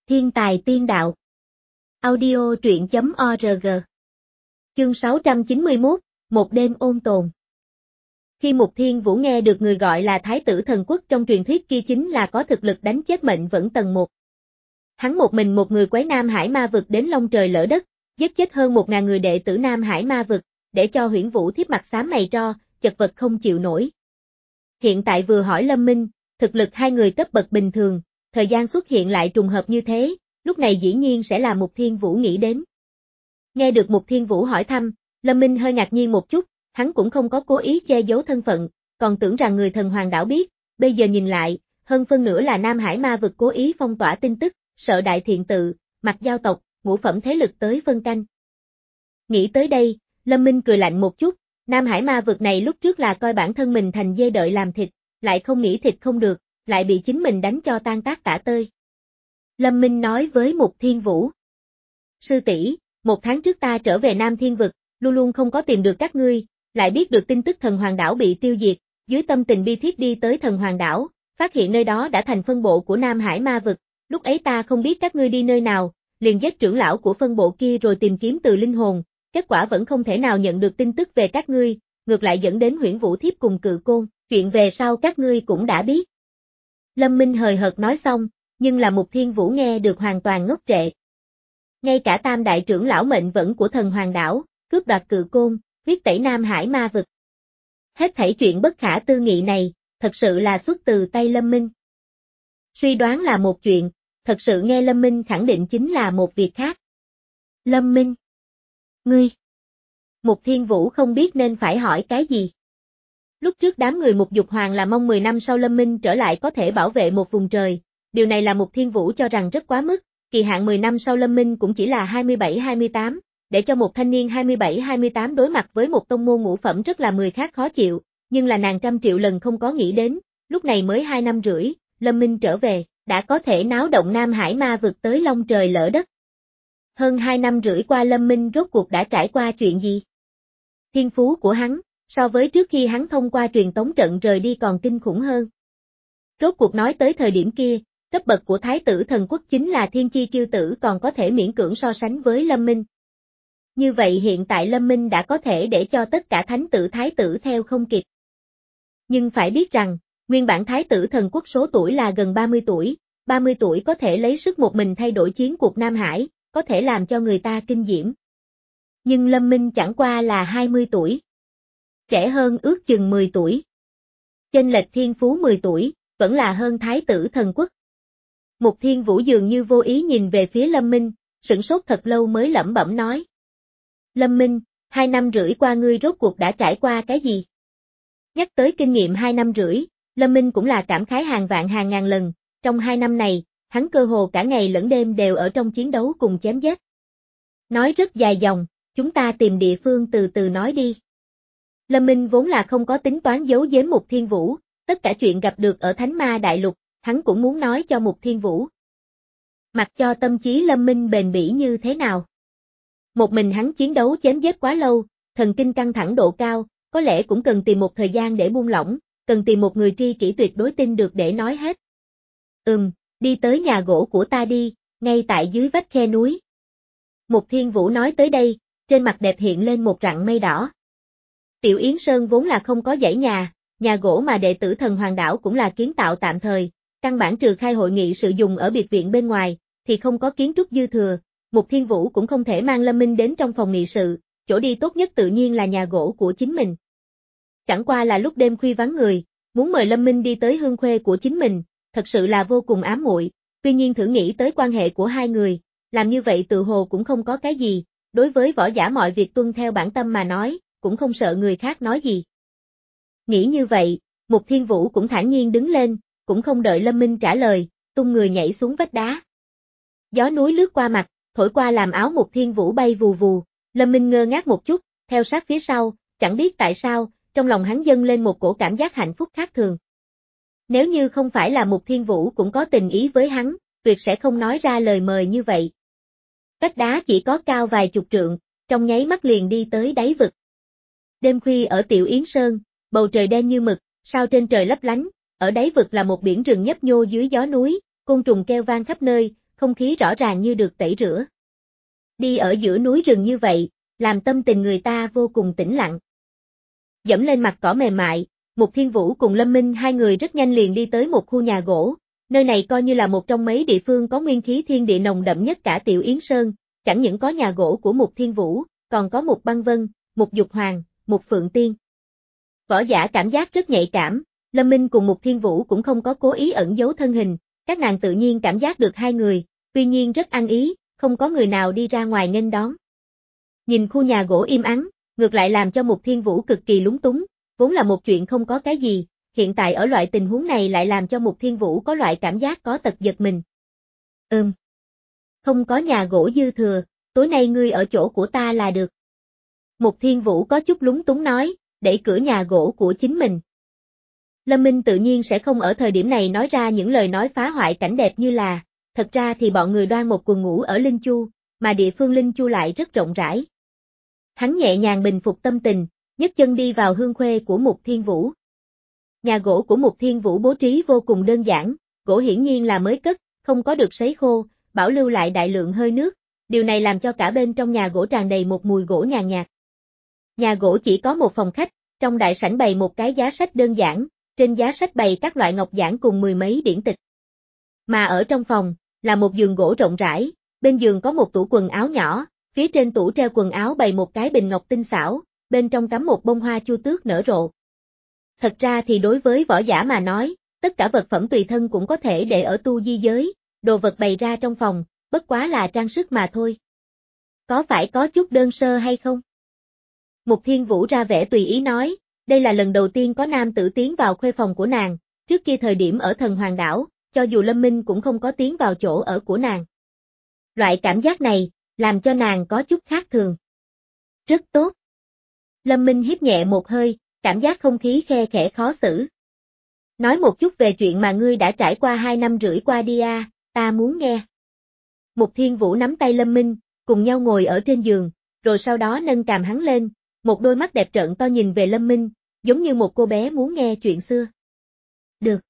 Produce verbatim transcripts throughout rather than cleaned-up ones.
Thiên tài tiên đạo. Audio truyện chấm org. Chương sáu trăm chín mươi mốt, một đêm ôn tồn. Khi Mục Thiên Vũ nghe được người gọi là Thái tử thần quốc trong truyền thuyết kia chính là có thực lực đánh chết mệnh vẫn tầng một. Hắn một mình một người quấy Nam Hải Ma vực đến long trời lỡ đất, giết chết hơn một ngàn người đệ tử Nam Hải Ma vực, để cho Huyễn Vũ Thiếp mặt xám mày tro, chật vật không chịu nổi. Hiện tại vừa hỏi Lâm Minh, thực lực hai người cấp bậc bình thường, thời gian xuất hiện lại trùng hợp như thế, lúc này dĩ nhiên sẽ là Mục Thiên Vũ nghĩ đến. Nghe được Mục Thiên Vũ hỏi thăm, Lâm Minh hơi ngạc nhiên một chút, hắn cũng không có cố ý che giấu thân phận, còn tưởng rằng người thần hoàng đảo biết, bây giờ nhìn lại, hơn phân nửa là Nam Hải Ma vực cố ý phong tỏa tin tức, sợ đại thiện tự, mặt giao tộc, ngũ phẩm thế lực tới phân canh. Nghĩ tới đây, Lâm Minh cười lạnh một chút, Nam Hải Ma vực này lúc trước là coi bản thân mình thành dê đợi làm thịt, lại không nghĩ thịt không được, lại bị chính mình đánh cho tan tác tả tơi. Lâm Minh nói với Mục Thiên Vũ. Sư tỷ, một tháng trước ta trở về Nam Thiên vực, luôn luôn không có tìm được các ngươi, lại biết được tin tức thần hoàng đảo bị tiêu diệt, dưới tâm tình bi thiết đi tới thần hoàng đảo, phát hiện nơi đó đã thành phân bộ của Nam Hải Ma vực, lúc ấy ta không biết các ngươi đi nơi nào, liền giết trưởng lão của phân bộ kia rồi tìm kiếm từ linh hồn, kết quả vẫn không thể nào nhận được tin tức về các ngươi, ngược lại dẫn đến Huyễn Vũ Thiếp cùng Cự Côn, chuyện về sau các ngươi cũng đã biết. Lâm Minh hời hợt nói xong, nhưng là Mục Thiên Vũ nghe được hoàn toàn ngốc trệ. Ngay cả tam đại trưởng lão mệnh vẫn của thần hoàng đảo, cướp đoạt Cự Côn, huyết tẩy Nam Hải Ma vực. Hết thảy chuyện bất khả tư nghị này, thật sự là xuất từ tay Lâm Minh. Suy đoán là một chuyện, thật sự nghe Lâm Minh khẳng định chính là một việc khác. Lâm Minh. Ngươi. Mục Thiên Vũ không biết nên phải hỏi cái gì. Lúc trước đám người Mục Dục Hoàng là mong mười năm sau Lâm Minh trở lại có thể bảo vệ một vùng trời, điều này là Mục Thiên Vũ cho rằng rất quá mức, kỳ hạn mười năm sau Lâm Minh cũng chỉ là hai mươi bảy hai mươi tám, để cho một thanh niên hai mươi bảy hai mươi tám đối mặt với một tông môn ngũ phẩm rất là mười khác khó chịu, nhưng là nàng trăm triệu lần không có nghĩ đến, lúc này mới hai năm rưỡi, Lâm Minh trở về, đã có thể náo động Nam Hải Ma vực tới long trời lỡ đất. Hơn hai năm rưỡi qua Lâm Minh rốt cuộc đã trải qua chuyện gì? Thiên phú của hắn, so với trước khi hắn thông qua truyền tống trận rời đi còn kinh khủng hơn. Rốt cuộc nói tới thời điểm kia, cấp bậc của Thái tử thần quốc chính là thiên chi kiêu tử còn có thể miễn cưỡng so sánh với Lâm Minh. Như vậy hiện tại Lâm Minh đã có thể để cho tất cả thánh tử thái tử theo không kịp. Nhưng phải biết rằng, nguyên bản Thái tử thần quốc số tuổi là gần ba mươi tuổi, ba mươi tuổi có thể lấy sức một mình thay đổi chiến cuộc Nam Hải, có thể làm cho người ta kinh diễm. Nhưng Lâm Minh chẳng qua là hai mươi tuổi. Trẻ hơn ước chừng mười tuổi. Chênh lệch thiên phú mười tuổi, vẫn là hơn Thái tử thần quốc. Mục Thiên Vũ dường như vô ý nhìn về phía Lâm Minh, sửng sốt thật lâu mới lẩm bẩm nói. Lâm Minh, hai năm rưỡi qua ngươi rốt cuộc đã trải qua cái gì? Nhắc tới kinh nghiệm hai năm rưỡi, Lâm Minh cũng là cảm khái hàng vạn hàng ngàn lần, trong hai năm này, hắn cơ hồ cả ngày lẫn đêm đều ở trong chiến đấu cùng chém giết. Nói rất dài dòng, chúng ta tìm địa phương từ từ nói đi. Lâm Minh vốn là không có tính toán giấu giếm Mục Thiên Vũ, tất cả chuyện gặp được ở Thánh Ma Đại Lục, hắn cũng muốn nói cho Mục Thiên Vũ. Mặc cho tâm trí Lâm Minh bền bỉ như thế nào. Một mình hắn chiến đấu chém giết quá lâu, thần kinh căng thẳng độ cao, có lẽ cũng cần tìm một thời gian để buông lỏng, cần tìm một người tri kỷ tuyệt đối tin được để nói hết. Ừm, đi tới nhà gỗ của ta đi, ngay tại dưới vách khe núi. Mục Thiên Vũ nói tới đây, trên mặt đẹp hiện lên một rặng mây đỏ. Tiểu Yến Sơn vốn là không có dãy nhà, nhà gỗ mà đệ tử thần hoàng đảo cũng là kiến tạo tạm thời, căn bản trừ khai hội nghị sự dùng ở biệt viện bên ngoài, thì không có kiến trúc dư thừa. Mục Thiên Vũ cũng không thể mang Lâm Minh đến trong phòng nghị sự, chỗ đi tốt nhất tự nhiên là nhà gỗ của chính mình. Chẳng qua là lúc đêm khuya vắng người, muốn mời Lâm Minh đi tới hương khuê của chính mình, thật sự là vô cùng ám muội. Tuy nhiên thử nghĩ tới quan hệ của hai người, làm như vậy tự hồ cũng không có cái gì, đối với võ giả mọi việc tuân theo bản tâm mà nói, cũng không sợ người khác nói gì. Nghĩ như vậy, Mục Thiên Vũ cũng thản nhiên đứng lên, cũng không đợi Lâm Minh trả lời, tung người nhảy xuống vách đá. Gió núi lướt qua mặt, thổi qua làm áo Mục Thiên Vũ bay vù vù, Lâm Minh ngơ ngác một chút, theo sát phía sau, chẳng biết tại sao, trong lòng hắn dâng lên một cổ cảm giác hạnh phúc khác thường. Nếu như không phải là Mục Thiên Vũ cũng có tình ý với hắn, tuyệt sẽ không nói ra lời mời như vậy. Vách đá chỉ có cao vài chục trượng, trong nháy mắt liền đi tới đáy vực. Đêm khuya ở Tiểu Yến Sơn, bầu trời đen như mực, sao trên trời lấp lánh, ở đáy vực là một biển rừng nhấp nhô dưới gió núi, côn trùng kêu vang khắp nơi, không khí rõ ràng như được tẩy rửa. Đi ở giữa núi rừng như vậy, làm tâm tình người ta vô cùng tĩnh lặng. Dẫm lên mặt cỏ mềm mại, Mục Thiên Vũ cùng Lâm Minh hai người rất nhanh liền đi tới một khu nhà gỗ, nơi này coi như là một trong mấy địa phương có nguyên khí thiên địa nồng đậm nhất cả Tiểu Yến Sơn, chẳng những có nhà gỗ của Mục Thiên Vũ, còn có Mục Băng Vân, Mục Dục Hoàng, Mục Phượng Tiên. Võ giả cảm giác rất nhạy cảm, Lâm Minh cùng Mục Thiên Vũ cũng không có cố ý ẩn giấu thân hình, các nàng tự nhiên cảm giác được hai người, tuy nhiên rất ăn ý, không có người nào đi ra ngoài nghênh đón. Nhìn khu nhà gỗ im ắng, ngược lại làm cho Mục Thiên Vũ cực kỳ lúng túng, vốn là một chuyện không có cái gì, hiện tại ở loại tình huống này lại làm cho Mục Thiên Vũ có loại cảm giác có tật giật mình. Ừm. Không có nhà gỗ dư thừa, tối nay ngươi ở chỗ của ta là được. Mục Thiên Vũ có chút lúng túng nói, đẩy cửa nhà gỗ của chính mình. Lâm Minh tự nhiên sẽ không ở thời điểm này nói ra những lời nói phá hoại cảnh đẹp như là, thật ra thì bọn người đoan một quần ngủ ở Linh Chu, mà địa phương Linh Chu lại rất rộng rãi. Hắn nhẹ nhàng bình phục tâm tình, nhấc chân đi vào hương khuê của Mục Thiên Vũ. Nhà gỗ của Mục Thiên Vũ bố trí vô cùng đơn giản, gỗ hiển nhiên là mới cất, không có được sấy khô, bảo lưu lại đại lượng hơi nước, điều này làm cho cả bên trong nhà gỗ tràn đầy một mùi gỗ nhàn nhạt. Nhà gỗ chỉ có một phòng khách, trong đại sảnh bày một cái giá sách đơn giản, trên giá sách bày các loại ngọc giản cùng mười mấy điển tịch. Mà ở trong phòng, là một giường gỗ rộng rãi, bên giường có một tủ quần áo nhỏ, phía trên tủ treo quần áo bày một cái bình ngọc tinh xảo, bên trong cắm một bông hoa chu tước nở rộ. Thật ra thì đối với võ giả mà nói, tất cả vật phẩm tùy thân cũng có thể để ở tu di giới, đồ vật bày ra trong phòng, bất quá là trang sức mà thôi. Có phải có chút đơn sơ hay không? Mục Thiên Vũ ra vẻ tùy ý nói, đây là lần đầu tiên có nam tử tiến vào khuê phòng của nàng, trước kia thời điểm ở Thần Hoàng Đảo, cho dù Lâm Minh cũng không có tiến vào chỗ ở của nàng. Loại cảm giác này, làm cho nàng có chút khác thường. Rất tốt. Lâm Minh hít nhẹ một hơi, cảm giác không khí khe khẽ khó xử. Nói một chút về chuyện mà ngươi đã trải qua hai năm rưỡi qua đi a, ta muốn nghe. Mục Thiên Vũ nắm tay Lâm Minh, cùng nhau ngồi ở trên giường, rồi sau đó nâng cằm hắn lên, một đôi mắt đẹp trợn to nhìn về Lâm Minh, giống như một cô bé muốn nghe chuyện xưa. Được.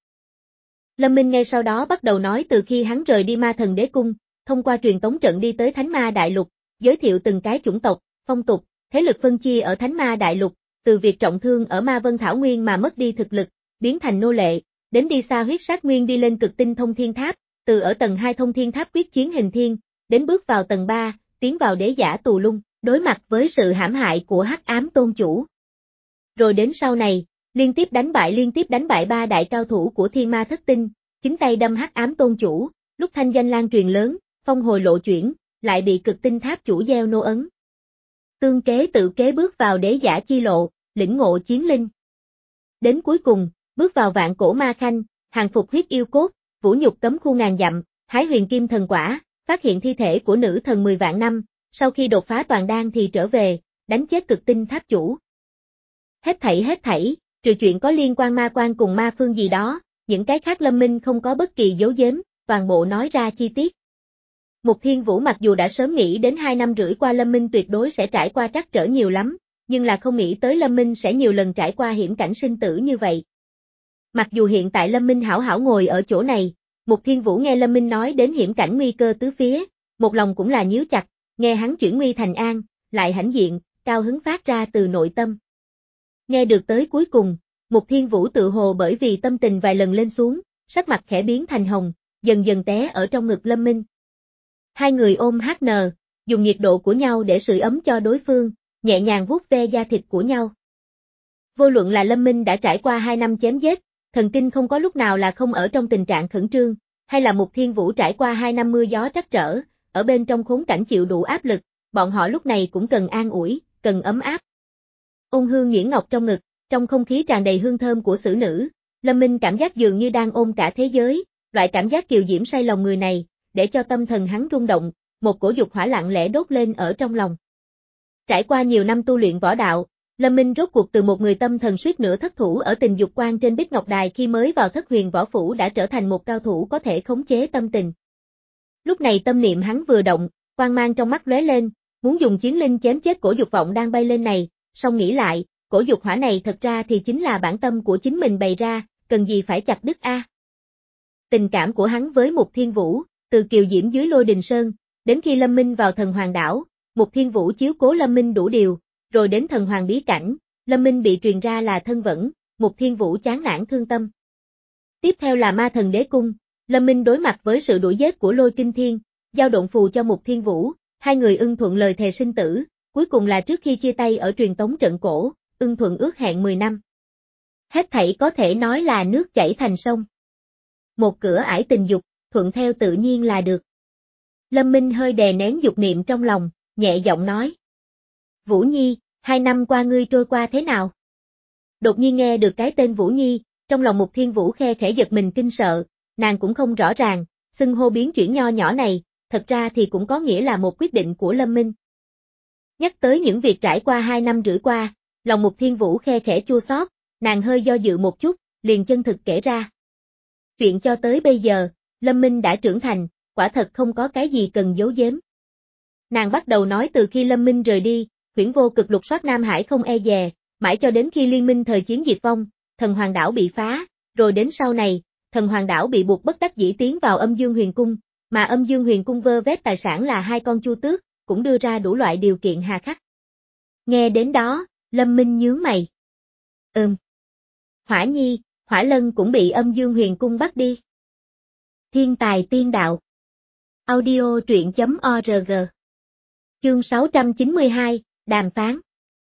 Lâm Minh ngay sau đó bắt đầu nói từ khi hắn rời đi Ma Thần Đế Cung, thông qua truyền tống trận đi tới Thánh Ma Đại Lục, giới thiệu từng cái chủng tộc, phong tục, thế lực phân chia ở Thánh Ma Đại Lục, từ việc trọng thương ở Ma Vân Thảo Nguyên mà mất đi thực lực, biến thành nô lệ, đến đi xa huyết sát nguyên đi lên cực tinh thông thiên tháp, từ ở tầng hai thông thiên tháp quyết chiến hình thiên, đến bước vào tầng ba, tiến vào đế giả tù lung, đối mặt với sự hãm hại của Hắc Ám Tôn Chủ. Rồi đến sau này, liên tiếp đánh bại liên tiếp đánh bại ba đại cao thủ của Thiên Ma Thất Tinh, chính tay đâm Hắc Ám Tôn Chủ, lúc thanh danh lan truyền lớn, phong hồi lộ chuyển, lại bị cực tinh tháp chủ gieo nô ấn. Tương kế tự kế bước vào đế giả chi lộ, lĩnh ngộ chiến linh. Đến cuối cùng, bước vào vạn cổ ma khanh, hàng phục huyết yêu cốt, vũ nhục cấm khu ngàn dặm, hái huyền kim thần quả, phát hiện thi thể của nữ thần mười vạn năm, sau khi đột phá toàn đan thì trở về, đánh chết cực tinh tháp chủ. Hết thảy hết thảy, trừ chuyện có liên quan ma quan cùng ma phương gì đó, những cái khác Lâm Minh không có bất kỳ giấu giếm, toàn bộ nói ra chi tiết. Mục Thiên Vũ mặc dù đã sớm nghĩ đến hai năm rưỡi qua Lâm Minh tuyệt đối sẽ trải qua trắc trở nhiều lắm, nhưng là không nghĩ tới Lâm Minh sẽ nhiều lần trải qua hiểm cảnh sinh tử như vậy. Mặc dù hiện tại Lâm Minh hảo hảo ngồi ở chỗ này, Mục Thiên Vũ nghe Lâm Minh nói đến hiểm cảnh nguy cơ tứ phía, một lòng cũng là nhíu chặt, nghe hắn chuyển nguy thành an, lại hãnh diện, cao hứng phát ra từ nội tâm. Nghe được tới cuối cùng, Mục Thiên Vũ tự hồ bởi vì tâm tình vài lần lên xuống, sắc mặt khẽ biến thành hồng, dần dần té ở trong ngực Lâm Minh. Hai người ôm hát nờ, dùng nhiệt độ của nhau để sưởi ấm cho đối phương, nhẹ nhàng vuốt ve da thịt của nhau. Vô luận là Lâm Minh đã trải qua hai năm chém giết, thần kinh không có lúc nào là không ở trong tình trạng khẩn trương, hay là Mục Thiên Vũ trải qua hai năm mưa gió trắc trở, ở bên trong khốn cảnh chịu đủ áp lực, bọn họ lúc này cũng cần an ủi, cần ấm áp. Ôn hương nhuyễn ngọc trong ngực, trong không khí tràn đầy hương thơm của xử nữ, Lâm Minh cảm giác dường như đang ôm cả thế giới, loại cảm giác kiều diễm say lòng người này, để cho tâm thần hắn rung động, một cổ dục hỏa lặng lẽ đốt lên ở trong lòng. Trải qua nhiều năm tu luyện võ đạo, Lâm Minh rốt cuộc từ một người tâm thần suýt nữa thất thủ ở tình dục quan trên Bích Ngọc Đài khi mới vào Thất Huyền Võ Phủ đã trở thành một cao thủ có thể khống chế tâm tình. Lúc này tâm niệm hắn vừa động, quang mang trong mắt lóe lên, muốn dùng chiến linh chém chết cổ dục vọng đang bay lên này, song nghĩ lại, cổ dục hỏa này thật ra thì chính là bản tâm của chính mình bày ra, cần gì phải chặt đứt a. Tình cảm của hắn với Mục Thiên Vũ, từ Kiều Diễm dưới Lôi Đình Sơn, đến khi Lâm Minh vào Thần Hoàng đảo, Mục Thiên Vũ chiếu cố Lâm Minh đủ điều, rồi đến Thần Hoàng bí cảnh, Lâm Minh bị truyền ra là thân vẫn, Mục Thiên Vũ chán nản thương tâm. Tiếp theo là Ma Thần Đế Cung, Lâm Minh đối mặt với sự đuổi giết của Lôi Kinh Thiên, giao động phù cho Mục Thiên Vũ, hai người ưng thuận lời thề sinh tử, cuối cùng là trước khi chia tay ở truyền tống trận cổ, ưng thuận ước hẹn mười năm. Hết thảy có thể nói là nước chảy thành sông. Một cửa ải tình dục, thuận theo tự nhiên là được. Lâm Minh hơi đè nén dục niệm trong lòng, nhẹ giọng nói. Vũ Nhi, hai năm qua ngươi trôi qua thế nào? Đột nhiên nghe được cái tên Vũ Nhi, trong lòng Mục Thiên Vũ khe khẽ giật mình kinh sợ, nàng cũng không rõ ràng, xưng hô biến chuyển nho nhỏ này, thật ra thì cũng có nghĩa là một quyết định của Lâm Minh. Nhắc tới những việc trải qua hai năm rưỡi qua, lòng Mục Thiên Vũ khe khẽ chua xót, nàng hơi do dự một chút, liền chân thực kể ra. Chuyện cho tới bây giờ, Lâm Minh đã trưởng thành, quả thật không có cái gì cần giấu giếm. Nàng bắt đầu nói từ khi Lâm Minh rời đi, Huyễn Vô Cực lục soát Nam Hải không e dè, mãi cho đến khi liên minh thời chiến diệt vong, Thần Hoàng đảo bị phá, rồi đến sau này, Thần Hoàng đảo bị buộc bất đắc dĩ tiến vào Âm Dương Huyền Cung, mà Âm Dương Huyền Cung vơ vét tài sản là hai con chu tước, cũng đưa ra đủ loại điều kiện hà khắc. Nghe đến đó, Lâm Minh nhướng mày. Ừm. Hỏa Nhi, Hỏa Lân cũng bị Âm Dương Huyền Cung bắt đi. Thiên tài tiên đạo. Audio truyện chấm org. Chương sáu trăm chín mươi hai, đàm phán.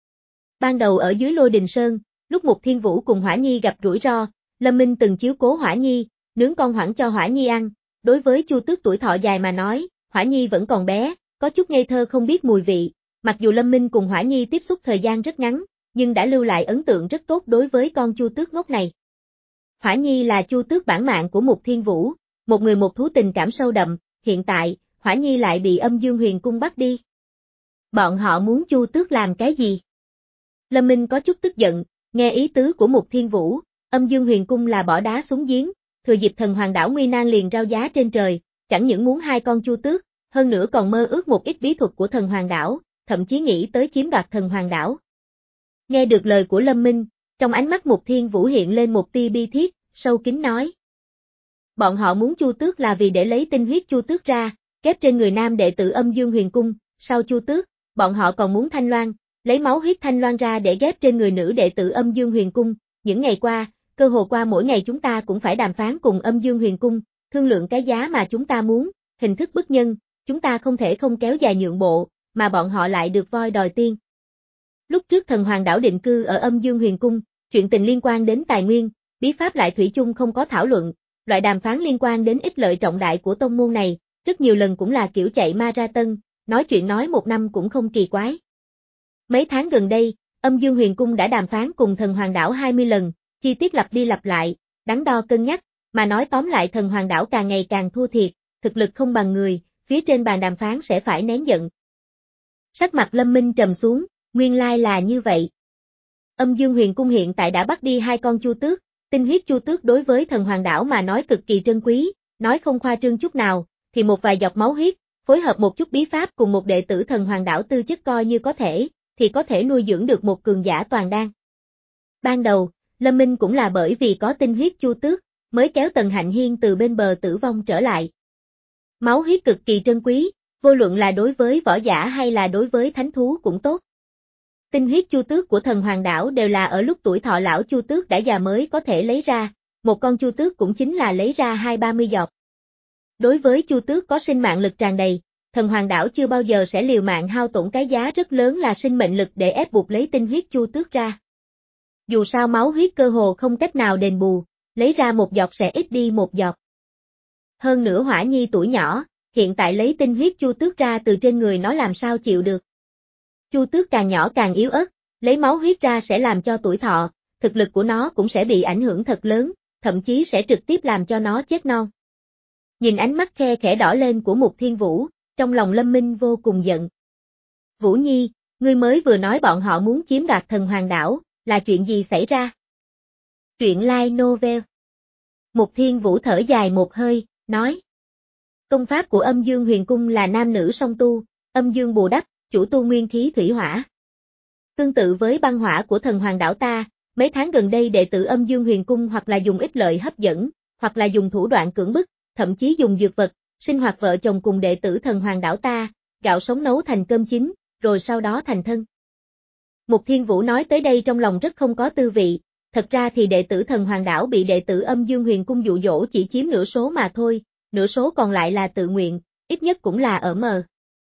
Ban đầu ở dưới Lôi Đình Sơn, lúc Mục Thiên Vũ cùng Hỏa Nhi gặp rủi ro, Lâm Minh từng chiếu cố Hỏa Nhi, nướng con hoảng cho Hỏa Nhi ăn. Đối với Chu Tước tuổi thọ dài mà nói, Hỏa Nhi vẫn còn bé, có chút ngây thơ không biết mùi vị. Mặc dù Lâm Minh cùng Hỏa Nhi tiếp xúc thời gian rất ngắn, nhưng đã lưu lại ấn tượng rất tốt đối với con Chu Tước ngốc này. Hỏa Nhi là Chu Tước bản mạng của Mục Thiên Vũ, một người một thú tình cảm sâu đậm, hiện tại, Hỏa Nhi lại bị Âm Dương Huyền Cung bắt đi. Bọn họ muốn Chu Tước làm cái gì? Lâm Minh có chút tức giận, nghe ý tứ của Mục Thiên Vũ, Âm Dương Huyền Cung là bỏ đá xuống giếng, thừa dịp Thần Hoàng đảo nguy nan liền rao giá trên trời, chẳng những muốn hai con Chu Tước, hơn nữa còn mơ ước một ít bí thuật của Thần Hoàng đảo, thậm chí nghĩ tới chiếm đoạt Thần Hoàng đảo. Nghe được lời của Lâm Minh, trong ánh mắt Mục Thiên Vũ hiện lên một tia bi thiết, sâu kín nói. Bọn họ muốn Chu Tước là vì để lấy tinh huyết Chu Tước ra, ghép trên người nam đệ tử Âm Dương Huyền Cung, sau Chu Tước, bọn họ còn muốn Thanh Loan, lấy máu huyết Thanh Loan ra để ghép trên người nữ đệ tử Âm Dương Huyền Cung. Những ngày qua, cơ hồ qua mỗi ngày chúng ta cũng phải đàm phán cùng Âm Dương Huyền Cung, thương lượng cái giá mà chúng ta muốn, hình thức bức nhân, chúng ta không thể không kéo dài nhượng bộ, mà bọn họ lại được voi đòi tiên. Lúc trước Thần Hoàng đảo định cư ở Âm Dương Huyền Cung, chuyện tình liên quan đến tài nguyên, bí pháp lại thủy chung không có thảo luận, loại đàm phán liên quan đến ích lợi trọng đại của tông môn này, rất nhiều lần cũng là kiểu chạy ma ra tân, nói chuyện nói một năm cũng không kỳ quái. Mấy tháng gần đây, Âm Dương Huyền Cung đã đàm phán cùng Thần Hoàng đảo hai mươi lần, chi tiết lặp đi lặp lại, đắn đo cân nhắc, mà nói tóm lại Thần Hoàng đảo càng ngày càng thua thiệt, thực lực không bằng người, phía trên bàn đàm phán sẽ phải nén giận. Sắc mặt Lâm Minh trầm xuống, nguyên lai là như vậy. Âm Dương Huyền Cung hiện tại đã bắt đi hai con Chu Tước, tinh huyết Chu Tước đối với Thần Hoàng đảo mà nói cực kỳ trân quý, nói không khoa trương chút nào, thì một vài giọt máu huyết, phối hợp một chút bí pháp cùng một đệ tử Thần Hoàng đảo tư chất coi như có thể, thì có thể nuôi dưỡng được một cường giả toàn đan. Ban đầu, Lâm Minh cũng là bởi vì có tinh huyết Chu Tước, mới kéo Tần Hạnh Hiên từ bên bờ tử vong trở lại. Máu huyết cực kỳ trân quý, vô luận là đối với võ giả hay là đối với thánh thú cũng tốt. Tinh huyết Chu Tước của Thần Hoàng đảo đều là ở lúc tuổi thọ lão Chu Tước đã già mới có thể lấy ra, một con Chu Tước cũng chính là lấy ra hai ba mươi giọt. Đối với Chu Tước có sinh mạng lực tràn đầy, Thần Hoàng đảo chưa bao giờ sẽ liều mạng hao tổn cái giá rất lớn là sinh mệnh lực để ép buộc lấy tinh huyết Chu Tước ra. Dù sao máu huyết cơ hồ không cách nào đền bù, lấy ra một giọt sẽ ít đi một giọt. Hơn nữa Hỏa Nhi tuổi nhỏ, hiện tại lấy tinh huyết Chu Tước ra từ trên người nó làm sao chịu được. Chu Tước càng nhỏ càng yếu ớt, lấy máu huyết ra sẽ làm cho tuổi thọ, thực lực của nó cũng sẽ bị ảnh hưởng thật lớn, thậm chí sẽ trực tiếp làm cho nó chết non. Nhìn ánh mắt khe khẽ đỏ lên của Mục Thiên Vũ, trong lòng Lâm Minh vô cùng giận. Vũ Nhi, ngươi mới vừa nói bọn họ muốn chiếm đoạt Thần Hoàng đảo, là chuyện gì xảy ra? Truyện live novel. Mục Thiên Vũ thở dài một hơi, nói. Công pháp của Âm Dương Huyền Cung là nam nữ song tu, âm dương bù đắp, chủ tu nguyên khí thủy hỏa. Tương tự với băng hỏa của Thần Hoàng đảo ta, mấy tháng gần đây đệ tử Âm Dương Huyền Cung hoặc là dùng ích lợi hấp dẫn, hoặc là dùng thủ đoạn cưỡng bức, thậm chí dùng dược vật, sinh hoạt vợ chồng cùng đệ tử thần hoàng đảo ta, gạo sống nấu thành cơm chín, rồi sau đó thành thân. Mục Thiên Vũ nói tới đây trong lòng rất không có tư vị, thật ra thì đệ tử thần hoàng đảo bị đệ tử Âm Dương Huyền Cung dụ dỗ chỉ chiếm nửa số mà thôi, nửa số còn lại là tự nguyện, ít nhất cũng là ở mờ.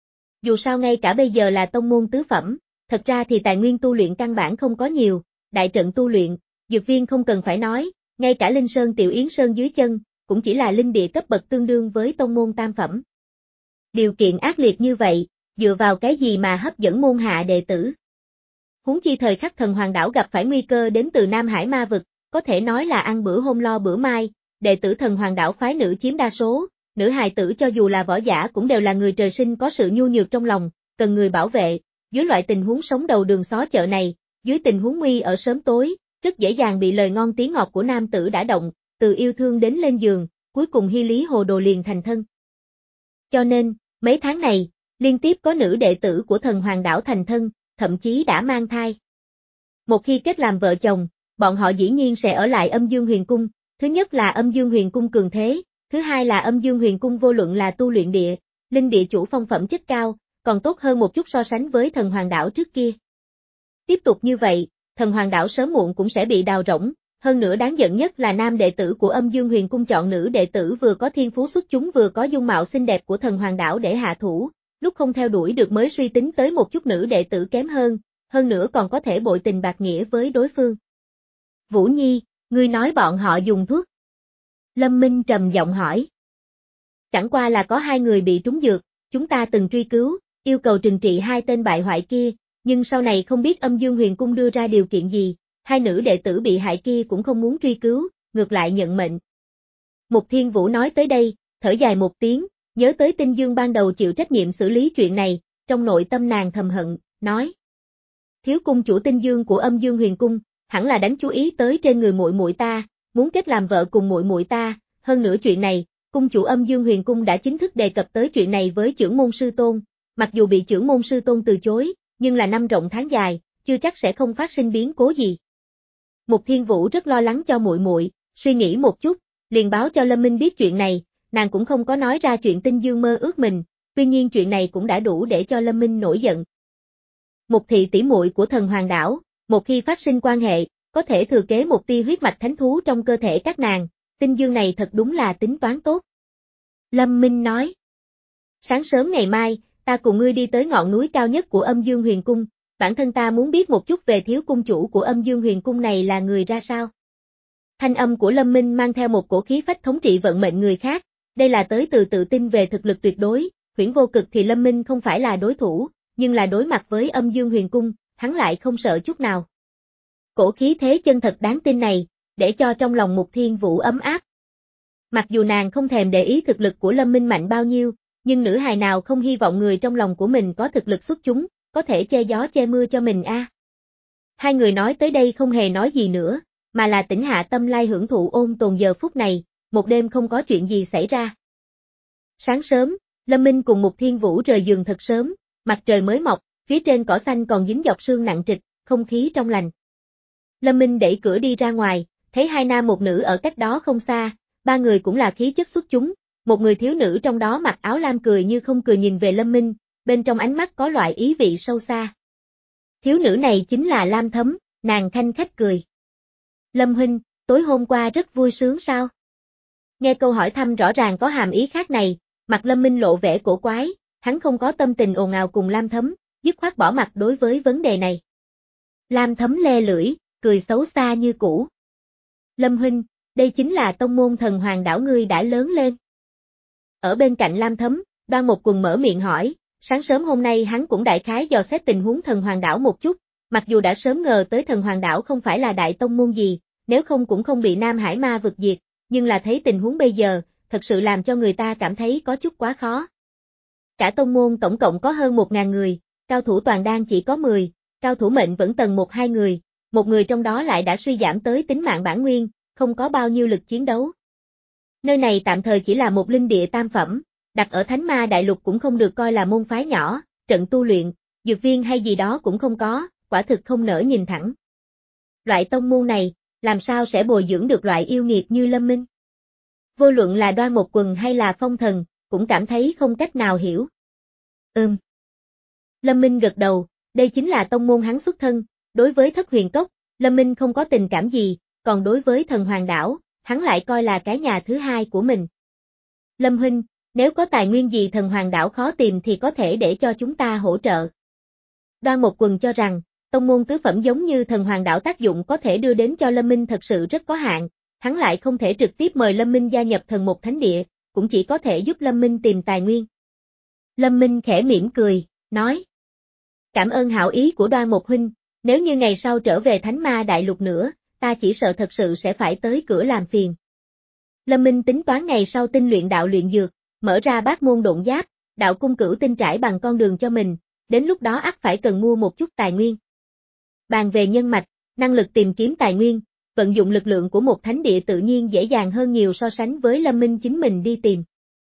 Dù sao ngay cả bây giờ là tông môn tứ phẩm, thật ra thì tài nguyên tu luyện căn bản không có nhiều, đại trận tu luyện, dược viên không cần phải nói, ngay cả Linh Sơn Tiểu Yến Sơn dưới chân, cũng chỉ là linh địa cấp bậc tương đương với tông môn tam phẩm. Điều kiện ác liệt như vậy, dựa vào cái gì mà hấp dẫn môn hạ đệ tử? Huống chi thời khắc thần hoàng đảo gặp phải nguy cơ đến từ Nam Hải ma vực, có thể nói là ăn bữa hôm lo bữa mai, đệ tử thần hoàng đảo phái nữ chiếm đa số, nữ hài tử cho dù là võ giả cũng đều là người trời sinh có sự nhu nhược trong lòng, cần người bảo vệ, dưới loại tình huống sống đầu đường xó chợ này, dưới tình huống nguy ở sớm tối, rất dễ dàng bị lời ngon tiếng ngọt của nam tử đả động, từ yêu thương đến lên giường, cuối cùng hy lý hồ đồ liền thành thân. Cho nên, mấy tháng này, liên tiếp có nữ đệ tử của thần hoàng đảo thành thân, thậm chí đã mang thai. Một khi kết làm vợ chồng, bọn họ dĩ nhiên sẽ ở lại Âm Dương Huyền Cung, thứ nhất là Âm Dương Huyền Cung cường thế, thứ hai là Âm Dương Huyền Cung vô luận là tu luyện địa, linh địa chủ phong phẩm chất cao, còn tốt hơn một chút so sánh với thần hoàng đảo trước kia. Tiếp tục như vậy, thần hoàng đảo sớm muộn cũng sẽ bị đào rỗng, hơn nữa đáng giận nhất là nam đệ tử của Âm Dương Huyền Cung chọn nữ đệ tử vừa có thiên phú xuất chúng vừa có dung mạo xinh đẹp của thần hoàng đảo để hạ thủ, lúc không theo đuổi được mới suy tính tới một chút nữ đệ tử kém hơn, hơn nữa còn có thể bội tình bạc nghĩa với đối phương. Vũ Nhi, ngươi nói bọn họ dùng thuốc. Lâm Minh trầm giọng hỏi. Chẳng qua là có hai người bị trúng dược, chúng ta từng truy cứu, yêu cầu trừng trị hai tên bại hoại kia, nhưng sau này không biết Âm Dương Huyền Cung đưa ra điều kiện gì, hai nữ đệ tử bị hại kia cũng không muốn truy cứu, ngược lại nhận mệnh. Mục Thiên Vũ nói tới đây, thở dài một tiếng, nhớ tới Tinh Dương ban đầu chịu trách nhiệm xử lý chuyện này, trong nội tâm nàng thầm hận, nói. Thiếu cung chủ Tinh Dương của Âm Dương Huyền Cung, hẳn là đánh chú ý tới trên người muội muội ta, muốn kết làm vợ cùng muội muội ta, hơn nữa chuyện này, cung chủ Âm Dương Huyền Cung đã chính thức đề cập tới chuyện này với trưởng môn sư tôn, mặc dù bị trưởng môn sư tôn từ chối, nhưng là năm rộng tháng dài, chưa chắc sẽ không phát sinh biến cố gì. Mục Thiên Vũ rất lo lắng cho muội muội, suy nghĩ một chút, liền báo cho Lâm Minh biết chuyện này, nàng cũng không có nói ra chuyện Tinh Dương mơ ước mình, tuy nhiên chuyện này cũng đã đủ để cho Lâm Minh nổi giận. Mục thị tỷ muội của thần hoàng đảo, một khi phát sinh quan hệ, có thể thừa kế một tia huyết mạch thánh thú trong cơ thể các nàng, Tinh Dương này thật đúng là tính toán tốt. Lâm Minh nói. Sáng sớm ngày mai, ta cùng ngươi đi tới ngọn núi cao nhất của Âm Dương Huyền Cung, bản thân ta muốn biết một chút về thiếu cung chủ của Âm Dương Huyền Cung này là người ra sao. Thanh âm của Lâm Minh mang theo một cổ khí phách thống trị vận mệnh người khác, đây là tới từ tự tin về thực lực tuyệt đối, Huyễn Vô Cực thì Lâm Minh không phải là đối thủ, nhưng là đối mặt với Âm Dương Huyền Cung, hắn lại không sợ chút nào. Cổ khí thế chân thật đáng tin này, để cho trong lòng Mục Thiên Vũ ấm áp. Mặc dù nàng không thèm để ý thực lực của Lâm Minh mạnh bao nhiêu, nhưng nữ hài nào không hy vọng người trong lòng của mình có thực lực xuất chúng, có thể che gió che mưa cho mình a. À. Hai người nói tới đây không hề nói gì nữa, mà là tĩnh hạ tâm lai hưởng thụ ôn tồn giờ phút này, một đêm không có chuyện gì xảy ra. Sáng sớm, Lâm Minh cùng Mục Thiên Vũ rời giường thật sớm, mặt trời mới mọc, phía trên cỏ xanh còn dính dọc sương nặng trịch, không khí trong lành. Lâm Minh đẩy cửa đi ra ngoài, thấy hai nam một nữ ở cách đó không xa, ba người cũng là khí chất xuất chúng, một người thiếu nữ trong đó mặc áo lam cười như không cười nhìn về Lâm Minh, bên trong ánh mắt có loại ý vị sâu xa. Thiếu nữ này chính là Lam Thấm, nàng khanh khách cười. Lâm huynh, tối hôm qua rất vui sướng sao? Nghe câu hỏi thăm rõ ràng có hàm ý khác này, mặt Lâm Minh lộ vẻ cổ quái, hắn không có tâm tình ồn ào cùng Lam Thấm, dứt khoát bỏ mặt đối với vấn đề này. Lam Thấm le lưỡi, cười xấu xa như cũ. Lâm huynh, đây chính là tông môn thần hoàng đảo ngươi đã lớn lên. Ở bên cạnh Lam Thấm, Đoan Một Quần mở miệng hỏi, sáng sớm hôm nay hắn cũng đại khái dò xét tình huống thần hoàng đảo một chút, mặc dù đã sớm ngờ tới thần hoàng đảo không phải là đại tông môn gì, nếu không cũng không bị Nam Hải ma vực diệt, nhưng là thấy tình huống bây giờ, thật sự làm cho người ta cảm thấy có chút quá khó. Cả tông môn tổng cộng có hơn một ngàn người, cao thủ toàn đan chỉ có mười, cao thủ mệnh vẫn tầng một hai người, một người trong đó lại đã suy giảm tới tính mạng bản nguyên, không có bao nhiêu lực chiến đấu. Nơi này tạm thời chỉ là một linh địa tam phẩm, đặt ở Thánh Ma Đại Lục cũng không được coi là môn phái nhỏ, trận tu luyện, dược viên hay gì đó cũng không có, quả thực không nỡ nhìn thẳng. Loại tông môn này, làm sao sẽ bồi dưỡng được loại yêu nghiệt như Lâm Minh? Vô luận là Đoan Một Quần hay là Phong Thần, cũng cảm thấy không cách nào hiểu. Ừm. Lâm Minh gật đầu, đây chính là tông môn hắn xuất thân, đối với Thất Huyền Cốc, Lâm Minh không có tình cảm gì, còn đối với Thần Hoàng Đảo, hắn lại coi là cái nhà thứ hai của mình. Lâm huynh, nếu có tài nguyên gì Thần Hoàng Đảo khó tìm thì có thể để cho chúng ta hỗ trợ. Đoan Một Quần cho rằng, tông môn tứ phẩm giống như Thần Hoàng Đảo tác dụng có thể đưa đến cho Lâm Minh thật sự rất có hạn, hắn lại không thể trực tiếp mời Lâm Minh gia nhập Thần Một Thánh Địa, cũng chỉ có thể giúp Lâm Minh tìm tài nguyên. Lâm Minh khẽ mỉm cười, nói. Cảm ơn hảo ý của Đoan Một huynh, nếu như ngày sau trở về Thánh Ma Đại Lục nữa, ta chỉ sợ thật sự sẽ phải tới cửa làm phiền. Lâm Minh tính toán ngày sau tinh luyện đạo luyện dược, mở ra bát môn độn giáp, đạo cung cửu tinh trải bằng con đường cho mình, đến lúc đó ắt phải cần mua một chút tài nguyên. Bàn về nhân mạch, năng lực tìm kiếm tài nguyên, vận dụng lực lượng của một thánh địa tự nhiên dễ dàng hơn nhiều so sánh với Lâm Minh chính mình đi tìm.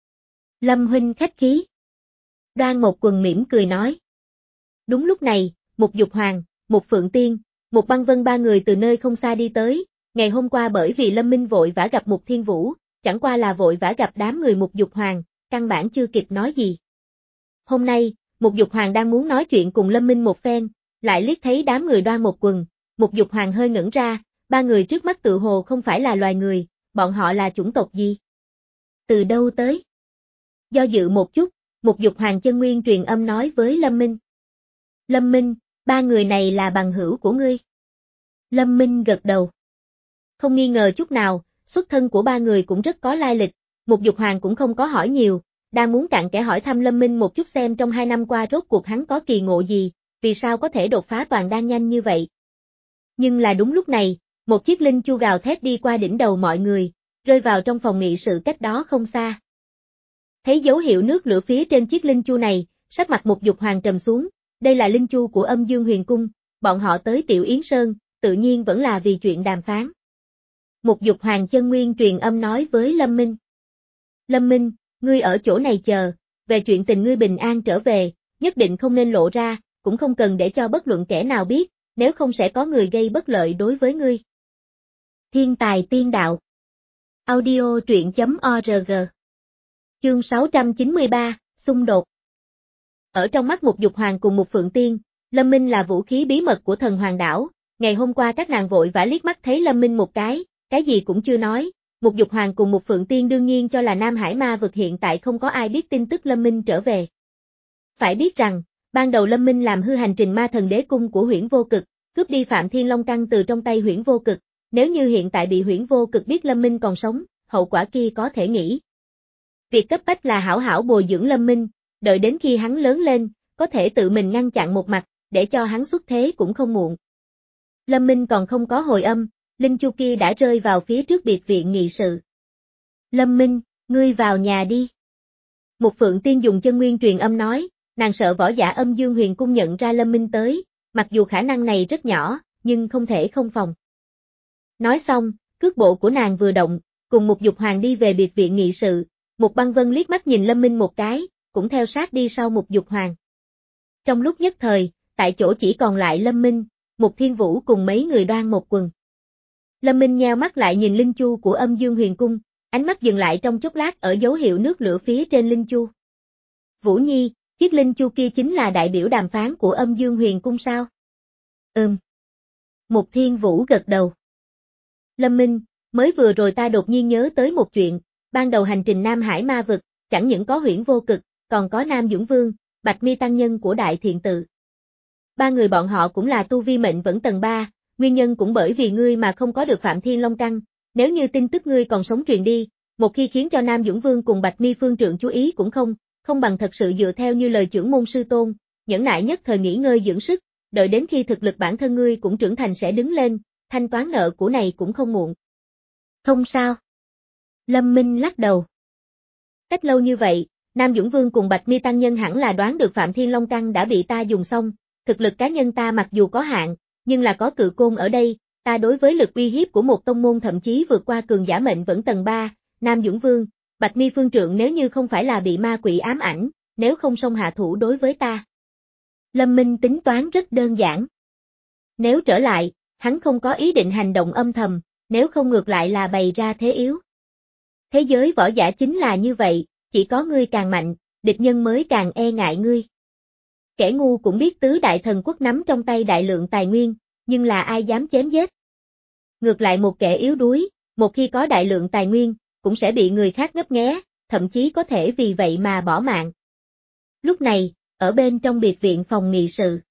Lâm huynh khách khí. Đoan Một Quần mỉm cười nói. Đúng lúc này, một Dục Hoàng, một Phượng Tiên, một Băng Vân ba người từ nơi không xa đi tới, ngày hôm qua bởi vì Lâm Minh vội vã gặp một Thiên Vũ, chẳng qua là vội vã gặp đám người một Dục Hoàng, căn bản chưa kịp nói gì. Hôm nay, một Dục Hoàng đang muốn nói chuyện cùng Lâm Minh một phen, lại liếc thấy đám người Đoan Một Quần, một Dục Hoàng hơi ngẩn ra, ba người trước mắt tự hồ không phải là loài người, bọn họ là chủng tộc gì? Từ đâu tới? Do dự một chút, một Dục Hoàng chân nguyên truyền âm nói với Lâm Minh. Lâm Minh, ba người này là bằng hữu của ngươi. Lâm Minh gật đầu. Không nghi ngờ chút nào, xuất thân của ba người cũng rất có lai lịch, một Dục Hoàng cũng không có hỏi nhiều, đang muốn cặn kẽ hỏi thăm Lâm Minh một chút xem trong hai năm qua rốt cuộc hắn có kỳ ngộ gì, vì sao có thể đột phá toàn đan nhanh như vậy. Nhưng là đúng lúc này, một chiếc linh chu gào thét đi qua đỉnh đầu mọi người, rơi vào trong phòng nghị sự cách đó không xa. Thấy dấu hiệu nước lửa phía trên chiếc linh chu này, sắc mặt một Dục Hoàng trầm xuống, đây là linh chu của Âm Dương Huyền Cung, bọn họ tới Tiểu Yến Sơn, tự nhiên vẫn là vì chuyện đàm phán. Một Dục Hoàng chân nguyên truyền âm nói với Lâm Minh. Lâm Minh, ngươi ở chỗ này chờ, về chuyện tình ngươi bình an trở về, nhất định không nên lộ ra, cũng không cần để cho bất luận kẻ nào biết, nếu không sẽ có người gây bất lợi đối với ngươi. Thiên tài tiên đạo. Audio truyện chấm org. Chương sáu trăm chín mươi ba, xung đột. Ở trong mắt một Dục Hoàng cùng một Phượng Tiên, Lâm Minh là vũ khí bí mật của Thần Hoàng Đảo, ngày hôm qua các nàng vội vã liếc mắt thấy Lâm Minh một cái, cái gì cũng chưa nói, một Dục Hoàng cùng một Phượng Tiên đương nhiên cho là Nam Hải Ma vực hiện tại không có ai biết tin tức Lâm Minh trở về. Phải biết rằng, ban đầu Lâm Minh làm hư hành trình ma thần đế cung của Huyễn Vô Cực, cướp đi Phạm Thiên Long Căn từ trong tay Huyễn Vô Cực, nếu như hiện tại bị Huyễn Vô Cực biết Lâm Minh còn sống, hậu quả kia có thể nghĩ. Việc cấp bách là hảo hảo bồi dưỡng Lâm Minh, đợi đến khi hắn lớn lên, có thể tự mình ngăn chặn một mặt, để cho hắn xuất thế cũng không muộn. Lâm Minh còn không có hồi âm, linh chu kia đã rơi vào phía trước biệt viện nghị sự. Lâm Minh, ngươi vào nhà đi. Một Phượng Tiên dùng chân nguyên truyền âm nói, nàng sợ võ giả Âm Dương Huyền Cung nhận ra Lâm Minh tới, mặc dù khả năng này rất nhỏ, nhưng không thể không phòng. Nói xong, cước bộ của nàng vừa động, cùng một Dục Hoàng đi về biệt viện nghị sự, một Băng Vân liếc mắt nhìn Lâm Minh một cái, cũng theo sát đi sau một Dục Hoàng. Trong lúc nhất thời, tại chỗ chỉ còn lại Lâm Minh, một Thiên Vũ cùng mấy người Đoan Một Quần. Lâm Minh nheo mắt lại nhìn linh chu của Âm Dương Huyền Cung, ánh mắt dừng lại trong chốc lát ở dấu hiệu nước lửa phía trên linh chu. Vũ Nhi, chiếc linh chu kia chính là đại biểu đàm phán của Âm Dương Huyền Cung sao? Ừm. Một Thiên Vũ gật đầu. Lâm Minh, mới vừa rồi ta đột nhiên nhớ tới một chuyện, ban đầu hành trình Nam Hải Ma vực, chẳng những có Huyễn Vô Cực, còn có Nam Dũng Vương, Bạch Mi tăng nhân của Đại Thiện Tự. Ba người bọn họ cũng là tu vi mệnh vẫn tầng ba, nguyên nhân cũng bởi vì ngươi mà không có được Phạm Thiên Long Căn, nếu như tin tức ngươi còn sống truyền đi, một khi khiến cho Nam Dũng Vương cùng Bạch Mi phương trượng chú ý cũng không, không bằng thật sự dựa theo như lời trưởng môn sư tôn, nhẫn nại nhất thời nghỉ ngơi dưỡng sức, đợi đến khi thực lực bản thân ngươi cũng trưởng thành sẽ đứng lên, thanh toán nợ của này cũng không muộn. Không sao. Lâm Minh lắc đầu. Cách lâu như vậy, Nam Dũng Vương cùng Bạch Mi tăng nhân hẳn là đoán được Phạm Thiên Long Căn đã bị ta dùng xong, thực lực cá nhân ta mặc dù có hạn, nhưng là có cự côn ở đây, ta đối với lực uy hiếp của một tông môn thậm chí vượt qua cường giả mệnh vẫn tầng ba, Nam Dũng Vương, Bạch Mi phương trượng nếu như không phải là bị ma quỷ ám ảnh, nếu không xông hạ thủ đối với ta. Lâm Minh tính toán rất đơn giản. Nếu trở lại, hắn không có ý định hành động âm thầm, nếu không ngược lại là bày ra thế yếu. Thế giới võ giả chính là như vậy, chỉ có ngươi càng mạnh, địch nhân mới càng e ngại ngươi. Kẻ ngu cũng biết tứ đại thần quốc nắm trong tay đại lượng tài nguyên, nhưng là ai dám chém giết. Ngược lại một kẻ yếu đuối, một khi có đại lượng tài nguyên, cũng sẽ bị người khác ngấp nghé, thậm chí có thể vì vậy mà bỏ mạng. Lúc này, ở bên trong biệt viện phòng nghị sự,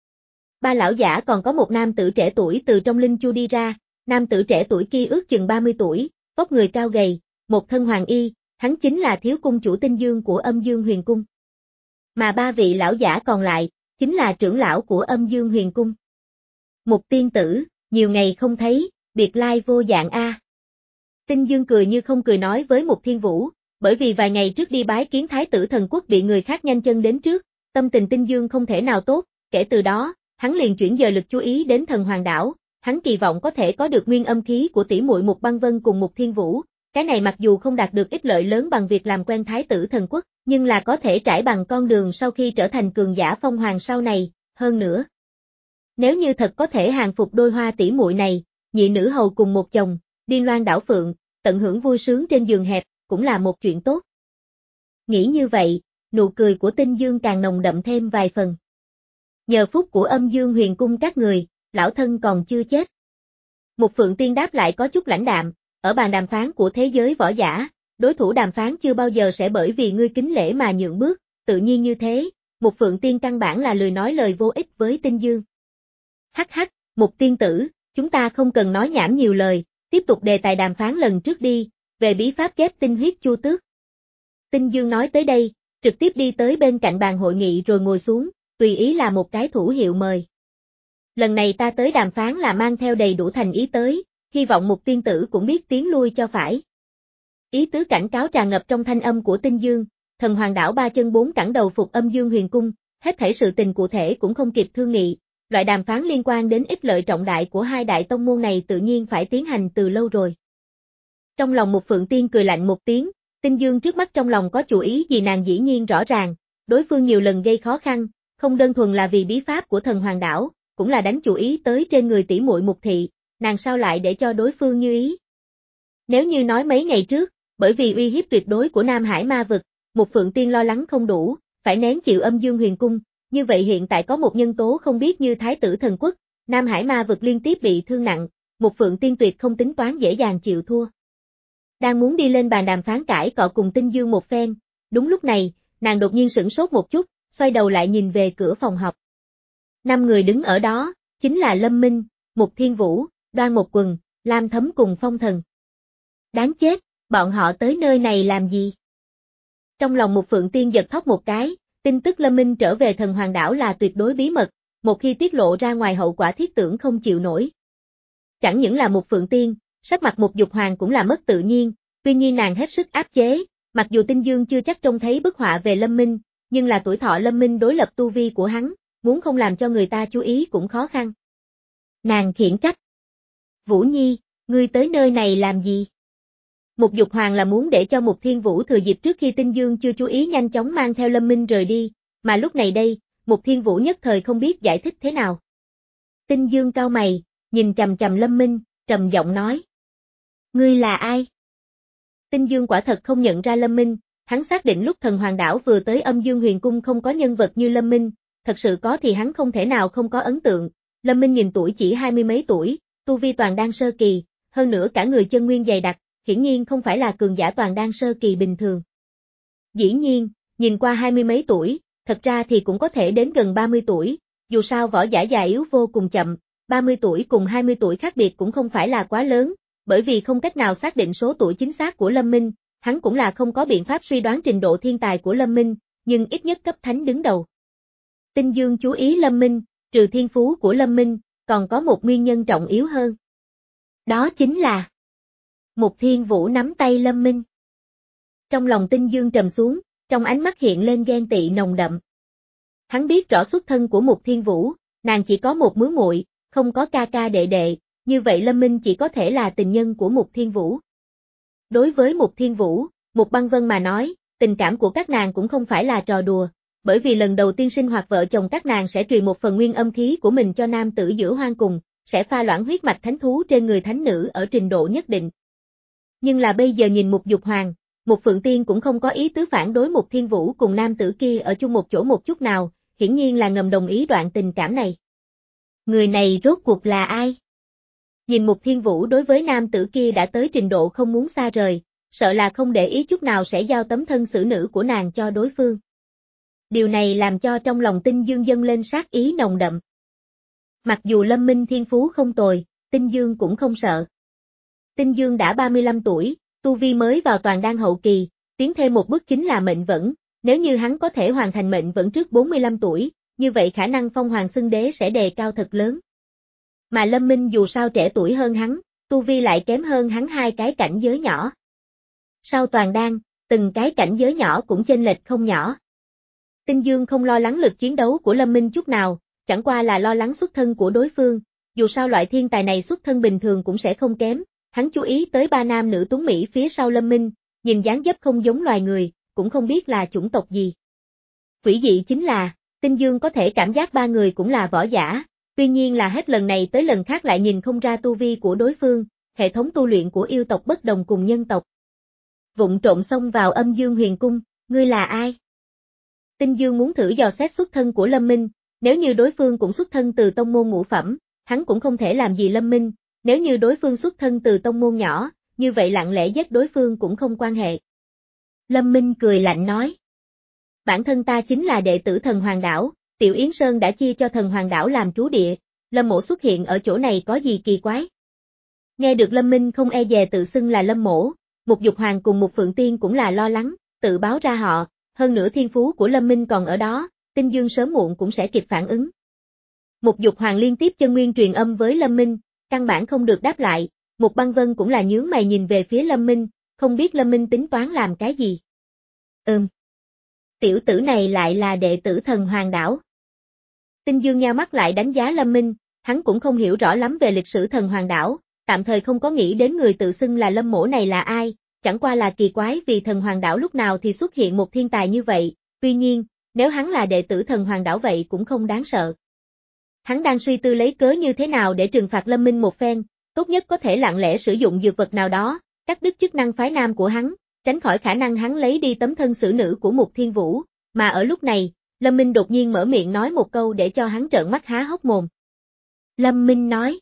ba lão giả còn có một nam tử trẻ tuổi từ trong linh chu đi ra, nam tử trẻ tuổi kia ước chừng ba mươi tuổi, vóc người cao gầy, một thân hoàng y, hắn chính là thiếu cung chủ Tinh Dương của Âm Dương Huyền Cung. Mà ba vị lão giả còn lại, chính là trưởng lão của Âm Dương Huyền Cung. Mục tiên tử, nhiều ngày không thấy, biệt lai vô dạng a. Tinh Dương cười như không cười nói với Mục Thiên Vũ, bởi vì vài ngày trước đi bái kiến Thái tử Thần Quốc bị người khác nhanh chân đến trước, tâm tình Tinh Dương không thể nào tốt, kể từ đó, hắn liền chuyển dời lực chú ý đến Thần Hoàng đảo, hắn kỳ vọng có thể có được nguyên âm khí của tỷ muội Mục Băng Vân cùng Mục Thiên Vũ, cái này mặc dù không đạt được ích lợi lớn bằng việc làm quen Thái tử Thần Quốc, nhưng là có thể trải bằng con đường sau khi trở thành cường giả phong hoàng sau này, hơn nữa. Nếu như thật có thể hàng phục đôi hoa tỷ muội này, nhị nữ hầu cùng một chồng, điên loan đảo phượng, tận hưởng vui sướng trên giường hẹp, cũng là một chuyện tốt. Nghĩ như vậy, nụ cười của Tinh Dương càng nồng đậm thêm vài phần. Nhờ phúc của Âm Dương Huyền Cung các người, lão thân còn chưa chết. Một Phượng Tiên đáp lại có chút lãnh đạm, ở bàn đàm phán của thế giới võ giả, đối thủ đàm phán chưa bao giờ sẽ bởi vì ngươi kính lễ mà nhượng bước, tự nhiên như thế, một Phượng Tiên căn bản là lười nói lời vô ích với Tinh Dương. Hắc hắc, một tiên tử, chúng ta không cần nói nhảm nhiều lời, tiếp tục đề tài đàm phán lần trước đi, về bí pháp ghép tinh huyết chu tước. Tinh Dương nói tới đây, trực tiếp đi tới bên cạnh bàn hội nghị rồi ngồi xuống, tùy ý là một cái thủ hiệu mời. Lần này ta tới đàm phán là mang theo đầy đủ thành ý tới, hy vọng một tiên tử cũng biết tiến lui cho phải. Ý tứ cảnh cáo tràn ngập trong thanh âm của Tinh Dương, Thần Hoàng đảo ba chân bốn cẳng đầu phục Âm Dương Huyền Cung, hết thảy sự tình cụ thể cũng không kịp thương nghị, loại đàm phán liên quan đến ích lợi trọng đại của hai đại tông môn này tự nhiên phải tiến hành từ lâu rồi. Trong lòng một Phượng Tiên cười lạnh một tiếng, Tinh Dương trước mắt trong lòng có chủ ý gì nàng dĩ nhiên rõ ràng, đối phương nhiều lần gây khó khăn, không đơn thuần là vì bí pháp của Thần Hoàng đảo, cũng là đánh chủ ý tới trên người tỷ muội Mục Thị, nàng sao lại để cho đối phương như ý. Nếu như nói mấy ngày trước, bởi vì uy hiếp tuyệt đối của Nam Hải ma vực, một Phượng Tiên lo lắng không đủ, phải nén chịu Âm Dương Huyền Cung, như vậy hiện tại có một nhân tố không biết như Thái tử Thần Quốc, Nam Hải ma vực liên tiếp bị thương nặng, một Phượng Tiên tuyệt không tính toán dễ dàng chịu thua. Đang muốn đi lên bàn đàm phán cãi cọ cùng Tinh Dương một phen, đúng lúc này, nàng đột nhiên sửng sốt một chút, xoay đầu lại nhìn về cửa phòng họp. Năm người đứng ở đó, chính là Lâm Minh, Mục Thiên Vũ, Đoan Một Quần, Lam Thấm cùng Phong Thần. Đáng chết, bọn họ tới nơi này làm gì? Trong lòng một Phượng Tiên giật thót một cái, tin tức Lâm Minh trở về Thần Hoàng đảo là tuyệt đối bí mật, một khi tiết lộ ra ngoài hậu quả thiết tưởng không chịu nổi. Chẳng những là một Phượng Tiên, sắc mặt một Dục Hoàng cũng là mất tự nhiên, tuy nhiên nàng hết sức áp chế, mặc dù Tinh Dương chưa chắc trông thấy bức họa về Lâm Minh, nhưng là tuổi thọ Lâm Minh đối lập tu vi của hắn, muốn không làm cho người ta chú ý cũng khó khăn. Nàng khiển trách. Vũ Nhi, ngươi tới nơi này làm gì? Một Dục Hoàng là muốn để cho một Thiên Vũ thừa dịp trước khi Tinh Dương chưa chú ý nhanh chóng mang theo Lâm Minh rời đi, mà lúc này đây, một Thiên Vũ nhất thời không biết giải thích thế nào. Tinh Dương cau mày, nhìn chằm chằm Lâm Minh, trầm giọng nói. Ngươi là ai? Tinh Dương quả thật không nhận ra Lâm Minh, hắn xác định lúc Thần Hoàng đảo vừa tới Âm Dương Huyền Cung không có nhân vật như Lâm Minh, thật sự có thì hắn không thể nào không có ấn tượng. Lâm Minh nhìn tuổi chỉ hai mươi mấy tuổi, tu vi toàn đan sơ kỳ, hơn nữa cả người chân nguyên dày đặc, hiển nhiên không phải là cường giả toàn đan sơ kỳ bình thường. Dĩ nhiên, nhìn qua hai mươi mấy tuổi, thật ra thì cũng có thể đến gần ba mươi tuổi, dù sao võ giả già yếu vô cùng chậm, ba mươi tuổi cùng hai mươi tuổi khác biệt cũng không phải là quá lớn, bởi vì không cách nào xác định số tuổi chính xác của Lâm Minh, hắn cũng là không có biện pháp suy đoán trình độ thiên tài của Lâm Minh, nhưng ít nhất cấp thánh đứng đầu. Tinh Dương chú ý Lâm Minh, trừ thiên phú của Lâm Minh, còn có một nguyên nhân trọng yếu hơn. Đó chính là Mục Thiên Vũ nắm tay Lâm Minh. Trong lòng Tinh Dương trầm xuống, trong ánh mắt hiện lên ghen tị nồng đậm. Hắn biết rõ xuất thân của Mục Thiên Vũ, nàng chỉ có một mứ muội, không có ca ca đệ đệ, như vậy Lâm Minh chỉ có thể là tình nhân của Mục Thiên Vũ. Đối với Mục Thiên Vũ, Mục Băng Vân mà nói, tình cảm của các nàng cũng không phải là trò đùa, bởi vì lần đầu tiên sinh hoạt vợ chồng các nàng sẽ truyền một phần nguyên âm khí của mình cho nam tử giữa hoang cùng, sẽ pha loãng huyết mạch thánh thú trên người thánh nữ ở trình độ nhất định. Nhưng là bây giờ nhìn Mục Dục Hoàng, Một Phượng Tiên cũng không có ý tứ phản đối Mục Thiên Vũ cùng nam tử kia ở chung một chỗ một chút nào, hiển nhiên là ngầm đồng ý đoạn tình cảm này. Người này rốt cuộc là ai? Nhìn Mục Thiên Vũ đối với nam tử kia đã tới trình độ không muốn xa rời, sợ là không để ý chút nào sẽ giao tấm thân xử nữ của nàng cho đối phương. Điều này làm cho trong lòng Tinh Dương dâng lên sát ý nồng đậm. Mặc dù Lâm Minh thiên phú không tồi, Tinh Dương cũng không sợ. Tinh Dương đã ba mươi lăm tuổi, tu vi mới vào toàn đan hậu kỳ, tiến thêm một bước chính là mệnh vẫn, nếu như hắn có thể hoàn thành mệnh vẫn trước bốn mươi lăm tuổi, như vậy khả năng phong hoàng xưng đế sẽ đề cao thật lớn. Mà Lâm Minh dù sao trẻ tuổi hơn hắn, tu vi lại kém hơn hắn hai cái cảnh giới nhỏ. Sau toàn đan, từng cái cảnh giới nhỏ cũng chênh lệch không nhỏ. Tinh Dương không lo lắng lực chiến đấu của Lâm Minh chút nào, chẳng qua là lo lắng xuất thân của đối phương, dù sao loại thiên tài này xuất thân bình thường cũng sẽ không kém, hắn chú ý tới ba nam nữ tuấn Mỹ phía sau Lâm Minh, nhìn dáng dấp không giống loài người, cũng không biết là chủng tộc gì. Quỷ dị chính là, Tinh Dương có thể cảm giác ba người cũng là võ giả, tuy nhiên là hết lần này tới lần khác lại nhìn không ra tu vi của đối phương, hệ thống tu luyện của yêu tộc bất đồng cùng nhân tộc. Vụng trộm xông vào Âm Dương Huyền Cung, ngươi là ai? Tinh Dương muốn thử dò xét xuất thân của Lâm Minh, nếu như đối phương cũng xuất thân từ tông môn ngũ phẩm, hắn cũng không thể làm gì Lâm Minh, nếu như đối phương xuất thân từ tông môn nhỏ, như vậy lặng lẽ giết đối phương cũng không quan hệ. Lâm Minh cười lạnh nói. Bản thân ta chính là đệ tử Thần Hoàng Đảo, Tiểu Yến Sơn đã chia cho Thần Hoàng Đảo làm trú địa, Lâm Mỗ xuất hiện ở chỗ này có gì kỳ quái? Nghe được Lâm Minh không e dè tự xưng là Lâm Mỗ, Một Dục Hoàng cùng Một Phượng Tiên cũng là lo lắng, tự báo ra họ, hơn nữa thiên phú của Lâm Minh còn ở đó, Tinh Dương sớm muộn cũng sẽ kịp phản ứng. Một Dục Hoàng liên tiếp chân nguyên truyền âm với Lâm Minh, căn bản không được đáp lại, Một Băng Vân cũng là nhướng mày nhìn về phía Lâm Minh, không biết Lâm Minh tính toán làm cái gì. Ừm. Tiểu tử này lại là đệ tử Thần Hoàng Đảo. Tinh Dương nheo mắt lại đánh giá Lâm Minh, hắn cũng không hiểu rõ lắm về lịch sử Thần Hoàng Đảo, tạm thời không có nghĩ đến người tự xưng là Lâm Mỗ này là ai, chẳng qua là kỳ quái vì Thần Hoàng Đảo lúc nào thì xuất hiện một thiên tài như vậy, tuy nhiên, nếu hắn là đệ tử Thần Hoàng Đảo vậy cũng không đáng sợ. Hắn đang suy tư lấy cớ như thế nào để trừng phạt Lâm Minh một phen, tốt nhất có thể lặng lẽ sử dụng dược vật nào đó, cắt đứt chức năng phái nam của hắn, tránh khỏi khả năng hắn lấy đi tấm thân xử nữ của Mục Thiên Vũ, mà ở lúc này, Lâm Minh đột nhiên mở miệng nói một câu để cho hắn trợn mắt há hốc mồm. Lâm Minh nói.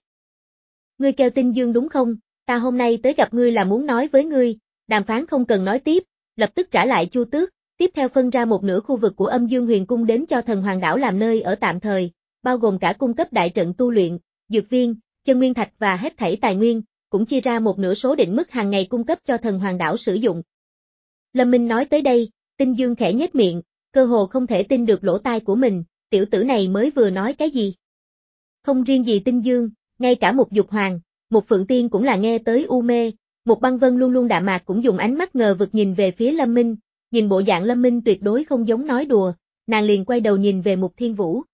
Ngươi kêu Tinh Dương đúng không, ta hôm nay tới gặp ngươi là muốn nói với ngươi, đàm phán không cần nói tiếp, lập tức trả lại Chu Tước, tiếp theo phân ra một nửa khu vực của Âm Dương Huyền Cung đến cho Thần Hoàng Đảo làm nơi ở tạm thời, bao gồm cả cung cấp đại trận tu luyện, dược viên, chân nguyên thạch và hết thảy tài nguyên, cũng chia ra một nửa số định mức hàng ngày cung cấp cho Thần Hoàng Đảo sử dụng. Lâm Minh nói tới đây, Tinh Dương khẽ nhếch miệng, cơ hồ không thể tin được lỗ tai của mình, tiểu tử này mới vừa nói cái gì. Không riêng gì Tinh Dương, ngay cả Một Dục Hoàng, Một Phượng Tiên cũng là nghe tới u mê, Một Băng Vân luôn luôn đạm mạc cũng dùng ánh mắt ngờ vực nhìn về phía Lâm Minh, nhìn bộ dạng Lâm Minh tuyệt đối không giống nói đùa, nàng liền quay đầu nhìn về Mục Thiên Vũ.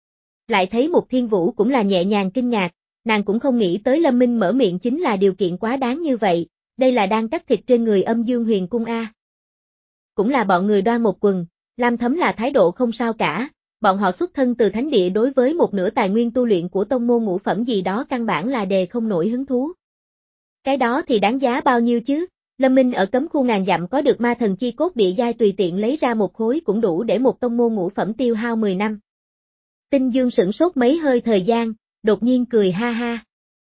Lại thấy Mục Thiên Vũ cũng là nhẹ nhàng kinh ngạc, nàng cũng không nghĩ tới Lâm Minh mở miệng chính là điều kiện quá đáng như vậy, đây là đang cắt thịt trên người Âm Dương Huyền Cung a. Cũng là bọn người đoan một quần, Lam Thấm là thái độ không sao cả, bọn họ xuất thân từ thánh địa đối với một nửa tài nguyên tu luyện của tông môn ngũ phẩm gì đó căn bản là đề không nổi hứng thú. Cái đó thì đáng giá bao nhiêu chứ, Lâm Minh ở cấm khu ngàn dặm có được ma thần chi cốt địa giai tùy tiện lấy ra một khối cũng đủ để một tông môn ngũ phẩm tiêu hao mười năm. Tinh Dương sửng sốt mấy hơi thời gian, đột nhiên cười ha ha.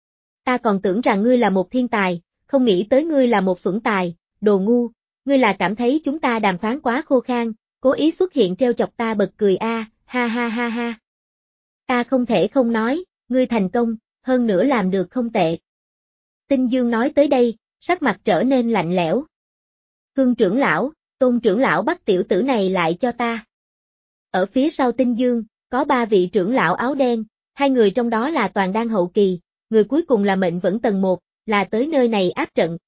Ta còn tưởng rằng ngươi là một thiên tài, không nghĩ tới ngươi là một xuẩn tài, đồ ngu, ngươi là cảm thấy chúng ta đàm phán quá khô khan, cố ý xuất hiện treo chọc ta bật cười a, ha ha ha ha. Ta không thể không nói, ngươi thành công, hơn nữa làm được không tệ. Tinh Dương nói tới đây, sắc mặt trở nên lạnh lẽo. Khương trưởng lão, Tôn trưởng lão bắt tiểu tử này lại cho ta. Ở phía sau Tinh Dương, có ba vị trưởng lão áo đen, hai người trong đó là toàn đan hậu kỳ, người cuối cùng là mệnh vẫn tầng một, là tới nơi này áp trận.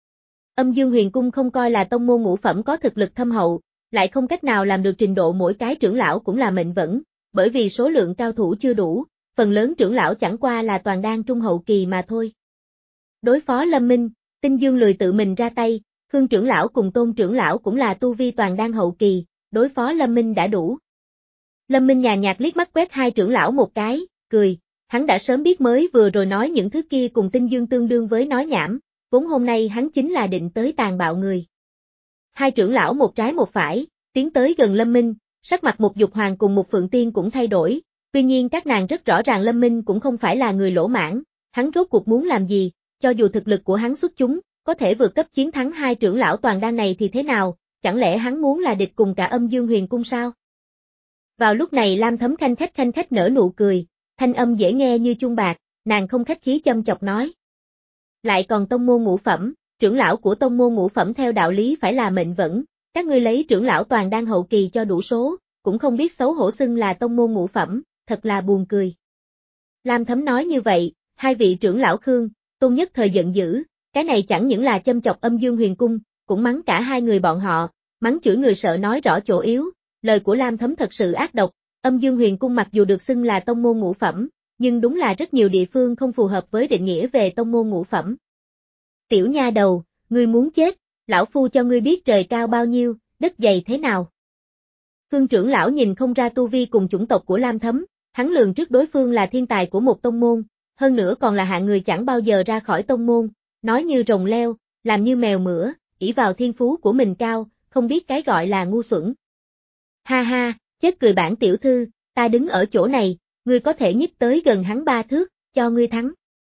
Âm Dương Huyền Cung không coi là tông môn ngũ phẩm có thực lực thâm hậu, lại không cách nào làm được trình độ mỗi cái trưởng lão cũng là mệnh vẫn, bởi vì số lượng cao thủ chưa đủ, phần lớn trưởng lão chẳng qua là toàn đan trung hậu kỳ mà thôi. Đối phó Lâm Minh, Tinh Dương lười tự mình ra tay, Khương trưởng lão cùng Tôn trưởng lão cũng là tu vi toàn đan hậu kỳ, đối phó Lâm Minh đã đủ. Lâm Minh nhàn nhạt liếc mắt quét hai trưởng lão một cái, cười, hắn đã sớm biết mới vừa rồi nói những thứ kia cùng Tinh Dương tương đương với nói nhảm, vốn hôm nay hắn chính là định tới tàn bạo người. Hai trưởng lão một trái một phải, tiến tới gần Lâm Minh, sắc mặt một Dục Hoàng cùng một Phượng Tiên cũng thay đổi, tuy nhiên các nàng rất rõ ràng Lâm Minh cũng không phải là người lỗ mãn, hắn rốt cuộc muốn làm gì, cho dù thực lực của hắn xuất chúng, có thể vượt cấp chiến thắng hai trưởng lão toàn đan này thì thế nào, chẳng lẽ hắn muốn là địch cùng cả Âm Dương Huyền Cung sao? Vào lúc này Lam Thấm khanh khách khanh khách nở nụ cười, thanh âm dễ nghe như chuông bạc, nàng không khách khí châm chọc nói. Lại còn tông môn ngũ phẩm, trưởng lão của tông môn ngũ phẩm theo đạo lý phải là mệnh vẫn, các ngươi lấy trưởng lão toàn đan hậu kỳ cho đủ số, cũng không biết xấu hổ xưng là tông môn ngũ phẩm, thật là buồn cười. Lam Thấm nói như vậy, hai vị trưởng lão Khương, Tôn nhất thời giận dữ, cái này chẳng những là châm chọc Âm Dương Huyền Cung, cũng mắng cả hai người bọn họ, mắng chửi người sợ nói rõ chỗ yếu, lời của Lam Thấm thật sự ác độc, Âm Dương Huyền Cung mặc dù được xưng là tông môn ngũ phẩm, nhưng đúng là rất nhiều địa phương không phù hợp với định nghĩa về tông môn ngũ phẩm. Tiểu nha đầu, ngươi muốn chết, lão phu cho ngươi biết trời cao bao nhiêu, đất dày thế nào. Khương trưởng lão nhìn không ra tu vi cùng chủng tộc của Lam Thấm, hắn lường trước đối phương là thiên tài của một tông môn, hơn nữa còn là hạng người chẳng bao giờ ra khỏi tông môn, nói như rồng leo, làm như mèo mửa, ỷ vào thiên phú của mình cao, không biết cái gọi là ngu xuẩn. Ha ha, chết cười bản tiểu thư, ta đứng ở chỗ này, ngươi có thể nhích tới gần hắn ba thước, cho ngươi thắng.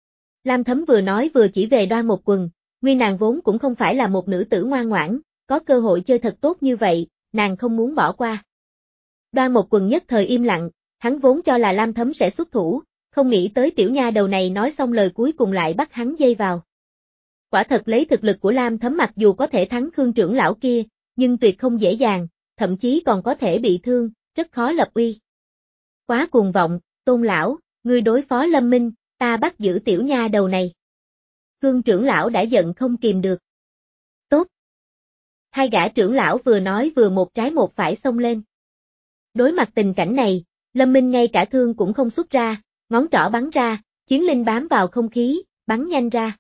Lam Thấm vừa nói vừa chỉ về Đoan Một Quần, nguyên nàng vốn cũng không phải là một nữ tử ngoan ngoãn, có cơ hội chơi thật tốt như vậy, nàng không muốn bỏ qua. Đoan Một Quần nhất thời im lặng, hắn vốn cho là Lam Thấm sẽ xuất thủ, không nghĩ tới tiểu nha đầu này nói xong lời cuối cùng lại bắt hắn dây vào. Quả thật lấy thực lực của Lam Thấm mặc dù có thể thắng Khương trưởng lão kia, nhưng tuyệt không dễ dàng, thậm chí còn có thể bị thương, rất khó lập uy. Quá cuồng vọng, Tôn lão, ngươi đối phó Lâm Minh, ta bắt giữ tiểu nha đầu này. Khương trưởng lão đã giận không kìm được. Tốt. Hai gã trưởng lão vừa nói vừa một trái một phải xông lên. Đối mặt tình cảnh này, Lâm Minh ngay cả thương cũng không xuất ra, ngón trỏ bắn ra, chiến linh bám vào không khí, bắn nhanh ra.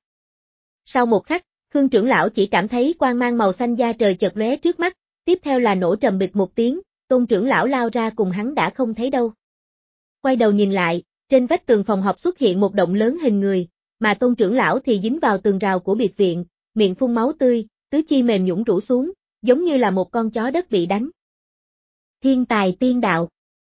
Sau một khắc, Khương trưởng lão chỉ cảm thấy quang mang màu xanh da trời chợt lóe trước mắt, tiếp theo là nổ trầm bịch một tiếng, Tôn trưởng lão lao ra cùng hắn đã không thấy đâu. Quay đầu nhìn lại, trên vách tường phòng học xuất hiện một động lớn hình người, mà Tôn trưởng lão thì dính vào tường rào của biệt viện, miệng phun máu tươi, tứ chi mềm nhũn rũ xuống, giống như là một con chó đất bị đánh. Thiên tài tiên đạo.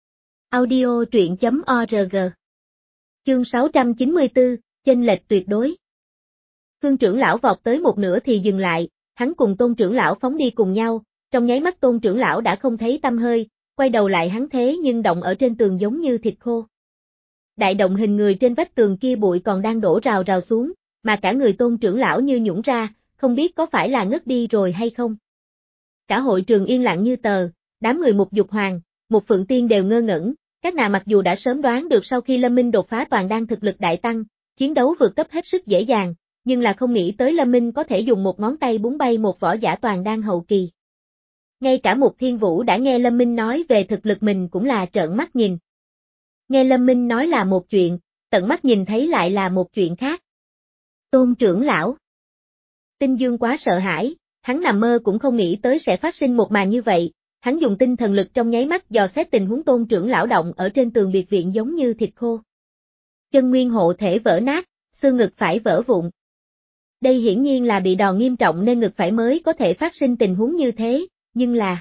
Audio truyện chấm org. Chương sáu trăm chín mươi tư, chênh lệch tuyệt đối. Khương trưởng lão vọt tới một nửa thì dừng lại, hắn cùng Tôn trưởng lão phóng đi cùng nhau, trong nháy mắt Tôn trưởng lão đã không thấy tăm hơi, quay đầu lại hắn thế nhưng động ở trên tường giống như thịt khô. Đại động hình người trên vách tường kia bụi còn đang đổ rào rào xuống, mà cả người Tôn trưởng lão như nhũn ra, không biết có phải là ngất đi rồi hay không. Cả hội trường yên lặng như tờ, đám người một Dục Hoàng, một Phượng Tiên đều ngơ ngẩn, các nàng mặc dù đã sớm đoán được sau khi Lâm Minh đột phá toàn đan thực lực đại tăng, chiến đấu vượt cấp hết sức dễ dàng, nhưng là không nghĩ tới Lâm Minh có thể dùng một ngón tay búng bay một võ giả toàn đan hậu kỳ. Ngay cả một Thiên Vũ đã nghe Lâm Minh nói về thực lực mình cũng là trợn mắt nhìn. Nghe Lâm Minh nói là một chuyện, tận mắt nhìn thấy lại là một chuyện khác. Tôn trưởng lão. Tinh Dương quá sợ hãi, hắn nằm mơ cũng không nghĩ tới sẽ phát sinh một màn như vậy, hắn dùng tinh thần lực trong nháy mắt dò xét tình huống Tôn trưởng lão động ở trên tường biệt viện giống như thịt khô. Chân nguyên hộ thể vỡ nát, xương ngực phải vỡ vụn. Đây hiển nhiên là bị đòn nghiêm trọng nên ngực phải mới có thể phát sinh tình huống như thế, nhưng là...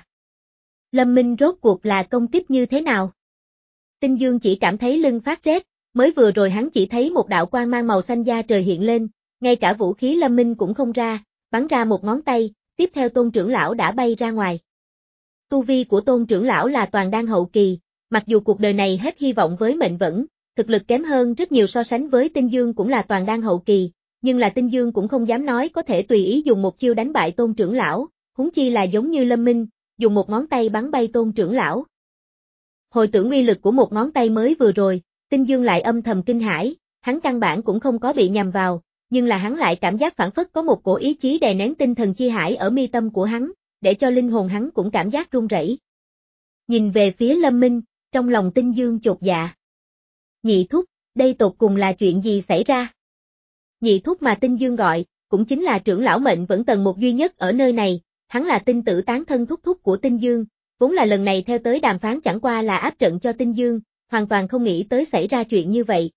Lâm Minh rốt cuộc là công kích như thế nào? Tinh Dương chỉ cảm thấy lưng phát rét, mới vừa rồi hắn chỉ thấy một đạo quang mang màu xanh da trời hiện lên, ngay cả vũ khí Lâm Minh cũng không ra, bắn ra một ngón tay, tiếp theo Tôn trưởng lão đã bay ra ngoài. Tu vi của Tôn trưởng lão là toàn đan hậu kỳ, mặc dù cuộc đời này hết hy vọng với mệnh vẫn, thực lực kém hơn rất nhiều so sánh với Tinh Dương cũng là toàn đan hậu kỳ, nhưng là Tinh Dương cũng không dám nói có thể tùy ý dùng một chiêu đánh bại Tôn trưởng lão, huống chi là giống như Lâm Minh, dùng một ngón tay bắn bay Tôn trưởng lão. Hồi tưởng uy lực của một ngón tay mới vừa rồi, Tinh Dương lại âm thầm kinh hãi, hắn căn bản cũng không có bị nhầm vào, nhưng là hắn lại cảm giác phản phất có một cổ ý chí đè nén tinh thần chi hải ở mi tâm của hắn, để cho linh hồn hắn cũng cảm giác run rẩy. Nhìn về phía Lâm Minh, trong lòng Tinh Dương chột dạ. Nhị thúc, đây tột cùng là chuyện gì xảy ra? Nhị thúc mà Tinh Dương gọi, cũng chính là trưởng lão mệnh vẫn tầng một duy nhất ở nơi này, hắn là Tinh Tử tán thân thúc thúc của Tinh Dương, vốn là lần này theo tới đàm phán chẳng qua là áp trận cho Tinh Dương, hoàn toàn không nghĩ tới xảy ra chuyện như vậy.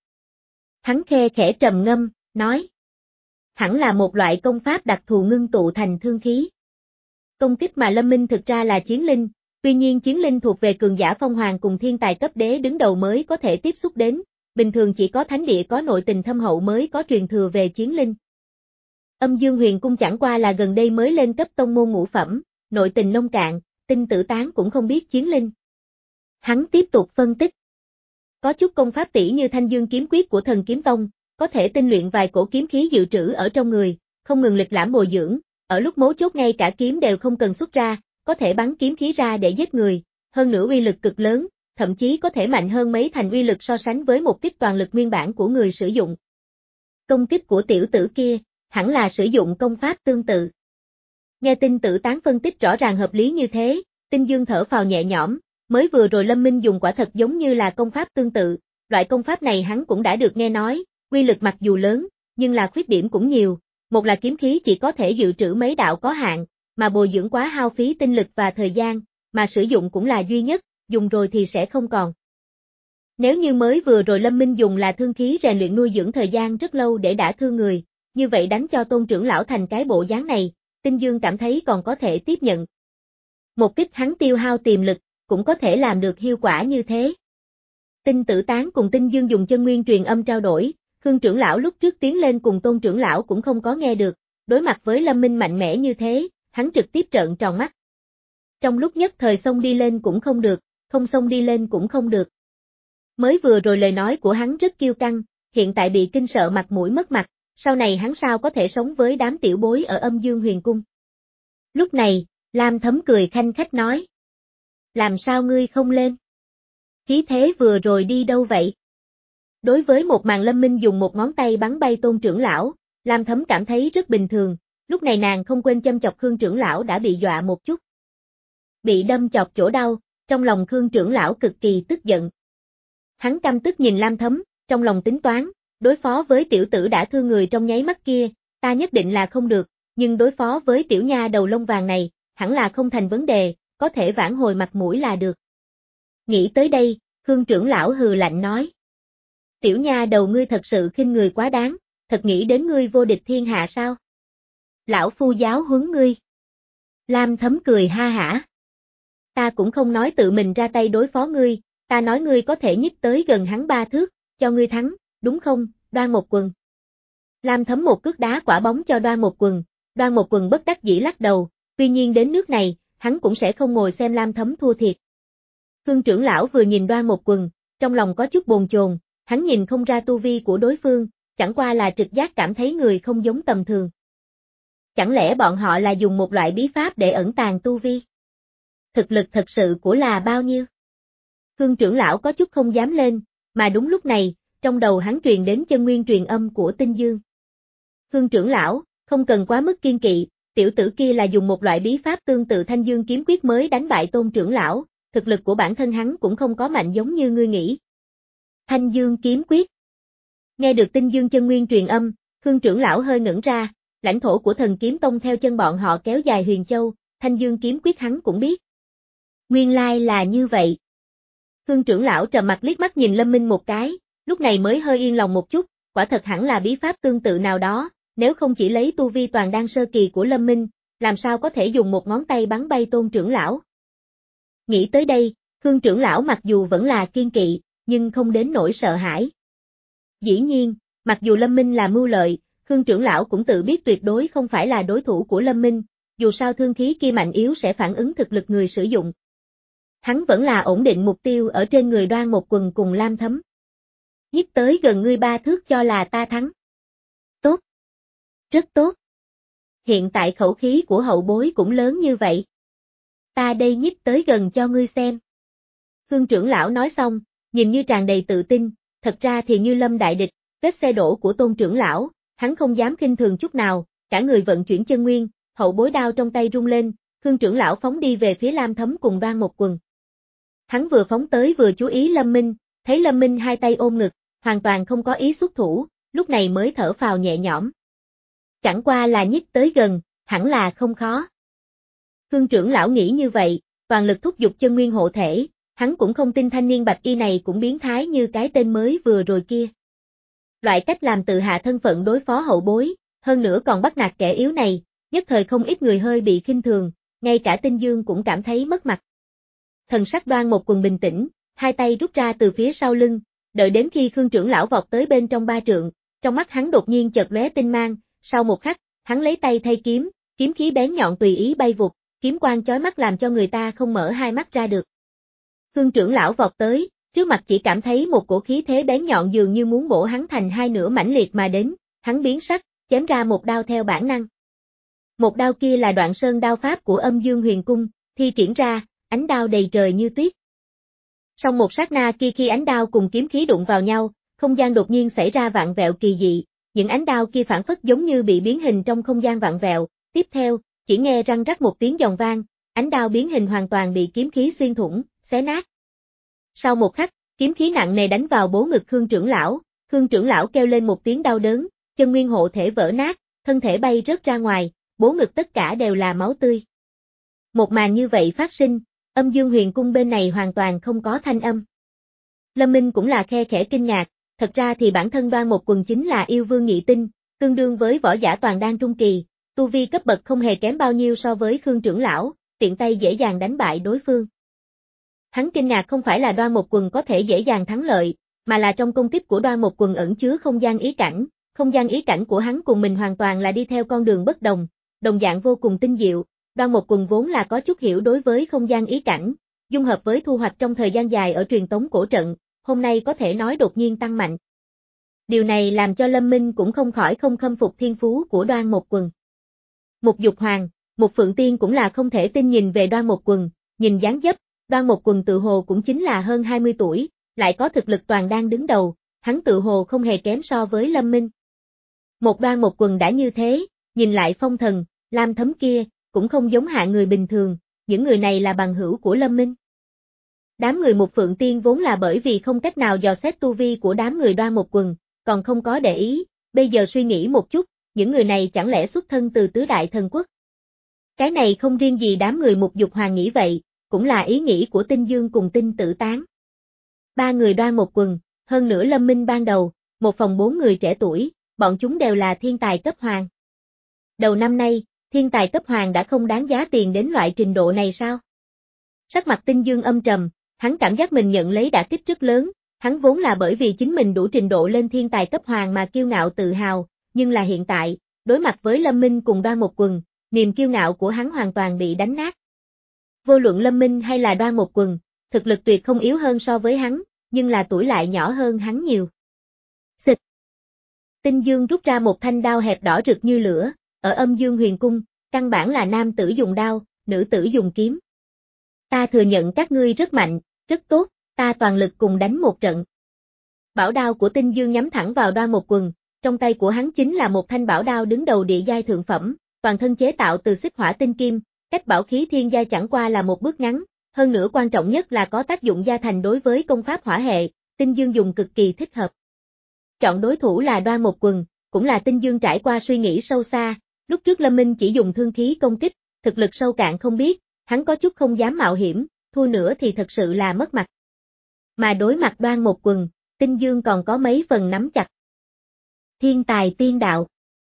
Hắn khe khẽ trầm ngâm, nói. Hẳn là một loại công pháp đặc thù ngưng tụ thành thương khí. Công kích mà Lâm Minh thực ra là chiến linh, tuy nhiên chiến linh thuộc về cường giả phong hoàng cùng thiên tài cấp đế đứng đầu mới có thể tiếp xúc đến, bình thường chỉ có thánh địa có nội tình thâm hậu mới có truyền thừa về chiến linh. Âm Dương Huyền Cung chẳng qua là gần đây mới lên cấp tông môn ngũ phẩm, nội tình nông cạn, Tinh Tử Tán cũng không biết chiến linh. Hắn tiếp tục phân tích. Có chút công pháp tỷ như Thanh Dương kiếm quyết của Thần Kiếm Tông, có thể tinh luyện vài cổ kiếm khí dự trữ ở trong người, không ngừng lịch lãm bồi dưỡng, ở lúc mấu chốt ngay cả kiếm đều không cần xuất ra, có thể bắn kiếm khí ra để giết người, hơn nữa uy lực cực lớn, thậm chí có thể mạnh hơn mấy thành uy lực so sánh với một kích toàn lực nguyên bản của người sử dụng. Công kích của tiểu tử kia, hẳn là sử dụng công pháp tương tự. Nghe Tinh Tử Tán phân tích rõ ràng hợp lý như thế, Tinh Dương thở phào nhẹ nhõm, mới vừa rồi Lâm Minh dùng quả thật giống như là công pháp tương tự, loại công pháp này hắn cũng đã được nghe nói, uy lực mặc dù lớn, nhưng là khuyết điểm cũng nhiều, một là kiếm khí chỉ có thể dự trữ mấy đạo có hạn, mà bồi dưỡng quá hao phí tinh lực và thời gian, mà sử dụng cũng là duy nhất, dùng rồi thì sẽ không còn. Nếu như mới vừa rồi Lâm Minh dùng là thương khí rèn luyện nuôi dưỡng thời gian rất lâu để đả thương người, như vậy đánh cho Tôn trưởng lão thành cái bộ dáng này, Tinh Dương cảm thấy còn có thể tiếp nhận. Một kích hắn tiêu hao tiềm lực, cũng có thể làm được hiệu quả như thế. Tinh Tử Tán cùng Tinh Dương dùng chân nguyên truyền âm trao đổi, Khương trưởng lão lúc trước tiến lên cùng Tôn trưởng lão cũng không có nghe được, đối mặt với Lâm Minh mạnh mẽ như thế, hắn trực tiếp trợn tròn mắt. Trong lúc nhất thời xông đi lên cũng không được, không xông đi lên cũng không được. Mới vừa rồi lời nói của hắn rất kiêu căng, hiện tại bị kinh sợ mặt mũi mất mặt, sau này hắn sao có thể sống với đám tiểu bối ở Âm Dương Huyền Cung. Lúc này, Lam Thấm cười khanh khách nói. Làm sao ngươi không lên? Khí thế vừa rồi đi đâu vậy? Đối với một màn Lâm Minh dùng một ngón tay bắn bay Tôn trưởng lão, Lam Thấm cảm thấy rất bình thường, lúc này nàng không quên châm chọc Khương trưởng lão đã bị dọa một chút. Bị đâm chọc chỗ đau, trong lòng Khương trưởng lão cực kỳ tức giận. Hắn căm tức nhìn Lam Thấm, trong lòng tính toán, đối phó với tiểu tử đã thương người trong nháy mắt kia, ta nhất định là không được, nhưng đối phó với tiểu nha đầu lông vàng này, hẳn là không thành vấn đề, có thể vãn hồi mặt mũi là được. Nghĩ tới đây, Khương trưởng lão hừ lạnh nói. Tiểu nha đầu ngươi thật sự khinh người quá đáng, thật nghĩ đến ngươi vô địch thiên hạ sao? Lão phu giáo huấn ngươi. Lam Thấm cười ha hả. Ta cũng không nói tự mình ra tay đối phó ngươi, ta nói ngươi có thể nhích tới gần hắn ba thước, cho ngươi thắng, đúng không, Đoan Một Quần. Lam Thấm một cước đá quả bóng cho Đoan Một Quần, Đoan Một Quần bất đắc dĩ lắc đầu, tuy nhiên đến nước này, hắn cũng sẽ không ngồi xem Lam Thấm thua thiệt. Khương trưởng lão vừa nhìn Đoan Một Quần, trong lòng có chút bồn chồn, hắn nhìn không ra tu vi của đối phương, chẳng qua là trực giác cảm thấy người không giống tầm thường. Chẳng lẽ bọn họ là dùng một loại bí pháp để ẩn tàng tu vi? Thực lực thật sự của là bao nhiêu? Khương trưởng lão có chút không dám lên, mà đúng lúc này, trong đầu hắn truyền đến chân nguyên truyền âm của Tinh Dương. Khương trưởng lão, không cần quá mức kiên kỵ, tiểu tử kia là dùng một loại bí pháp tương tự Thanh Dương kiếm quyết mới đánh bại Tôn trưởng lão, thực lực của bản thân hắn cũng không có mạnh giống như ngươi nghĩ. Thanh Dương kiếm quyết. Nghe được Tinh Dương chân nguyên truyền âm, Khương trưởng lão hơi ngẩn ra, lãnh thổ của Thần Kiếm Tông theo chân bọn họ kéo dài Huyền Châu, Thanh Dương kiếm quyết hắn cũng biết. Nguyên lai là như vậy. Khương trưởng lão trầm mặt liếc mắt nhìn Lâm Minh một cái, lúc này mới hơi yên lòng một chút, quả thật hẳn là bí pháp tương tự nào đó, nếu không chỉ lấy tu vi toàn đan sơ kỳ của Lâm Minh, làm sao có thể dùng một ngón tay bắn bay Tôn trưởng lão. Nghĩ tới đây, Khương trưởng lão mặc dù vẫn là kiên kỵ, nhưng không đến nỗi sợ hãi. Dĩ nhiên, mặc dù Lâm Minh là mưu lợi, Khương trưởng lão cũng tự biết tuyệt đối không phải là đối thủ của Lâm Minh, dù sao thương khí kia mạnh yếu sẽ phản ứng thực lực người sử dụng. Hắn vẫn là ổn định mục tiêu ở trên người Đoan Một Quần cùng Lam Thấm. Nhích tới gần ngươi ba thước cho là ta thắng. Tốt. Rất tốt. Hiện tại khẩu khí của hậu bối cũng lớn như vậy. Ta đây nhích tới gần cho ngươi xem. Khương trưởng lão nói xong, nhìn như tràn đầy tự tin, thật ra thì như lâm đại địch, vết xe đổ của Tôn trưởng lão, hắn không dám khinh thường chút nào, cả người vận chuyển chân nguyên, hậu bối đao trong tay rung lên, Khương trưởng lão phóng đi về phía Lam Thấm cùng Đoan Một Quần. Hắn vừa phóng tới vừa chú ý Lâm Minh, thấy Lâm Minh hai tay ôm ngực, hoàn toàn không có ý xuất thủ, lúc này mới thở phào nhẹ nhõm. Chẳng qua là nhích tới gần, hẳn là không khó. Khương trưởng lão nghĩ như vậy, toàn lực thúc giục chân nguyên hộ thể, hắn cũng không tin thanh niên bạch y này cũng biến thái như cái tên mới vừa rồi kia. Loại cách làm tự hạ thân phận đối phó hậu bối, hơn nữa còn bắt nạt kẻ yếu này, nhất thời không ít người hơi bị khinh thường, ngay cả Tinh Dương cũng cảm thấy mất mặt. Thần sắc Đoan Một Quần bình tĩnh, hai tay rút ra từ phía sau lưng, đợi đến khi Khương trưởng lão vọt tới bên trong ba trượng, trong mắt hắn đột nhiên chợt lóe tinh mang, sau một khắc, hắn lấy tay thay kiếm, kiếm khí bén nhọn tùy ý bay vụt, kiếm quang chói mắt làm cho người ta không mở hai mắt ra được. Khương trưởng lão vọt tới, trước mặt chỉ cảm thấy một cổ khí thế bén nhọn dường như muốn bổ hắn thành hai nửa mãnh liệt mà đến, hắn biến sắc, chém ra một đao theo bản năng. Một đao kia là Đoạn Sơn đao pháp của Âm Dương Huyền Cung, thi triển ra, ánh đao đầy trời như tuyết. Trong một sát na kia khi ánh đao cùng kiếm khí đụng vào nhau, không gian đột nhiên xảy ra vạn vẹo kỳ dị, những ánh đao kia phản phất giống như bị biến hình trong không gian vạn vẹo, tiếp theo, chỉ nghe răng rắc một tiếng giòn vang, ánh đao biến hình hoàn toàn bị kiếm khí xuyên thủng, xé nát. Sau một khắc, kiếm khí nặng nề đánh vào bố ngực Khương trưởng lão, Khương trưởng lão kêu lên một tiếng đau đớn, chân nguyên hộ thể vỡ nát, thân thể bay rớt ra ngoài, bố ngực tất cả đều là máu tươi. Một màn như vậy phát sinh, Âm Dương Huyền Cung bên này hoàn toàn không có thanh âm. Lâm Minh cũng là khe khẽ kinh ngạc, thật ra thì bản thân Đoan Một Quần chính là yêu vương nhị tinh, tương đương với võ giả toàn đan trung kỳ, tu vi cấp bậc không hề kém bao nhiêu so với Khương trưởng lão, tiện tay dễ dàng đánh bại đối phương. Hắn kinh ngạc không phải là Đoan Một Quần có thể dễ dàng thắng lợi, mà là trong công kích của Đoan Một Quần ẩn chứa không gian ý cảnh, không gian ý cảnh của hắn cùng mình hoàn toàn là đi theo con đường bất đồng, đồng dạng vô cùng tinh diệu. Đoan Một Quần vốn là có chút hiểu đối với không gian ý cảnh, dung hợp với thu hoạch trong thời gian dài ở truyền tống cổ trận, hôm nay có thể nói đột nhiên tăng mạnh. Điều này làm cho Lâm Minh cũng không khỏi không khâm phục thiên phú của Đoan Một Quần. Một Dục Hoàng, một Phượng Tiên cũng là không thể tin nhìn về Đoan Một Quần, nhìn dáng dấp, Đoan Một Quần tự hồ cũng chính là hơn hai mươi tuổi, lại có thực lực toàn đang đứng đầu, hắn tự hồ không hề kém so với Lâm Minh. Một Đoan Một Quần đã như thế, nhìn lại Phong Thần, Lam Thấm kia, cũng không giống hạ người bình thường, những người này là bằng hữu của Lâm Minh. Đám người Một Phượng Tiên vốn là bởi vì không cách nào dò xét tu vi của đám người Đoan Một Quần, còn không có để ý, bây giờ suy nghĩ một chút, những người này chẳng lẽ xuất thân từ tứ đại thần quốc. Cái này không riêng gì đám người Một Dục Hoàng nghĩ vậy, cũng là ý nghĩ của Tinh Dương cùng Tinh Tử Tán. Ba người Đoan Một Quần, hơn nữa Lâm Minh ban đầu, một phòng bốn người trẻ tuổi, bọn chúng đều là thiên tài cấp hoàng. Đầu năm nay, thiên tài cấp hoàng đã không đáng giá tiền đến loại trình độ này sao? Sắc mặt Tinh Dương âm trầm, hắn cảm giác mình nhận lấy đả kích rất lớn, hắn vốn là bởi vì chính mình đủ trình độ lên thiên tài cấp hoàng mà kiêu ngạo tự hào, nhưng là hiện tại, đối mặt với Lâm Minh cùng Đoan Một Quần, niềm kiêu ngạo của hắn hoàn toàn bị đánh nát. Vô luận Lâm Minh hay là Đoan Một Quần, thực lực tuyệt không yếu hơn so với hắn, nhưng là tuổi lại nhỏ hơn hắn nhiều. Xịt. Tinh Dương rút ra một thanh đao hẹp đỏ rực như lửa, ở Âm Dương Huyền Cung, căn bản là nam tử dùng đao, nữ tử dùng kiếm. Ta thừa nhận các ngươi rất mạnh, rất tốt, ta toàn lực cùng đánh một trận. Bảo đao của Tinh Dương nhắm thẳng vào Đoan Một Quần, trong tay của hắn chính là một thanh bảo đao đứng đầu địa giai thượng phẩm, toàn thân chế tạo từ xích hỏa tinh kim, cách bảo khí thiên giai chẳng qua là một bước ngắn, hơn nữa quan trọng nhất là có tác dụng gia thành đối với công pháp hỏa hệ, Tinh Dương dùng cực kỳ thích hợp. Chọn đối thủ là Đoan Một Quần, cũng là Tinh Dương trải qua suy nghĩ sâu xa, lúc trước Lâm Minh chỉ dùng thương khí công kích, thực lực sâu cạn không biết, hắn có chút không dám mạo hiểm, thua nữa thì thật sự là mất mặt. Mà đối mặt Đoan Một Quần, Tinh Dương còn có mấy phần nắm chặt. Thiên tài tiên đạo.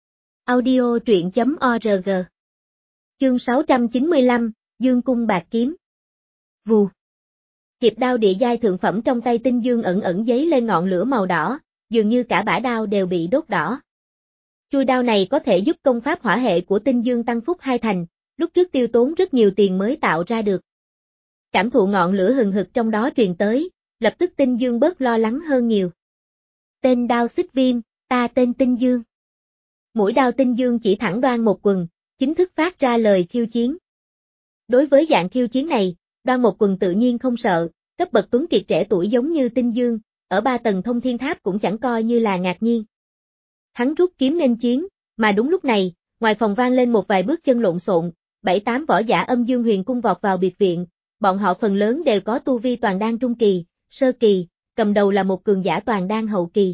Audio truyện chấm org. Chương sáu trăm chín mươi lăm, Dương Cung Bạc Kiếm. Vù. Hiệp đao địa giai thượng phẩm trong tay Tinh Dương ẩn ẩn giấy lên ngọn lửa màu đỏ, dường như cả bả đao đều bị đốt đỏ. Chuôi đao này có thể giúp công pháp hỏa hệ của Tinh Dương tăng phúc hai thành, lúc trước tiêu tốn rất nhiều tiền mới tạo ra được. Cảm thụ ngọn lửa hừng hực trong đó truyền tới, lập tức Tinh Dương bớt lo lắng hơn nhiều. Tên đao xích viêm, ta tên Tinh Dương. Mũi đao Tinh Dương chỉ thẳng Đoan Một Quần, chính thức phát ra lời khiêu chiến. Đối với dạng khiêu chiến này, Đoan Một Quần tự nhiên không sợ, cấp bậc tuấn kiệt trẻ tuổi giống như Tinh Dương, ở ba tầng thông thiên tháp cũng chẳng coi như là ngạc nhiên. Hắn rút kiếm nên chiến, mà đúng lúc này, ngoài phòng vang lên một vài bước chân lộn xộn, bảy tám võ giả Âm Dương Huyền Cung vọt vào biệt viện, bọn họ phần lớn đều có tu vi toàn đan trung kỳ, sơ kỳ, cầm đầu là một cường giả toàn đan hậu kỳ.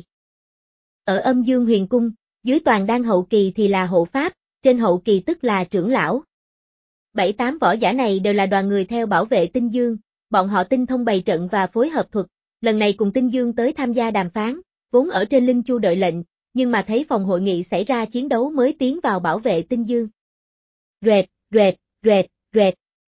Ở Âm Dương Huyền Cung, dưới toàn đan hậu kỳ thì là hộ pháp, trên hậu kỳ tức là trưởng lão. Bảy tám võ giả này đều là đoàn người theo bảo vệ Tinh Dương, bọn họ tinh thông bày trận và phối hợp thuật, lần này cùng Tinh Dương tới tham gia đàm phán, vốn ở trên Linh Chu đợi lệnh, nhưng mà thấy phòng hội nghị xảy ra chiến đấu mới tiến vào bảo vệ Tinh Dương. Rệt, rệt, rệt, rệt.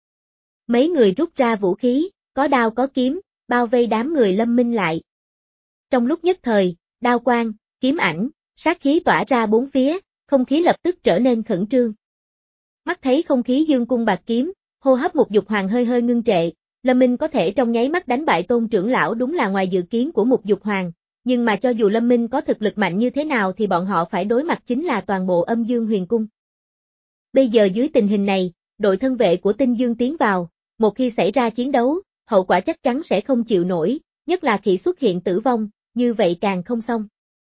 Mấy người rút ra vũ khí, có đao có kiếm, bao vây đám người Lâm Minh lại. Trong lúc nhất thời, đao quang, kiếm ảnh, sát khí tỏa ra bốn phía, không khí lập tức trở nên khẩn trương. Mắt thấy không khí dương cung bạc kiếm, hô hấp Mục Dục Hoàng hơi hơi ngưng trệ, Lâm Minh có thể trong nháy mắt đánh bại Tôn trưởng lão đúng là ngoài dự kiến của Mục Dục Hoàng, nhưng mà cho dù Lâm Minh có thực lực mạnh như thế nào thì bọn họ phải đối mặt chính là toàn bộ Âm Dương Huyền Cung. Bây giờ dưới tình hình này, đội thân vệ của Tinh Dương tiến vào, một khi xảy ra chiến đấu, hậu quả chắc chắn sẽ không chịu nổi, nhất là khi xuất hiện tử vong, như vậy càng không xong.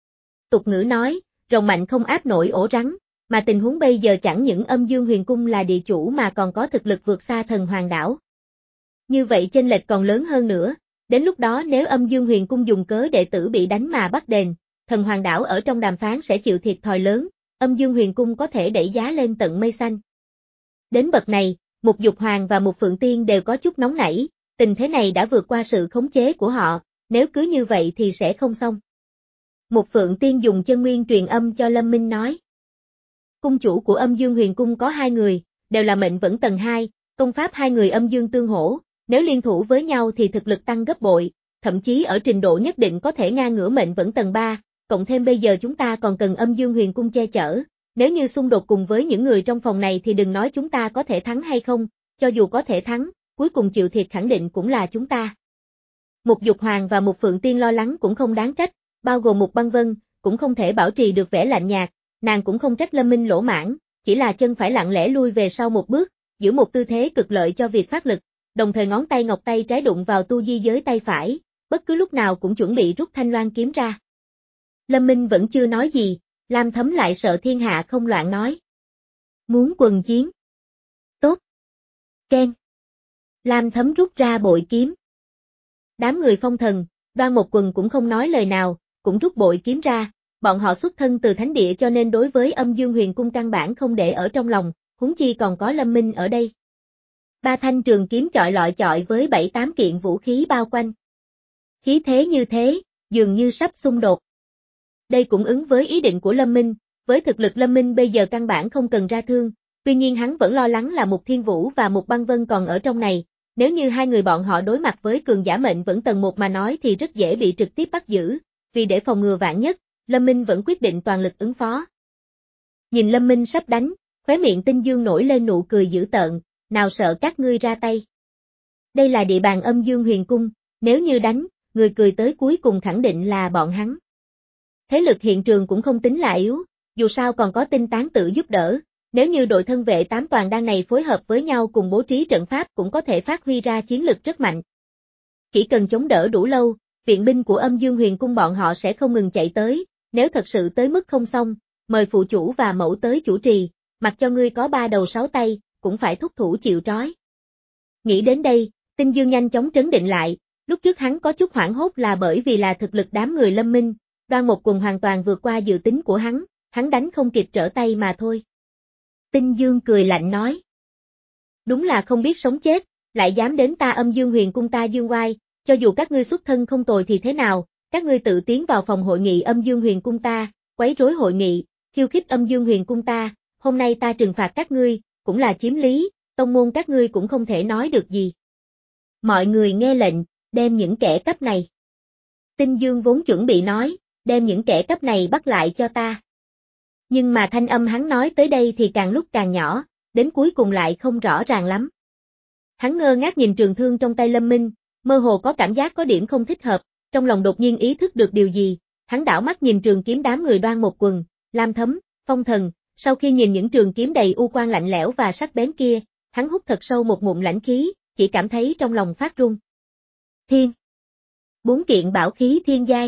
Tục ngữ nói, rồng mạnh không áp nổi ổ rắn, mà tình huống bây giờ chẳng những Âm Dương Huyền Cung là địa chủ mà còn có thực lực vượt xa Thần Hoàng đảo. Như vậy chênh lệch còn lớn hơn nữa, đến lúc đó nếu Âm Dương Huyền Cung dùng cớ đệ tử bị đánh mà bắt đền, Thần Hoàng đảo ở trong đàm phán sẽ chịu thiệt thòi lớn, Âm Dương Huyền Cung có thể đẩy giá lên tận mây xanh. Đến bậc này, Mục Dục Hoàng và Mục Phượng Tiên đều có chút nóng nảy, tình thế này đã vượt qua sự khống chế của họ, nếu cứ như vậy thì sẽ không xong. Mục Phượng Tiên dùng chân nguyên truyền âm cho Lâm Minh nói. Cung chủ của Âm Dương Huyền Cung có hai người, đều là mệnh vẫn tầng hai, công pháp hai người âm dương tương hỗ, nếu liên thủ với nhau thì thực lực tăng gấp bội, thậm chí ở trình độ nhất định có thể ngang ngửa mệnh vẫn tầng ba, cộng thêm bây giờ chúng ta còn cần Âm Dương Huyền Cung che chở, nếu như xung đột cùng với những người trong phòng này thì đừng nói chúng ta có thể thắng hay không, cho dù có thể thắng, cuối cùng chịu thiệt khẳng định cũng là chúng ta. Mục Dục Hoàng và Mục Phượng Tiên lo lắng cũng không đáng trách, bao gồm Mục Băng Vân, cũng không thể bảo trì được vẻ lạnh nhạt, nàng cũng không trách Lâm Minh lỗ mãn, chỉ là chân phải lặng lẽ lui về sau một bước, giữ một tư thế cực lợi cho việc phát lực, đồng thời ngón tay ngọc tay trái đụng vào tu di giới tay phải, bất cứ lúc nào cũng chuẩn bị rút thanh loan kiếm ra. Lâm Minh vẫn chưa nói gì, Lam Thấm lại sợ thiên hạ không loạn nói. Muốn quần chiến. Tốt. Ken. Lam Thấm rút ra bội kiếm. Đám người Phong Thần, Đoan Một Quần cũng không nói lời nào, cũng rút bội kiếm ra, bọn họ xuất thân từ thánh địa cho nên đối với Âm Dương Huyền Cung căn bản không để ở trong lòng, huống chi còn có Lâm Minh ở đây. Ba thanh trường kiếm chọi lọi chọi với bảy tám kiện vũ khí bao quanh. Khí thế như thế, dường như sắp xung đột. Đây cũng ứng với ý định của Lâm Minh, với thực lực Lâm Minh bây giờ căn bản không cần ra thương, tuy nhiên hắn vẫn lo lắng là Mục Thiên Vũ và Mục Băng Vân còn ở trong này, nếu như hai người bọn họ đối mặt với cường giả mệnh vẫn tầng một mà nói thì rất dễ bị trực tiếp bắt giữ, vì để phòng ngừa vạn nhất, Lâm Minh vẫn quyết định toàn lực ứng phó. Nhìn Lâm Minh sắp đánh, khóe miệng Tinh Dương nổi lên nụ cười dữ tợn, nào sợ các ngươi ra tay. Đây là địa bàn Âm Dương Huyền Cung, nếu như đánh, người cười tới cuối cùng khẳng định là bọn hắn. Thế lực hiện trường cũng không tính là yếu, dù sao còn có Tinh Tán tự giúp đỡ, nếu như đội thân vệ tám toàn đan này phối hợp với nhau cùng bố trí trận pháp cũng có thể phát huy ra chiến lực rất mạnh. Chỉ cần chống đỡ đủ lâu, viện binh của Âm Dương Huyền Cung bọn họ sẽ không ngừng chạy tới, nếu thật sự tới mức không xong, mời phụ chủ và mẫu tới chủ trì, mặc cho ngươi có ba đầu sáu tay, cũng phải thúc thủ chịu trói. Nghĩ đến đây, Tinh Dương nhanh chóng trấn định lại, lúc trước hắn có chút hoảng hốt là bởi vì là thực lực đám người Lâm Minh, Đoan Một Quần hoàn toàn vượt qua dự tính của hắn, hắn đánh không kịp trở tay mà thôi. Tinh Dương cười lạnh nói. Đúng là không biết sống chết, lại dám đến ta Âm Dương Huyền Cung ta dương oai, cho dù các ngươi xuất thân không tồi thì thế nào, các ngươi tự tiến vào phòng hội nghị Âm Dương Huyền Cung ta, quấy rối hội nghị, khiêu khích Âm Dương Huyền Cung ta, hôm nay ta trừng phạt các ngươi, cũng là chiếm lý, tông môn các ngươi cũng không thể nói được gì. Mọi người nghe lệnh, đem những kẻ cấp này. Tinh Dương vốn chuẩn bị nói, đem những kẻ cấp này bắt lại cho ta. Nhưng mà thanh âm hắn nói tới đây thì càng lúc càng nhỏ, đến cuối cùng lại không rõ ràng lắm. Hắn ngơ ngác nhìn trường thương trong tay Lâm Minh, mơ hồ có cảm giác có điểm không thích hợp, trong lòng đột nhiên ý thức được điều gì, hắn đảo mắt nhìn trường kiếm đám người Đoan Một Quần, Lam Thấm, Phong Thần, sau khi nhìn những trường kiếm đầy u quang lạnh lẽo và sắc bén kia, hắn hút thật sâu một ngụm lãnh khí, chỉ cảm thấy trong lòng phát run. Thiên. Bốn kiện bảo khí thiên giai.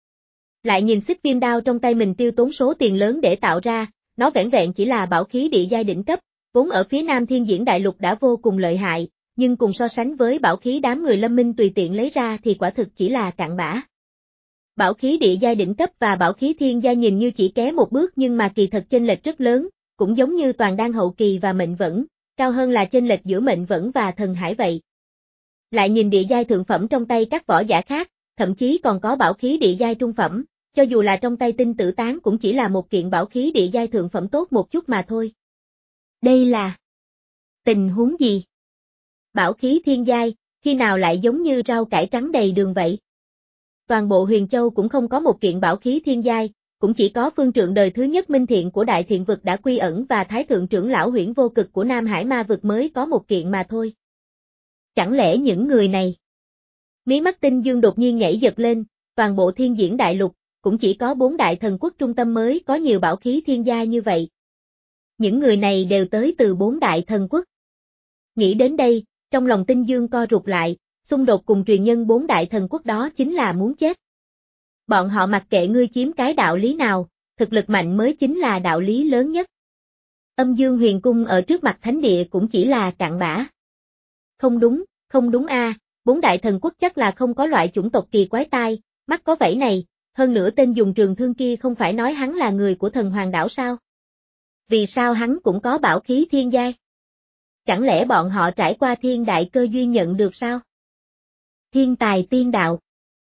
Lại nhìn xích viêm đao trong tay mình tiêu tốn số tiền lớn để tạo ra, nó vẻn vẹn chỉ là bảo khí địa giai đỉnh cấp, vốn ở phía Nam Thiên Diễn Đại Lục đã vô cùng lợi hại, nhưng cùng so sánh với bảo khí đám người Lâm Minh tùy tiện lấy ra thì quả thực chỉ là cặn bã. Bảo khí địa giai đỉnh cấp và bảo khí thiên giai nhìn như chỉ ké một bước nhưng mà kỳ thật chênh lệch rất lớn, cũng giống như toàn đan hậu kỳ và mệnh vẫn, cao hơn là chênh lệch giữa mệnh vẫn và thần hải vậy. Lại nhìn địa giai thượng phẩm trong tay các võ giả khác, thậm chí còn có bảo khí địa giai trung phẩm, cho dù là trong tay Tinh Tử Tán cũng chỉ là một kiện bảo khí địa giai thượng phẩm tốt một chút mà thôi. Đây là Tình huống gì? Bảo khí thiên giai, khi nào lại giống như rau cải trắng đầy đường vậy? Toàn bộ Huyền Châu cũng không có một kiện bảo khí thiên giai, cũng chỉ có phương trượng đời thứ nhất Minh Thiện của Đại Thiện Vực đã quy ẩn và Thái Thượng trưởng lão Huyễn Vô Cực của Nam Hải Ma Vực mới có một kiện mà thôi. Chẳng lẽ những người này? Mí mắt Tinh Dương đột nhiên nhảy giật lên, toàn bộ thiên diễn đại lục, cũng chỉ có bốn đại thần quốc trung tâm mới có nhiều bảo khí thiên giai như vậy. Những người này đều tới từ bốn đại thần quốc. Nghĩ đến đây, trong lòng Tinh Dương co rụt lại, xung đột cùng truyền nhân bốn đại thần quốc đó chính là muốn chết. Bọn họ mặc kệ ngươi chiếm cái đạo lý nào, thực lực mạnh mới chính là đạo lý lớn nhất. Âm Dương Huyền Cung ở trước mặt thánh địa cũng chỉ là cặn bã. Không đúng, không đúng a, bốn đại thần quốc chắc là không có loại chủng tộc kỳ quái tai, mắt có vảy này, hơn nữa tên dùng trường thương kia không phải nói hắn là người của thần hoàng đảo sao? Vì sao hắn cũng có bảo khí thiên giai? Chẳng lẽ bọn họ trải qua thiên đại cơ duyên nhận được sao? Thiên tài tiên đạo.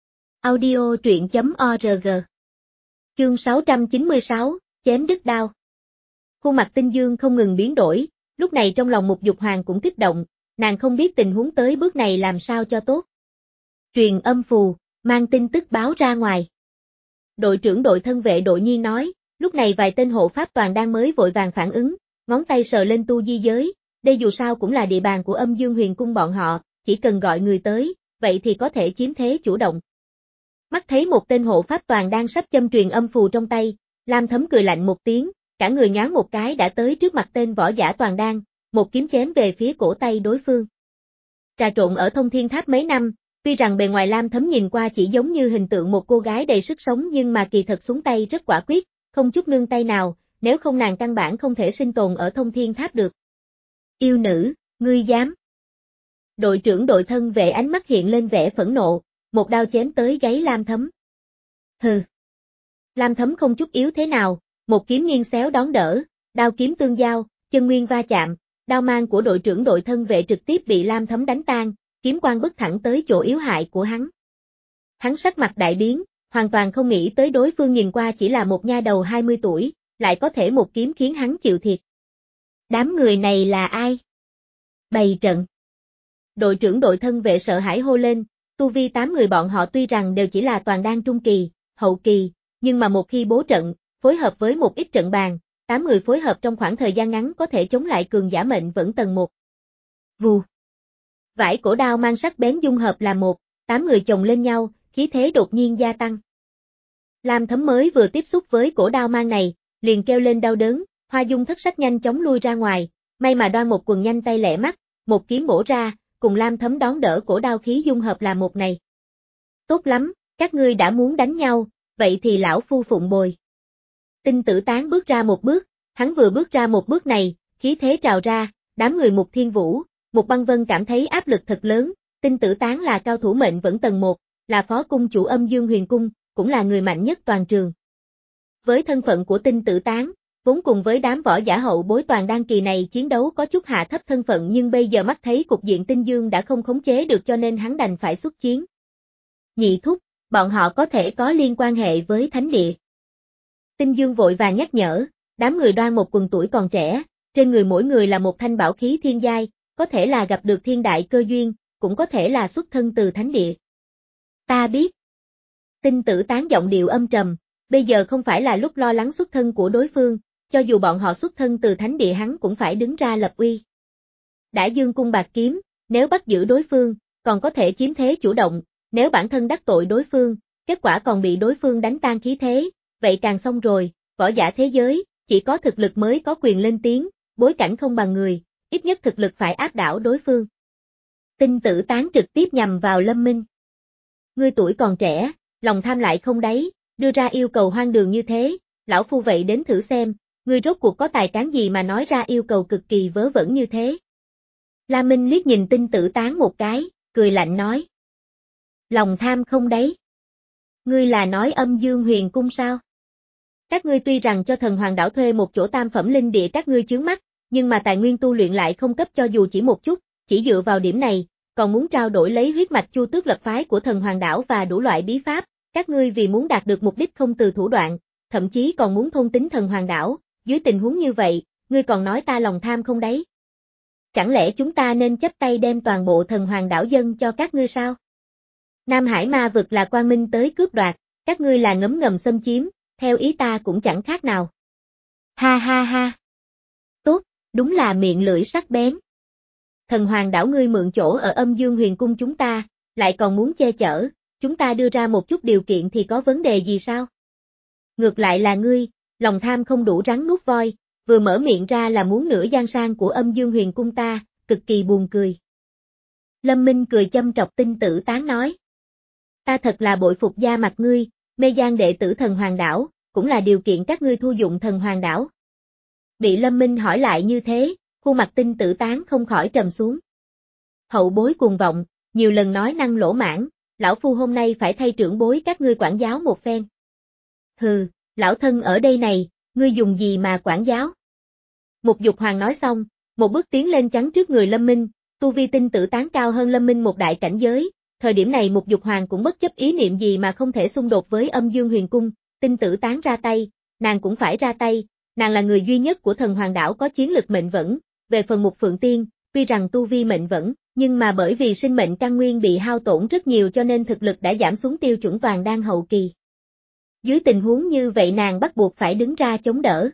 Audio truyện chấm org. Chương sáu trăm chín mươi sáu, chém đứt đao. Khuôn mặt Tinh Dương không ngừng biến đổi, lúc này trong lòng Mục Dục Hoàng cũng kích động, nàng không biết tình huống tới bước này làm sao cho tốt. Truyền âm phù, mang tin tức báo ra ngoài. Đội trưởng đội thân vệ Đội Nhi nói, lúc này vài tên hộ pháp toàn đang mới vội vàng phản ứng, ngón tay sờ lên tu di giới, đây dù sao cũng là địa bàn của Âm Dương Huyền Cung bọn họ, chỉ cần gọi người tới, vậy thì có thể chiếm thế chủ động. Mắt thấy một tên hộ pháp toàn đang sắp châm truyền âm phù trong tay, Lam Thấm cười lạnh một tiếng, cả người nhoáng một cái đã tới trước mặt tên võ giả toàn đang, một kiếm chém về phía cổ tay đối phương. Trà trộn ở Thông Thiên Tháp mấy năm, tuy rằng bề ngoài Lam Thấm nhìn qua chỉ giống như hình tượng một cô gái đầy sức sống nhưng mà kỳ thật xuống tay rất quả quyết, không chút nương tay nào, nếu không nàng căn bản không thể sinh tồn ở Thông Thiên Tháp được. Yêu nữ, ngươi dám. Đội trưởng đội thân vệ ánh mắt hiện lên vẻ phẫn nộ, một đao chém tới gáy Lam Thấm. Hừ. Lam Thấm không chút yếu thế nào, một kiếm nghiêng xéo đón đỡ, đao kiếm tương giao, chân nguyên va chạm, đao mang của đội trưởng đội thân vệ trực tiếp bị Lam Thấm đánh tan, kiếm quang bức thẳng tới chỗ yếu hại của hắn. Hắn sắc mặt đại biến, hoàn toàn không nghĩ tới đối phương nhìn qua chỉ là một nha đầu hai mươi tuổi, lại có thể một kiếm khiến hắn chịu thiệt. Đám người này là ai? Bày trận. Đội trưởng đội thân vệ sợ hãi hô lên, tu vi tám người bọn họ tuy rằng đều chỉ là toàn đan trung kỳ, hậu kỳ, nhưng mà một khi bố trận, phối hợp với một ít trận bàn, tám người phối hợp trong khoảng thời gian ngắn có thể chống lại cường giả mệnh vẫn tầng một. Vù. Vải cổ đao mang sắc bén dung hợp là một, tám người chồng lên nhau, khí thế đột nhiên gia tăng. Lam Thấm mới vừa tiếp xúc với cổ đao mang này, liền kêu lên đau đớn, Hoa Dung thất sắc nhanh chóng lui ra ngoài, may mà Đoan một quần nhanh tay lẹ mắt, một kiếm bổ ra, cùng Lam Thấm đón đỡ cổ đao khí dung hợp là một này. Tốt lắm, các ngươi đã muốn đánh nhau, vậy thì lão phu phụng bồi. Tinh Tử Tán bước ra một bước, hắn vừa bước ra một bước này, khí thế trào ra, đám người Mục Thiên Vũ, Mục Băng Vân cảm thấy áp lực thật lớn, Tinh Tử Tán là cao thủ mệnh vẫn tầng một, là phó cung chủ Âm Dương Huyền Cung, cũng là người mạnh nhất toàn trường. Với thân phận của Tinh Tử Tán, vốn cùng với đám võ giả hậu bối toàn đan kỳ này chiến đấu có chút hạ thấp thân phận nhưng bây giờ mắt thấy cục diện Tinh Dương đã không khống chế được cho nên hắn đành phải xuất chiến. Nhị thúc, bọn họ có thể có liên quan hệ với thánh địa. Tinh Dương vội vàng nhắc nhở, đám người Đoan một quần tuổi còn trẻ, trên người mỗi người là một thanh bảo khí thiên giai, có thể là gặp được thiên đại cơ duyên, cũng có thể là xuất thân từ thánh địa. Ta biết. Tinh Tử Tán giọng điệu âm trầm, bây giờ không phải là lúc lo lắng xuất thân của đối phương, cho dù bọn họ xuất thân từ thánh địa hắn cũng phải đứng ra lập uy. Đã dương cung bạc kiếm, nếu bắt giữ đối phương, còn có thể chiếm thế chủ động, nếu bản thân đắc tội đối phương, kết quả còn bị đối phương đánh tan khí thế, vậy càng xong rồi, võ giả thế giới, chỉ có thực lực mới có quyền lên tiếng, bối cảnh không bằng người, ít nhất thực lực phải áp đảo đối phương. Tinh Tử Tán trực tiếp nhằm vào Lâm Minh. Ngươi tuổi còn trẻ, lòng tham lại không đáy, đưa ra yêu cầu hoang đường như thế, lão phu vậy đến thử xem, ngươi rốt cuộc có tài cán gì mà nói ra yêu cầu cực kỳ vớ vẩn như thế. La Minh liếc nhìn Tinh Tử Tán một cái, cười lạnh nói. Lòng tham không đáy. Ngươi là nói Âm Dương Huyền Cung sao? Các ngươi tuy rằng cho thần hoàng đảo thuê một chỗ tam phẩm linh địa các ngươi chướng mắt, nhưng mà tài nguyên tu luyện lại không cấp cho dù chỉ một chút, chỉ dựa vào điểm này, còn muốn trao đổi lấy huyết mạch Chu Tước lập phái của thần hoàng đảo và đủ loại bí pháp, các ngươi vì muốn đạt được mục đích không từ thủ đoạn, thậm chí còn muốn thôn tính thần hoàng đảo, dưới tình huống như vậy, ngươi còn nói ta lòng tham không đấy. chẳng lẽ chúng ta nên chấp tay đem toàn bộ thần hoàng đảo dân cho các ngươi sao? Nam Hải ma vực là Quang Minh tới cướp đoạt, các ngươi là ngấm ngầm xâm chiếm, theo ý ta cũng chẳng khác nào. Ha ha ha. Tốt, đúng là miệng lưỡi sắc bén. Thần hoàng đảo ngươi mượn chỗ ở Âm Dương Huyền Cung chúng ta, lại còn muốn che chở, chúng ta đưa ra một chút điều kiện thì có vấn đề gì sao? Ngược lại là ngươi, lòng tham không đủ rắn nuốt voi, vừa mở miệng ra là muốn nửa giang sang của Âm Dương Huyền Cung ta, cực kỳ buồn cười. Lâm Minh cười châm trọc Tinh Tử Tán nói. Ta thật là bội phục da mặt ngươi, mê gian đệ tử thần hoàng đảo, cũng là điều kiện các ngươi thu dụng thần hoàng đảo. Bị Lâm Minh hỏi lại như thế, khuôn mặt Tinh Tử Tán không khỏi trầm xuống. Hậu bối cuồng vọng, nhiều lần nói năng lỗ mãn, lão phu hôm nay phải thay trưởng bối các ngươi quản giáo một phen. Hừ, lão thân ở đây này, ngươi dùng gì mà quản giáo? Một Dục Hoàng nói xong, một bước tiến lên chắn trước người Lâm Minh, tu vi Tinh Tử Tán cao hơn Lâm Minh một đại cảnh giới, thời điểm này một Dục Hoàng cũng bất chấp ý niệm gì mà không thể xung đột với Âm Dương Huyền Cung, Tinh Tử Tán ra tay, nàng cũng phải ra tay, nàng là người duy nhất của thần hoàng đảo có chiến lực mệnh vẫn, về phần Mục Phượng Tiên, tuy rằng tu vi mệnh vẫn, nhưng mà bởi vì sinh mệnh căn nguyên bị hao tổn rất nhiều cho nên thực lực đã giảm xuống tiêu chuẩn toàn đan hậu kỳ. Dưới tình huống như vậy nàng bắt buộc phải đứng ra chống đỡ.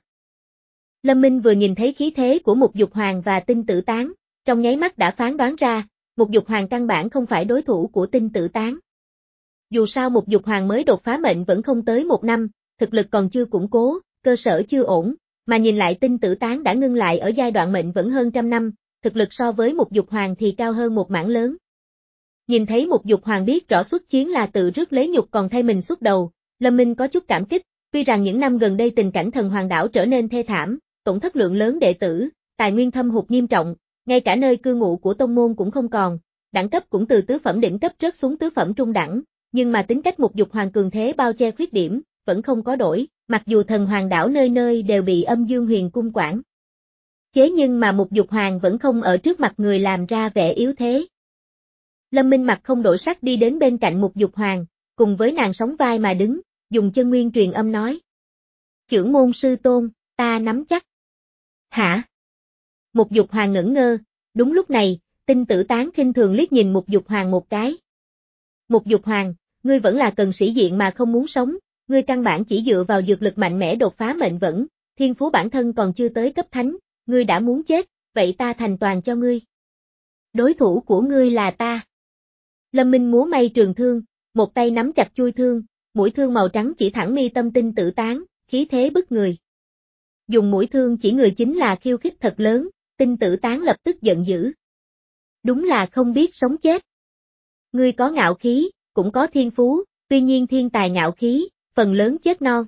Lâm Minh vừa nhìn thấy khí thế của Mục Dục Hoàng và Tinh Tử Tán, trong nháy mắt đã phán đoán ra, Mục Dục Hoàng căn bản không phải đối thủ của Tinh Tử Tán. Dù sao Mục Dục Hoàng mới đột phá mệnh vẫn không tới một năm, thực lực còn chưa củng cố, cơ sở chưa ổn, mà nhìn lại Tinh Tử Tán đã ngưng lại ở giai đoạn mệnh vẫn hơn trăm năm, thực lực so với Mục Dục Hoàng thì cao hơn một mảng lớn. Nhìn thấy Mục Dục Hoàng biết rõ xuất chiến là tự rước lấy nhục còn thay mình xuất đầu, Lâm Minh có chút cảm kích, tuy rằng những năm gần đây tình cảnh thần hoàng đảo trở nên thê thảm, tổn thất lượng lớn đệ tử, tài nguyên thâm hụt nghiêm trọng, ngay cả nơi cư ngụ của tông môn cũng không còn, đẳng cấp cũng từ tứ phẩm đỉnh cấp rớt xuống tứ phẩm trung đẳng, nhưng mà tính cách Mục Dục Hoàng cường thế bao che khuyết điểm, vẫn không có đổi, mặc dù thần hoàng đảo nơi nơi đều bị Âm Dương Huyền Cung quản. Chế nhưng mà Mục Dục Hoàng vẫn không ở trước mặt người làm ra vẻ yếu thế. Lâm Minh mặt không đổi sắc đi đến bên cạnh Mục Dục Hoàng, cùng với nàng sóng vai mà đứng, dùng chân nguyên truyền âm nói. Chưởng môn sư tôn, ta nắm chắc. Hả? Mục Dục Hoàng ngẩn ngơ, đúng lúc này, Tinh Tử Tán khinh thường liếc nhìn Mục Dục Hoàng một cái. Mục Dục Hoàng, ngươi vẫn là cần sĩ diện mà không muốn sống, ngươi căn bản chỉ dựa vào dược lực mạnh mẽ đột phá mệnh vẫn, thiên phú bản thân còn chưa tới cấp thánh, ngươi đã muốn chết, vậy ta thành toàn cho ngươi. Đối thủ của ngươi là ta. Lâm Minh múa may trường thương, một tay nắm chặt chui thương, mũi thương màu trắng chỉ thẳng mi tâm Tinh Tử Tán, khí thế bức người. Dùng mũi thương chỉ người chính là khiêu khích thật lớn, Tinh Tử Tán lập tức giận dữ. Đúng là không biết sống chết. Ngươi có ngạo khí, cũng có thiên phú, tuy nhiên thiên tài ngạo khí, phần lớn chết non.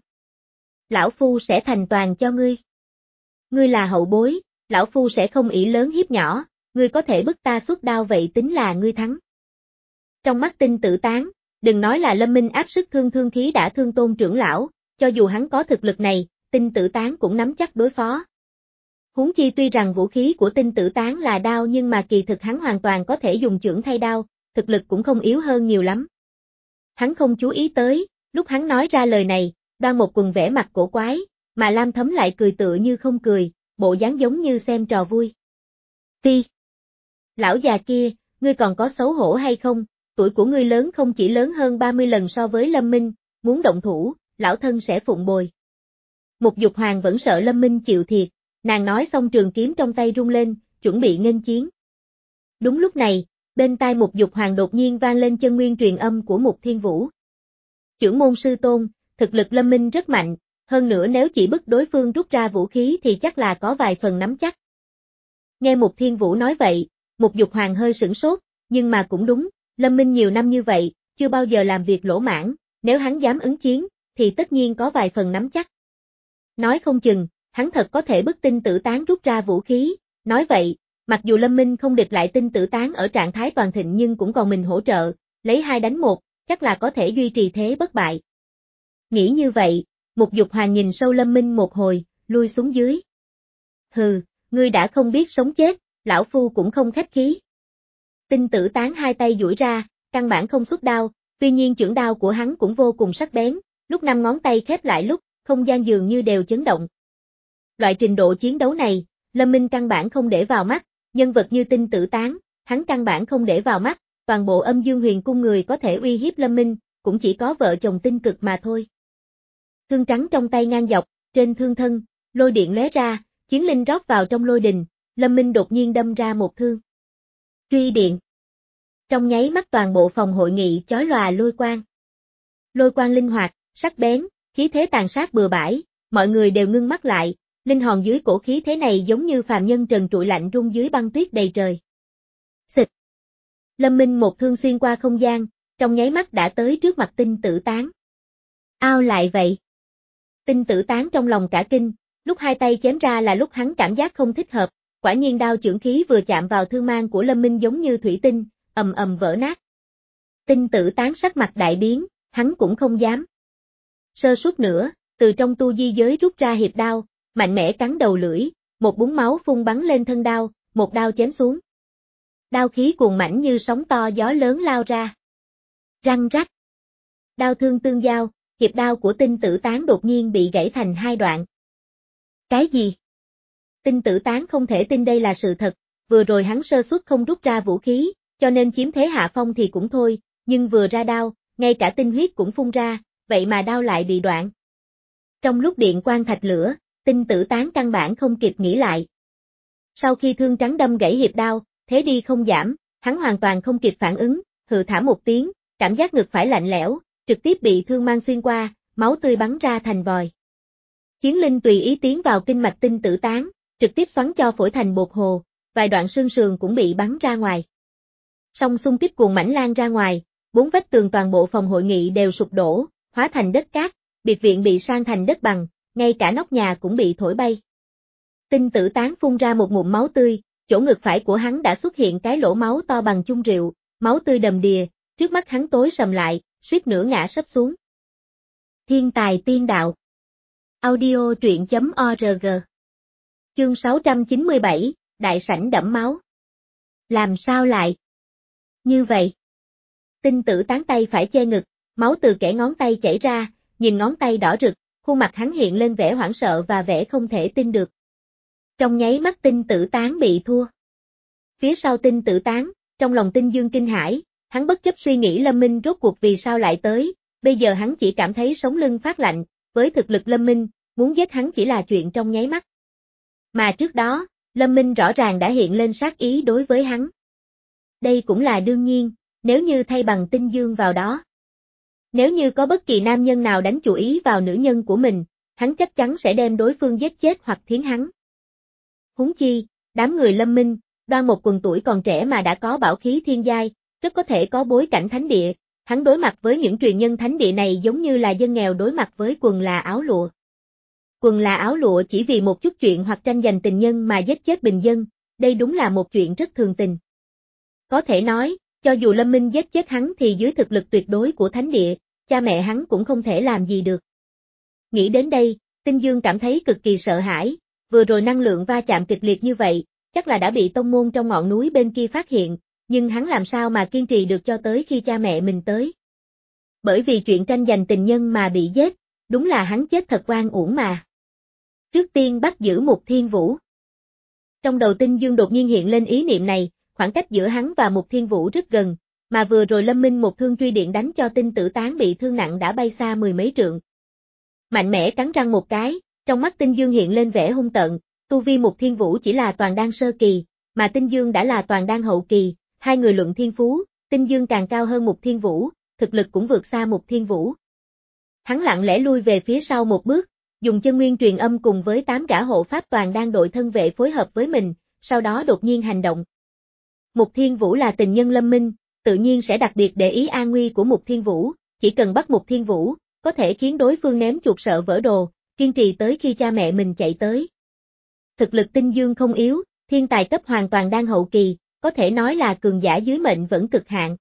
Lão Phu sẽ thành toàn cho ngươi. Ngươi là hậu bối, lão Phu sẽ không ỷ lớn hiếp nhỏ, ngươi có thể bức ta xuất đao vậy tính là ngươi thắng. Trong mắt Tinh Tử Tán, đừng nói là Lâm Minh áp sức thương thương khí đã thương Tôn trưởng lão, cho dù hắn có thực lực này, Tinh Tử Tán cũng nắm chắc đối phó. Huống chi tuy rằng vũ khí của Tinh Tử Tán là đao nhưng mà kỳ thực hắn hoàn toàn có thể dùng chưởng thay đao, thực lực cũng không yếu hơn nhiều lắm. Hắn không chú ý tới, lúc hắn nói ra lời này, Đoan Một Quần vẻ mặt cổ quái, mà Lam Thấm lại cười tựa như không cười, bộ dáng giống như xem trò vui. Phi! Lão già kia, ngươi còn có xấu hổ hay không? Tuổi của ngươi lớn không chỉ lớn hơn ba mươi lần so với Lâm Minh, muốn động thủ, lão thân sẽ phụng bồi. Mục Dục Hoàng vẫn sợ Lâm Minh chịu thiệt, nàng nói xong trường kiếm trong tay rung lên, chuẩn bị nghênh chiến. Đúng lúc này, bên tai Mục Dục Hoàng đột nhiên vang lên chân nguyên truyền âm của Mục Thiên Vũ. Chưởng môn sư tôn, thực lực Lâm Minh rất mạnh, hơn nữa nếu chỉ bức đối phương rút ra vũ khí thì chắc là có vài phần nắm chắc. Nghe Mục Thiên Vũ nói vậy, Mục Dục Hoàng hơi sửng sốt, nhưng mà cũng đúng, Lâm Minh nhiều năm như vậy, chưa bao giờ làm việc lỗ mãn, nếu hắn dám ứng chiến, thì tất nhiên có vài phần nắm chắc. Nói không chừng, hắn thật có thể bức Tinh Tử Tán rút ra vũ khí, nói vậy, mặc dù Lâm Minh không địch lại Tinh Tử Tán ở trạng thái toàn thịnh nhưng cũng còn mình hỗ trợ, lấy hai đánh một, chắc là có thể duy trì thế bất bại. Nghĩ như vậy, Mục Dục Hoàng nhìn sâu Lâm Minh một hồi, lui xuống dưới. Hừ, ngươi đã không biết sống chết, lão Phu cũng không khách khí. Tinh Tử Tán hai tay duỗi ra, căn bản không xuất đao, tuy nhiên chưởng đao của hắn cũng vô cùng sắc bén, lúc năm ngón tay khép lại lúc, không gian dường như đều chấn động. Loại trình độ chiến đấu này, Lâm Minh căn bản không để vào mắt, nhân vật như Tinh Tử Tán, hắn căn bản không để vào mắt, toàn bộ Âm Dương Huyền Cung người có thể uy hiếp Lâm Minh, cũng chỉ có vợ chồng Tinh Cực mà thôi. Thương trắng trong tay ngang dọc, trên thương thân, lôi điện lóe ra, chiến linh rót vào trong lôi đình, Lâm Minh đột nhiên đâm ra một thương. Truy điện. Trong nháy mắt toàn bộ phòng hội nghị chói lòa lôi quang. Lôi quang linh hoạt, sắc bén, khí thế tàn sát bừa bãi, mọi người đều ngưng mắt lại, linh hồn dưới cổ khí thế này giống như phàm nhân trần trụi lạnh run dưới băng tuyết đầy trời. Xịt. Lâm Minh một thương xuyên qua không gian, trong nháy mắt đã tới trước mặt Tinh Tử Tán. Ao lại vậy. Tinh Tử Tán trong lòng cả kinh, lúc hai tay chém ra là lúc hắn cảm giác không thích hợp, quả nhiên đao chưởng khí vừa chạm vào thương mang của Lâm Minh giống như thủy tinh, ầm ầm vỡ nát. Tinh Tử Tán sắc mặt đại biến, hắn cũng không dám sơ suất nữa, từ trong tu di giới rút ra hiệp đao, mạnh mẽ cắn đầu lưỡi, một búng máu phun bắn lên thân đao, một đao chém xuống. Đao khí cuồn mãnh như sóng to gió lớn lao ra. Răng rắc. Đao thương tương giao, hiệp đao của Tinh Tử Tán đột nhiên bị gãy thành hai đoạn. Cái gì? Tinh Tử Tán không thể tin đây là sự thật, vừa rồi hắn sơ suất không rút ra vũ khí, cho nên chiếm thế hạ phong thì cũng thôi, nhưng vừa ra đao, ngay cả tinh huyết cũng phun ra, vậy mà đao lại bị đoạn. Trong lúc điện quang thạch lửa, Tinh Tử Tán căn bản không kịp nghĩ lại. Sau khi thương trắng đâm gãy hiệp đao, thế đi không giảm, hắn hoàn toàn không kịp phản ứng, hừ thả một tiếng, cảm giác ngực phải lạnh lẽo, trực tiếp bị thương mang xuyên qua, máu tươi bắn ra thành vòi. Chiến linh tùy ý tiến vào kinh mạch Tinh Tử Tán, trực tiếp xoắn cho phổi thành bột hồ, vài đoạn xương sườn cũng bị bắn ra ngoài. Song xung kích cuồng mãnh lan ra ngoài, bốn vách tường toàn bộ phòng hội nghị đều sụp đổ, hóa thành đất cát, biệt viện bị san thành đất bằng, ngay cả nóc nhà cũng bị thổi bay. Tinh Tử Tán phun ra một ngụm máu tươi, chỗ ngực phải của hắn đã xuất hiện cái lỗ máu to bằng chung rượu, máu tươi đầm đìa, trước mắt hắn tối sầm lại, suýt nữa ngã sấp xuống. Thiên tài tiên đạo. Audio truyện chấm org. Chương sáu trăm chín mươi bảy, đại sảnh đẫm máu. Làm sao lại? Như vậy. Tinh Tử Tán tay phải che ngực, máu từ kẽ ngón tay chảy ra, nhìn ngón tay đỏ rực, khuôn mặt hắn hiện lên vẻ hoảng sợ và vẻ không thể tin được. Trong nháy mắt Tinh Tử Tán bị thua. Phía sau Tinh Tử Tán, trong lòng Tinh Dương kinh hãi, hắn bất chấp suy nghĩ Lâm Minh rốt cuộc vì sao lại tới, bây giờ hắn chỉ cảm thấy sống lưng phát lạnh, với thực lực Lâm Minh, muốn giết hắn chỉ là chuyện trong nháy mắt. Mà trước đó, Lâm Minh rõ ràng đã hiện lên sát ý đối với hắn. Đây cũng là đương nhiên, nếu như thay bằng Tinh Dương vào đó. Nếu như có bất kỳ nam nhân nào đánh chủ ý vào nữ nhân của mình, hắn chắc chắn sẽ đem đối phương giết chết hoặc thiến hắn. Huống chi, đám người Lâm Minh, đoan một quần tuổi còn trẻ mà đã có bảo khí thiên giai, rất có thể có bối cảnh thánh địa, hắn đối mặt với những truyền nhân thánh địa này giống như là dân nghèo đối mặt với quần là áo lụa. Quần là áo lụa chỉ vì một chút chuyện hoặc tranh giành tình nhân mà giết chết bình dân, đây đúng là một chuyện rất thường tình. Có thể nói, cho dù Lâm Minh giết chết hắn thì dưới thực lực tuyệt đối của thánh địa, cha mẹ hắn cũng không thể làm gì được. Nghĩ đến đây, Tinh Dương cảm thấy cực kỳ sợ hãi, vừa rồi năng lượng va chạm kịch liệt như vậy, chắc là đã bị tông môn trong ngọn núi bên kia phát hiện, nhưng hắn làm sao mà kiên trì được cho tới khi cha mẹ mình tới. Bởi vì chuyện tranh giành tình nhân mà bị giết, đúng là hắn chết thật oan uổng mà. Trước tiên bắt giữ Mục Thiên Vũ. Trong đầu Tinh Dương đột nhiên hiện lên ý niệm này, khoảng cách giữa hắn và Mục Thiên Vũ rất gần, mà vừa rồi Lâm Minh một thương truy điện đánh cho Tinh Tử Tán bị thương nặng đã bay xa mười mấy trượng. Mạnh mẽ cắn răng một cái, trong mắt Tinh Dương hiện lên vẻ hung tợn, tu vi Mục Thiên Vũ chỉ là toàn đan sơ kỳ, mà Tinh Dương đã là toàn đan hậu kỳ, hai người luận thiên phú, Tinh Dương càng cao hơn Mục Thiên Vũ, thực lực cũng vượt xa Mục Thiên Vũ. Hắn lặng lẽ lui về phía sau một bước, dùng chân nguyên truyền âm cùng với tám gã hộ pháp toàn đan đội thân vệ phối hợp với mình, sau đó đột nhiên hành động. Mục Thiên Vũ là tình nhân Lâm Minh, tự nhiên sẽ đặc biệt để ý an nguy của Mục Thiên Vũ, chỉ cần bắt Mục Thiên Vũ, có thể khiến đối phương ném chuột sợ vỡ đồ, kiên trì tới khi cha mẹ mình chạy tới. Thực lực Tinh Dương không yếu, thiên tài cấp hoàn toàn đang hậu kỳ, có thể nói là cường giả dưới mệnh vẫn cực hạn.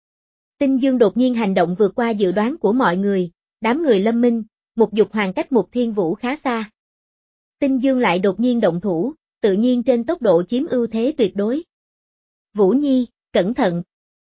Tinh Dương đột nhiên hành động vượt qua dự đoán của mọi người, đám người Lâm Minh, Mục Dục Hoàng cách Mục Thiên Vũ khá xa. Tinh Dương lại đột nhiên động thủ, tự nhiên trên tốc độ chiếm ưu thế tuyệt đối. Vũ Nhi, cẩn thận.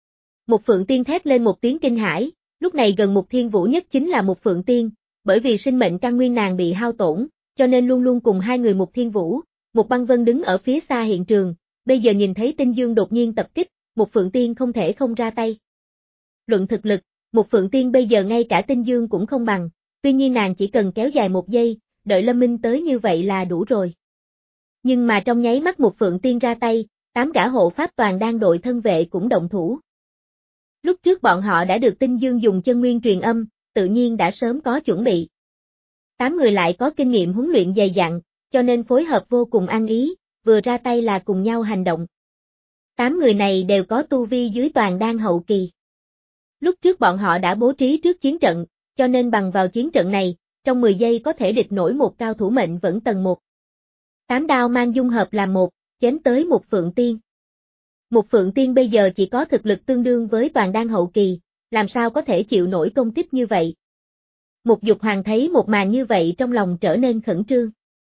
Một Phượng Tiên thét lên một tiếng kinh hãi, lúc này gần Mục Thiên Vũ nhất chính là một Phượng Tiên, bởi vì sinh mệnh căn nguyên nàng bị hao tổn, cho nên luôn luôn cùng hai người Mục Thiên Vũ, Mục Băng Vân đứng ở phía xa hiện trường, bây giờ nhìn thấy Tinh Dương đột nhiên tập kích, một Phượng Tiên không thể không ra tay. Luận thực lực, một Phượng Tiên bây giờ ngay cả Tinh Dương cũng không bằng, tuy nhiên nàng chỉ cần kéo dài một giây, đợi Lâm Minh tới như vậy là đủ rồi. Nhưng mà trong nháy mắt một Phượng Tiên ra tay, tám gã hộ pháp toàn đang đội thân vệ cũng động thủ. Lúc trước bọn họ đã được Tinh Dương dùng chân nguyên truyền âm, tự nhiên đã sớm có chuẩn bị. Tám người lại có kinh nghiệm huấn luyện dày dặn, cho nên phối hợp vô cùng ăn ý, vừa ra tay là cùng nhau hành động. Tám người này đều có tu vi dưới toàn đan hậu kỳ. Lúc trước bọn họ đã bố trí trước chiến trận, cho nên bằng vào chiến trận này, trong mười giây có thể địch nổi một cao thủ mệnh vẫn tầng một. Tám đao mang dung hợp làm một, chém tới một Phượng Tiên. Một Phượng Tiên bây giờ chỉ có thực lực tương đương với toàn đan hậu kỳ, làm sao có thể chịu nổi công kích như vậy. Một Dục Hoàng thấy một màn như vậy trong lòng trở nên khẩn trương.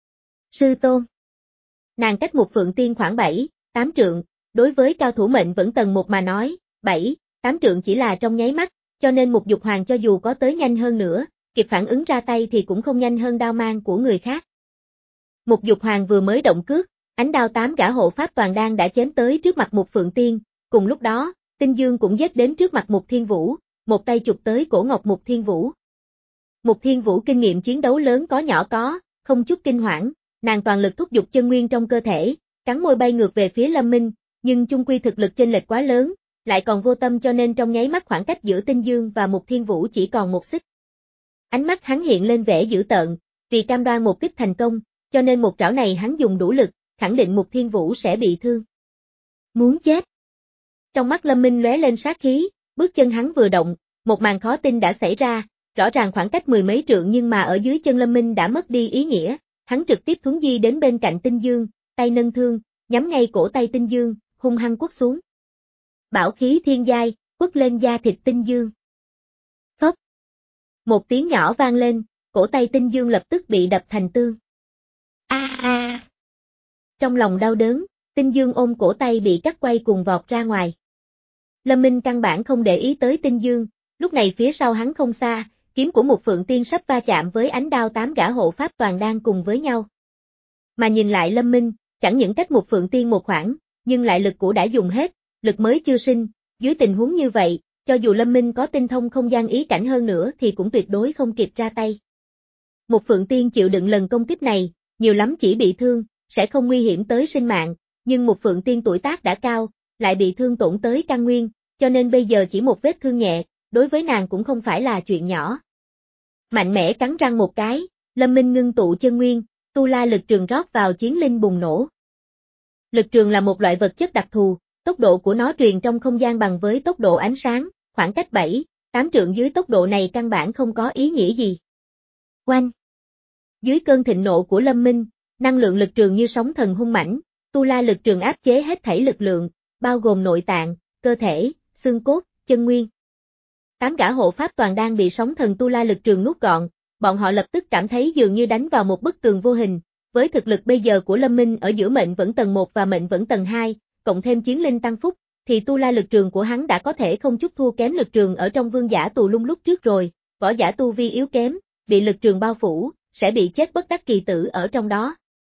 Sư tôn. Nàng cách một Phượng Tiên khoảng bảy, tám trượng, đối với cao thủ mệnh vẫn tầng một mà nói, bảy, tám trượng chỉ là trong nháy mắt, cho nên một Dục Hoàng cho dù có tới nhanh hơn nữa, kịp phản ứng ra tay thì cũng không nhanh hơn đao mang của người khác. Một Dục Hoàng vừa mới động cước, ánh đao tám gã hộ pháp toàn đan đã chém tới trước mặt một Phượng Tiên, cùng lúc đó, Tinh Dương cũng giết đến trước mặt một Thiên Vũ, một tay chụp tới cổ ngọc một Thiên Vũ. Một Thiên Vũ kinh nghiệm chiến đấu lớn có nhỏ có, không chút kinh hoảng, nàng toàn lực thúc giục chân nguyên trong cơ thể, cắn môi bay ngược về phía Lâm Minh, nhưng chung quy thực lực chênh lệch quá lớn, lại còn vô tâm cho nên trong nháy mắt khoảng cách giữa Tinh Dương và một Thiên Vũ chỉ còn một xích. Ánh mắt hắn hiện lên vẻ dữ tợn, vì cam đoan một kích thành công, cho nên một trảo này hắn dùng đủ lực, khẳng định một Thiên Vũ sẽ bị thương. Muốn chết. Trong mắt Lâm Minh lóe lên sát khí, bước chân hắn vừa động, một màn khó tin đã xảy ra, rõ ràng khoảng cách mười mấy trượng nhưng mà ở dưới chân Lâm Minh đã mất đi ý nghĩa, hắn trực tiếp thuấn di đến bên cạnh Tinh Dương, tay nâng thương, nhắm ngay cổ tay Tinh Dương, hung hăng quất xuống. Bảo khí thiên giai, quất lên da thịt Tinh Dương. Phốc. Một tiếng nhỏ vang lên, cổ tay Tinh Dương lập tức bị đập thành tương. A a. Trong lòng đau đớn, Tinh Dương ôm cổ tay bị cắt quay cùng vọt ra ngoài. Lâm Minh căn bản không để ý tới Tinh Dương, lúc này phía sau hắn không xa, kiếm của một Phượng Tiên sắp va chạm với ánh đao tám gã hộ pháp toàn đang cùng với nhau. Mà nhìn lại Lâm Minh, chẳng những cách một Phượng Tiên một khoảng, nhưng lại lực cũ đã dùng hết, lực mới chưa sinh, dưới tình huống như vậy, cho dù Lâm Minh có tinh thông không gian ý cảnh hơn nữa thì cũng tuyệt đối không kịp ra tay. Một Phượng Tiên chịu đựng lần công kích này, nhiều lắm chỉ bị thương, sẽ không nguy hiểm tới sinh mạng, nhưng một Phượng Tiên tuổi tác đã cao, lại bị thương tổn tới căn nguyên, cho nên bây giờ chỉ một vết thương nhẹ, đối với nàng cũng không phải là chuyện nhỏ. Mạnh mẽ cắn răng một cái, Lâm Minh ngưng tụ chân nguyên, tu la lực trường rót vào chiến linh bùng nổ. Lực trường là một loại vật chất đặc thù, tốc độ của nó truyền trong không gian bằng với tốc độ ánh sáng, khoảng cách bảy, tám trượng dưới tốc độ này căn bản không có ý nghĩa gì. Oanh! Dưới cơn thịnh nộ của Lâm Minh, năng lượng lực trường như sóng thần hung mãnh, tu la lực trường áp chế hết thảy lực lượng, bao gồm nội tạng, cơ thể, xương cốt, chân nguyên. Tám gã hộ pháp toàn đang bị sóng thần tu la lực trường nuốt gọn, bọn họ lập tức cảm thấy dường như đánh vào một bức tường vô hình, với thực lực bây giờ của Lâm Minh ở giữa mệnh vẫn tầng một và mệnh vẫn tầng hai, cộng thêm chiến linh tăng phúc, thì tu la lực trường của hắn đã có thể không chút thua kém lực trường ở trong vương giả tù lung lúc trước rồi, võ giả tu vi yếu kém, bị lực trường bao phủ, sẽ bị chết bất đắc kỳ tử ở trong đó.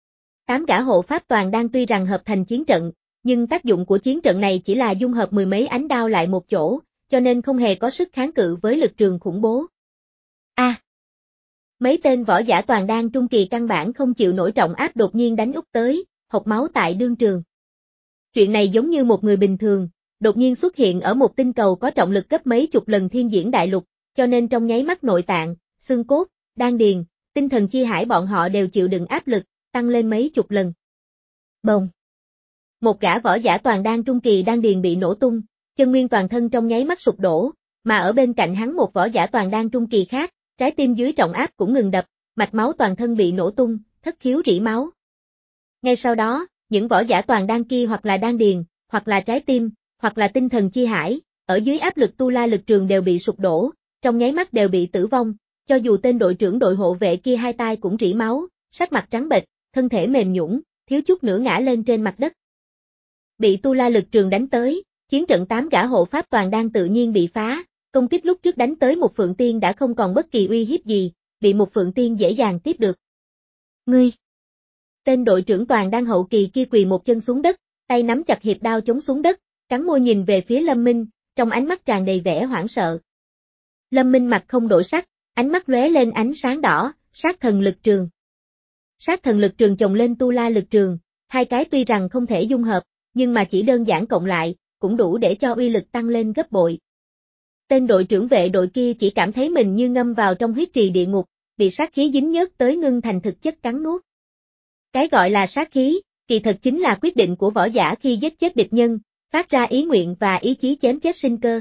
Tám gã hộ pháp toàn đang tuy rằng hợp thành chiến trận, nhưng tác dụng của chiến trận này chỉ là dung hợp mười mấy ánh đao lại một chỗ, cho nên không hề có sức kháng cự với lực trường khủng bố. A. À, mấy tên võ giả toàn đang trung kỳ căn bản không chịu nổi trọng áp đột nhiên đánh úp tới, hộc máu tại đương trường. Chuyện này giống như một người bình thường, đột nhiên xuất hiện ở một tinh cầu có trọng lực gấp mấy chục lần thiên diễn đại lục, cho nên trong nháy mắt nội tạng, xương cốt, đan điền, tinh thần chi hải bọn họ đều chịu đựng áp lực, tăng lên mấy chục lần. Bồng. Một gã võ giả toàn đan trung kỳ đan điền bị nổ tung, chân nguyên toàn thân trong nháy mắt sụp đổ, mà ở bên cạnh hắn một võ giả toàn đan trung kỳ khác, trái tim dưới trọng áp cũng ngừng đập, mạch máu toàn thân bị nổ tung, thất khiếu rỉ máu. Ngay sau đó, những võ giả toàn đan kia hoặc là đan điền, hoặc là trái tim, hoặc là tinh thần chi hải, ở dưới áp lực tu la lực trường đều bị sụp đổ, trong nháy mắt đều bị tử vong, cho dù tên đội trưởng đội hộ vệ kia hai tay cũng rỉ máu, sắc mặt trắng bệch, thân thể mềm nhũn, thiếu chút nữa ngã lên trên mặt đất. Bị tu la lực trường đánh tới, chiến trận tám gã hộ pháp toàn đang tự nhiên bị phá, công kích lúc trước đánh tới một Phượng Tiên đã không còn bất kỳ uy hiếp gì, bị một Phượng Tiên dễ dàng tiếp được. Ngươi! Tên đội trưởng toàn đang hậu kỳ kia quỳ một chân xuống đất, tay nắm chặt hiệp đao chống xuống đất, cắn môi nhìn về phía Lâm Minh, trong ánh mắt tràn đầy vẻ hoảng sợ. Lâm Minh mặt không đổi sắc, ánh mắt lóe lên ánh sáng đỏ, sát thần lực trường. Sát thần lực trường chồng lên tu la lực trường, hai cái tuy rằng không thể dung hợp, nhưng mà chỉ đơn giản cộng lại, cũng đủ để cho uy lực tăng lên gấp bội. Tên đội trưởng vệ đội kia chỉ cảm thấy mình như ngâm vào trong huyết trì địa ngục, bị sát khí dính nhớt tới ngưng thành thực chất cắn nuốt. Cái gọi là sát khí, kỳ thật chính là quyết định của võ giả khi giết chết địch nhân, phát ra ý nguyện và ý chí chém chết sinh cơ.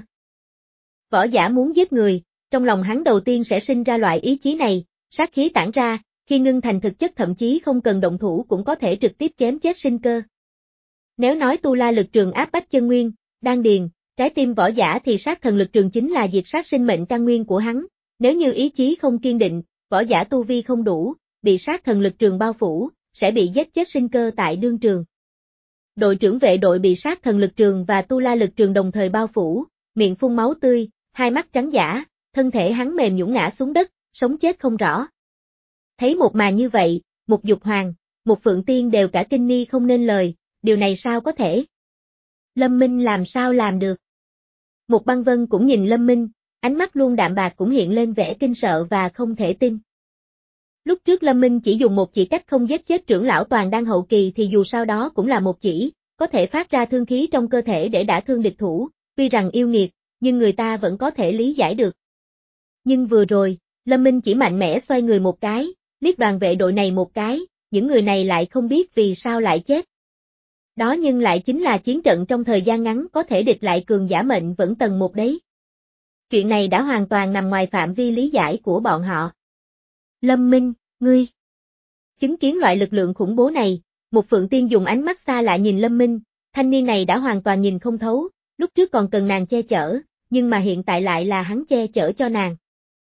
Võ giả muốn giết người, trong lòng hắn đầu tiên sẽ sinh ra loại ý chí này, sát khí tản ra, khi ngưng thành thực chất thậm chí không cần động thủ cũng có thể trực tiếp chém chết sinh cơ. Nếu nói tu la lực trường áp bách chân nguyên, đan điền, trái tim võ giả thì sát thần lực trường chính là diệt sát sinh mệnh căn nguyên của hắn, nếu như ý chí không kiên định, võ giả tu vi không đủ, bị sát thần lực trường bao phủ, sẽ bị giết chết sinh cơ tại đương trường. Đội trưởng vệ đội bị sát thần lực trường và tu la lực trường đồng thời bao phủ, miệng phun máu tươi, hai mắt trắng dã, thân thể hắn mềm nhũn ngã xuống đất, sống chết không rõ. Thấy một màn như vậy, một Dục Hoàng, một Phượng Tiên đều cả kinh ni không nên lời, điều này sao có thể? Lâm Minh làm sao làm được? Một Băng Vân cũng nhìn Lâm Minh, ánh mắt luôn đạm bạc cũng hiện lên vẻ kinh sợ và không thể tin. Lúc trước Lâm Minh chỉ dùng một chỉ cách không giết chết trưởng lão toàn đang hậu kỳ thì dù sao đó cũng là một chỉ, có thể phát ra thương khí trong cơ thể để đả thương địch thủ, tuy rằng yêu nghiệt, nhưng người ta vẫn có thể lý giải được. Nhưng vừa rồi, Lâm Minh chỉ mạnh mẽ xoay người một cái, liếc đoàn vệ đội này một cái, những người này lại không biết vì sao lại chết. Đó nhưng lại chính là chiến trận trong thời gian ngắn có thể địch lại cường giả mệnh vẫn tầng một đấy. Chuyện này đã hoàn toàn nằm ngoài phạm vi lý giải của bọn họ. Lâm Minh, ngươi. Chứng kiến loại lực lượng khủng bố này, một Phượng Tiên dùng ánh mắt xa lạ nhìn Lâm Minh, thanh niên này đã hoàn toàn nhìn không thấu, lúc trước còn cần nàng che chở, nhưng mà hiện tại lại là hắn che chở cho nàng.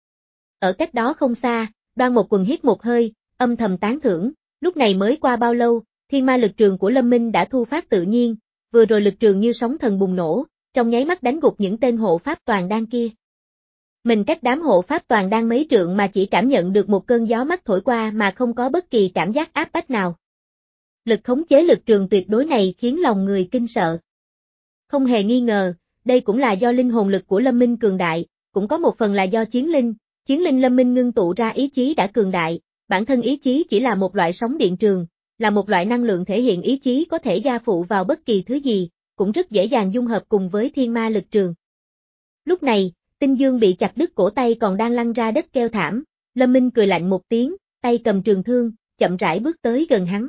Ở cách đó không xa, Đoan Một Quần hít một hơi, âm thầm tán thưởng, lúc này mới qua bao lâu, thiên ma lực trường của Lâm Minh đã thu phát tự nhiên, vừa rồi lực trường như sóng thần bùng nổ, trong nháy mắt đánh gục những tên hộ pháp toàn đan kia. Mình cách đám hộ pháp toàn đan mấy trượng mà chỉ cảm nhận được một cơn gió mắt thổi qua mà không có bất kỳ cảm giác áp bách nào. Lực khống chế lực trường tuyệt đối này khiến lòng người kinh sợ. Không hề nghi ngờ, đây cũng là do linh hồn lực của Lâm Minh cường đại, cũng có một phần là do chiến linh, chiến linh Lâm Minh ngưng tụ ra ý chí đã cường đại, bản thân ý chí chỉ là một loại sóng điện trường, là một loại năng lượng thể hiện ý chí có thể gia phụ vào bất kỳ thứ gì, cũng rất dễ dàng dung hợp cùng với thiên ma lực trường. Lúc này, Tinh Dương bị chặt đứt cổ tay còn đang lăn ra đất kêu thảm, Lâm Minh cười lạnh một tiếng, tay cầm trường thương, chậm rãi bước tới gần hắn.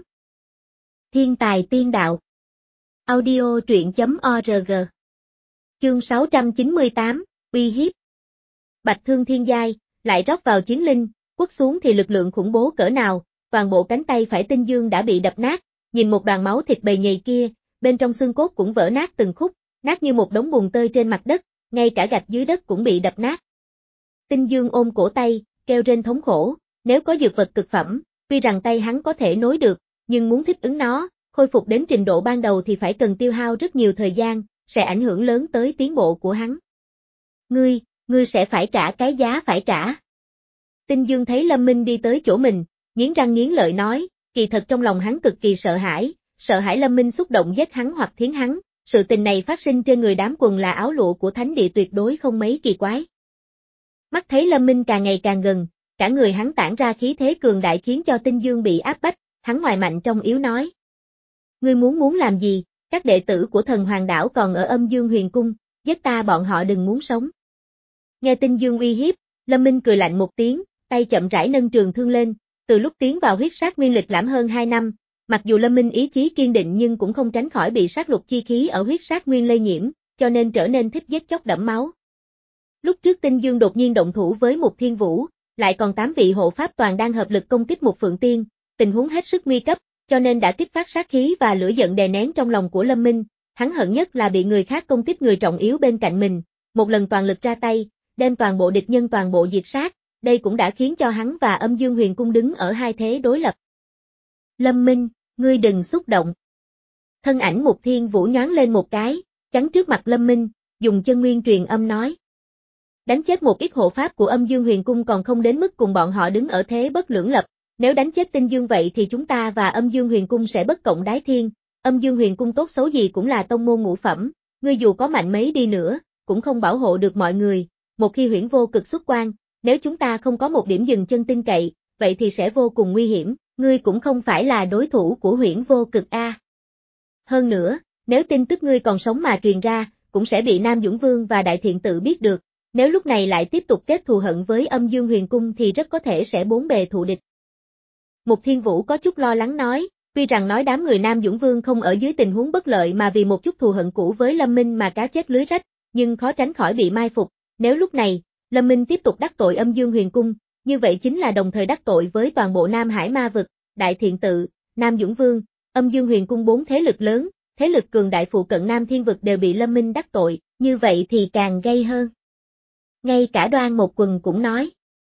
Thiên tài tiên đạo. Audio truyện chấm org. Chương sáu trăm chín mươi tám, uy hiếp. Bạch thương thiên giai, lại rót vào chiến linh, quất xuống thì lực lượng khủng bố cỡ nào, toàn bộ cánh tay phải Tinh Dương đã bị đập nát, nhìn một đoàn máu thịt bầy nhầy kia, bên trong xương cốt cũng vỡ nát từng khúc, nát như một đống bùn tơi trên mặt đất, ngay cả gạch dưới đất cũng bị đập nát. Tinh Dương ôm cổ tay, kêu rên thống khổ, nếu có dược vật cực phẩm, tuy rằng tay hắn có thể nối được, nhưng muốn thích ứng nó, khôi phục đến trình độ ban đầu thì phải cần tiêu hao rất nhiều thời gian, sẽ ảnh hưởng lớn tới tiến bộ của hắn. Ngươi, ngươi sẽ phải trả cái giá phải trả. Tinh Dương thấy Lâm Minh đi tới chỗ mình, nghiến răng nghiến lợi nói, kỳ thật trong lòng hắn cực kỳ sợ hãi, sợ hãi Lâm Minh xúc động giết hắn hoặc thiến hắn, sự tình này phát sinh trên người đám quần là áo lụa của thánh địa tuyệt đối không mấy kỳ quái. Mắt thấy Lâm Minh càng ngày càng gần, cả người hắn tản ra khí thế cường đại khiến cho Tinh Dương bị áp bách, hắn ngoài mạnh trong yếu nói. Ngươi muốn muốn làm gì, các đệ tử của thần hoàng đảo còn ở Âm Dương Huyền Cung, giết ta bọn họ đừng muốn sống. Nghe Tinh Dương uy hiếp, Lâm Minh cười lạnh một tiếng, tay chậm rãi nâng trường thương lên, từ lúc tiến vào huyết sát nguyên lịch lãm hơn hai năm, mặc dù Lâm Minh ý chí kiên định nhưng cũng không tránh khỏi bị sát lục chi khí ở huyết sát nguyên lây nhiễm, cho nên trở nên thích giết chóc đẫm máu. Lúc trước Tinh Dương đột nhiên động thủ với một thiên vũ, lại còn tám vị hộ pháp toàn đang hợp lực công kích một Phượng Tiên, tình huống hết sức nguy cấp, cho nên đã kích phát sát khí và lửa giận đè nén trong lòng của Lâm Minh, hắn hận nhất là bị người khác công kích người trọng yếu bên cạnh mình, một lần toàn lực ra tay, đem toàn bộ địch nhân toàn bộ diệt sát, đây cũng đã khiến cho hắn và Âm Dương Huyền Cung đứng ở hai thế đối lập. Lâm Minh, ngươi đừng xúc động. Thân ảnh một thiên vũ nhoáng lên một cái, chắn trước mặt Lâm Minh, dùng chân nguyên truyền âm nói. Đánh chết một ít hộ pháp của Âm Dương Huyền Cung còn không đến mức cùng bọn họ đứng ở thế bất lưỡng lập, nếu đánh chết Tinh Dương vậy thì chúng ta và Âm Dương Huyền Cung sẽ bất cộng đái thiên, Âm Dương Huyền Cung tốt xấu gì cũng là tông môn ngũ phẩm, ngươi dù có mạnh mấy đi nữa, cũng không bảo hộ được mọi người, một khi Huyễn Vô Cực xuất quan, nếu chúng ta không có một điểm dừng chân tin cậy, vậy thì sẽ vô cùng nguy hiểm, ngươi cũng không phải là đối thủ của Huyễn Vô Cực a. Hơn nữa, nếu tin tức ngươi còn sống mà truyền ra, cũng sẽ bị Nam Dũng Vương và Đại Thiện Tự biết được, nếu lúc này lại tiếp tục kết thù hận với Âm Dương Huyền Cung thì rất có thể sẽ bốn bề thù địch. Mục Thiên Vũ có chút lo lắng nói, tuy rằng nói đám người Nam Dũng Vương không ở dưới tình huống bất lợi mà vì một chút thù hận cũ với Lâm Minh mà cá chết lưới rách, nhưng khó tránh khỏi bị mai phục, nếu lúc này, Lâm Minh tiếp tục đắc tội Âm Dương Huyền Cung, như vậy chính là đồng thời đắc tội với toàn bộ Nam Hải Ma Vực, Đại Thiện Tự, Nam Dũng Vương, Âm Dương Huyền Cung bốn thế lực lớn, thế lực cường đại phụ cận Nam Thiên Vực đều bị Lâm Minh đắc tội, như vậy thì càng gây hơn. Ngay cả Đoan Một Quần cũng nói,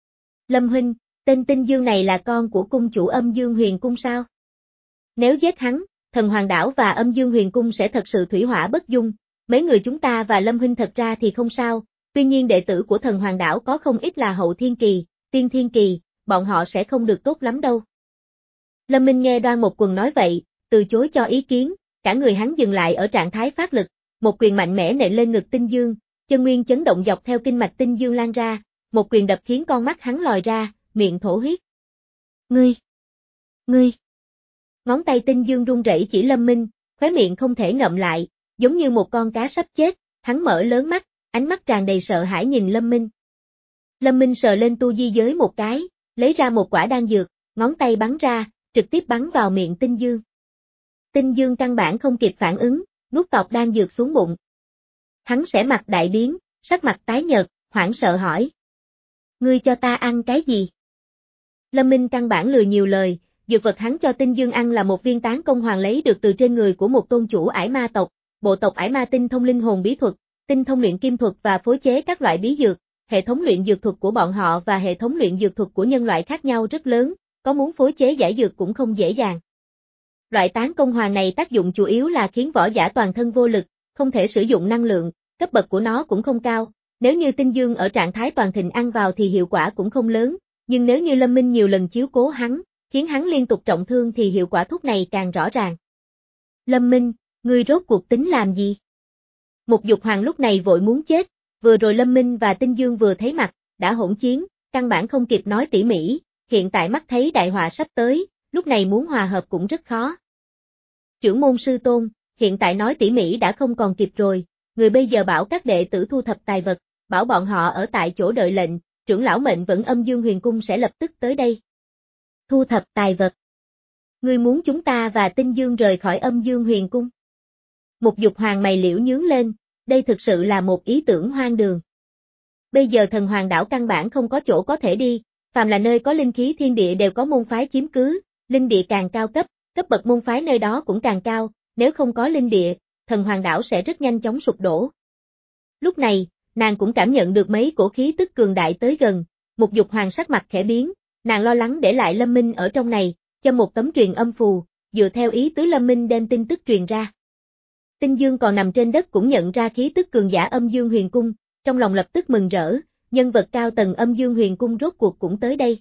Lâm huynh, tên Tinh Dương này là con của cung chủ Âm Dương Huyền Cung sao? Nếu giết hắn, Thần Hoàng Đảo và Âm Dương Huyền Cung sẽ thật sự thủy hỏa bất dung, mấy người chúng ta và Lâm huynh thật ra thì không sao, tuy nhiên đệ tử của Thần Hoàng Đảo có không ít là hậu thiên kỳ, tiên thiên kỳ, bọn họ sẽ không được tốt lắm đâu. Lâm Minh nghe Đoan Một Quần nói vậy, từ chối cho ý kiến, cả người hắn dừng lại ở trạng thái phát lực, một quyền mạnh mẽ nện lên ngực Tinh Dương, chân nguyên chấn động dọc theo kinh mạch Tinh Dương lan ra, một quyền đập khiến con mắt hắn lòi ra, miệng thổ huyết. Ngươi! Ngươi! Ngón tay Tinh Dương run rẩy chỉ Lâm Minh, khóe miệng không thể ngậm lại, giống như một con cá sắp chết, hắn mở lớn mắt, ánh mắt tràn đầy sợ hãi nhìn Lâm Minh. Lâm Minh sờ lên tu di giới một cái, lấy ra một quả đan dược, ngón tay bắn ra, trực tiếp bắn vào miệng Tinh Dương. Tinh Dương căn bản không kịp phản ứng, nuốt tọt đan dược xuống bụng. Hắn sẽ mặt đại biến, sắc mặt tái nhợt, hoảng sợ hỏi. Ngươi cho ta ăn cái gì? Lâm Minh căn bản lười nhiều lời, dược vật hắn cho Tinh Dương ăn là một viên tán công hoàng lấy được từ trên người của một tôn chủ ải ma tộc, bộ tộc ải ma tinh thông linh hồn bí thuật, tinh thông luyện kim thuật và phối chế các loại bí dược, hệ thống luyện dược thuật của bọn họ và hệ thống luyện dược thuật của nhân loại khác nhau rất lớn, có muốn phối chế giải dược cũng không dễ dàng. Loại tán công hoàng này tác dụng chủ yếu là khiến võ giả toàn thân vô lực, không thể sử dụng năng lượng, cấp bậc của nó cũng không cao, nếu như Tinh Dương ở trạng thái toàn thịnh ăn vào thì hiệu quả cũng không lớn, nhưng nếu như Lâm Minh nhiều lần chiếu cố hắn, khiến hắn liên tục trọng thương thì hiệu quả thuốc này càng rõ ràng. Lâm Minh, ngươi rốt cuộc tính làm gì? Mục Dục Hoàng lúc này vội muốn chết, vừa rồi Lâm Minh và Tinh Dương vừa thấy mặt, đã hỗn chiến, căn bản không kịp nói tỉ mỉ, hiện tại mắt thấy đại họa sắp tới, lúc này muốn hòa hợp cũng rất khó. Trưởng môn sư tôn, hiện tại nói tỉ mỉ đã không còn kịp rồi, người bây giờ bảo các đệ tử thu thập tài vật, bảo bọn họ ở tại chỗ đợi lệnh, trưởng lão mệnh vẫn Âm Dương Huyền Cung sẽ lập tức tới đây. Thu thập tài vật. Ngươi muốn chúng ta và Tinh Dương rời khỏi Âm Dương Huyền Cung? Mục Dục Hoàng mày liễu nhướng lên, đây thực sự là một ý tưởng hoang đường. Bây giờ Thần Hoàng Đảo căn bản không có chỗ có thể đi, phàm là nơi có linh khí thiên địa đều có môn phái chiếm cứ, linh địa càng cao cấp, cấp bậc môn phái nơi đó cũng càng cao, nếu không có linh địa, Thần Hoàng Đảo sẽ rất nhanh chóng sụp đổ. Lúc này, nàng cũng cảm nhận được mấy cổ khí tức cường đại tới gần, Mục Dục Hoàng sắc mặt khẽ biến, nàng lo lắng để lại Lâm Minh ở trong này, cho một tấm truyền âm phù, dựa theo ý tứ Lâm Minh đem tin tức truyền ra. Tinh Dương còn nằm trên đất cũng nhận ra khí tức cường giả Âm Dương Huyền Cung, trong lòng lập tức mừng rỡ, nhân vật cao tầng Âm Dương Huyền Cung rốt cuộc cũng tới đây.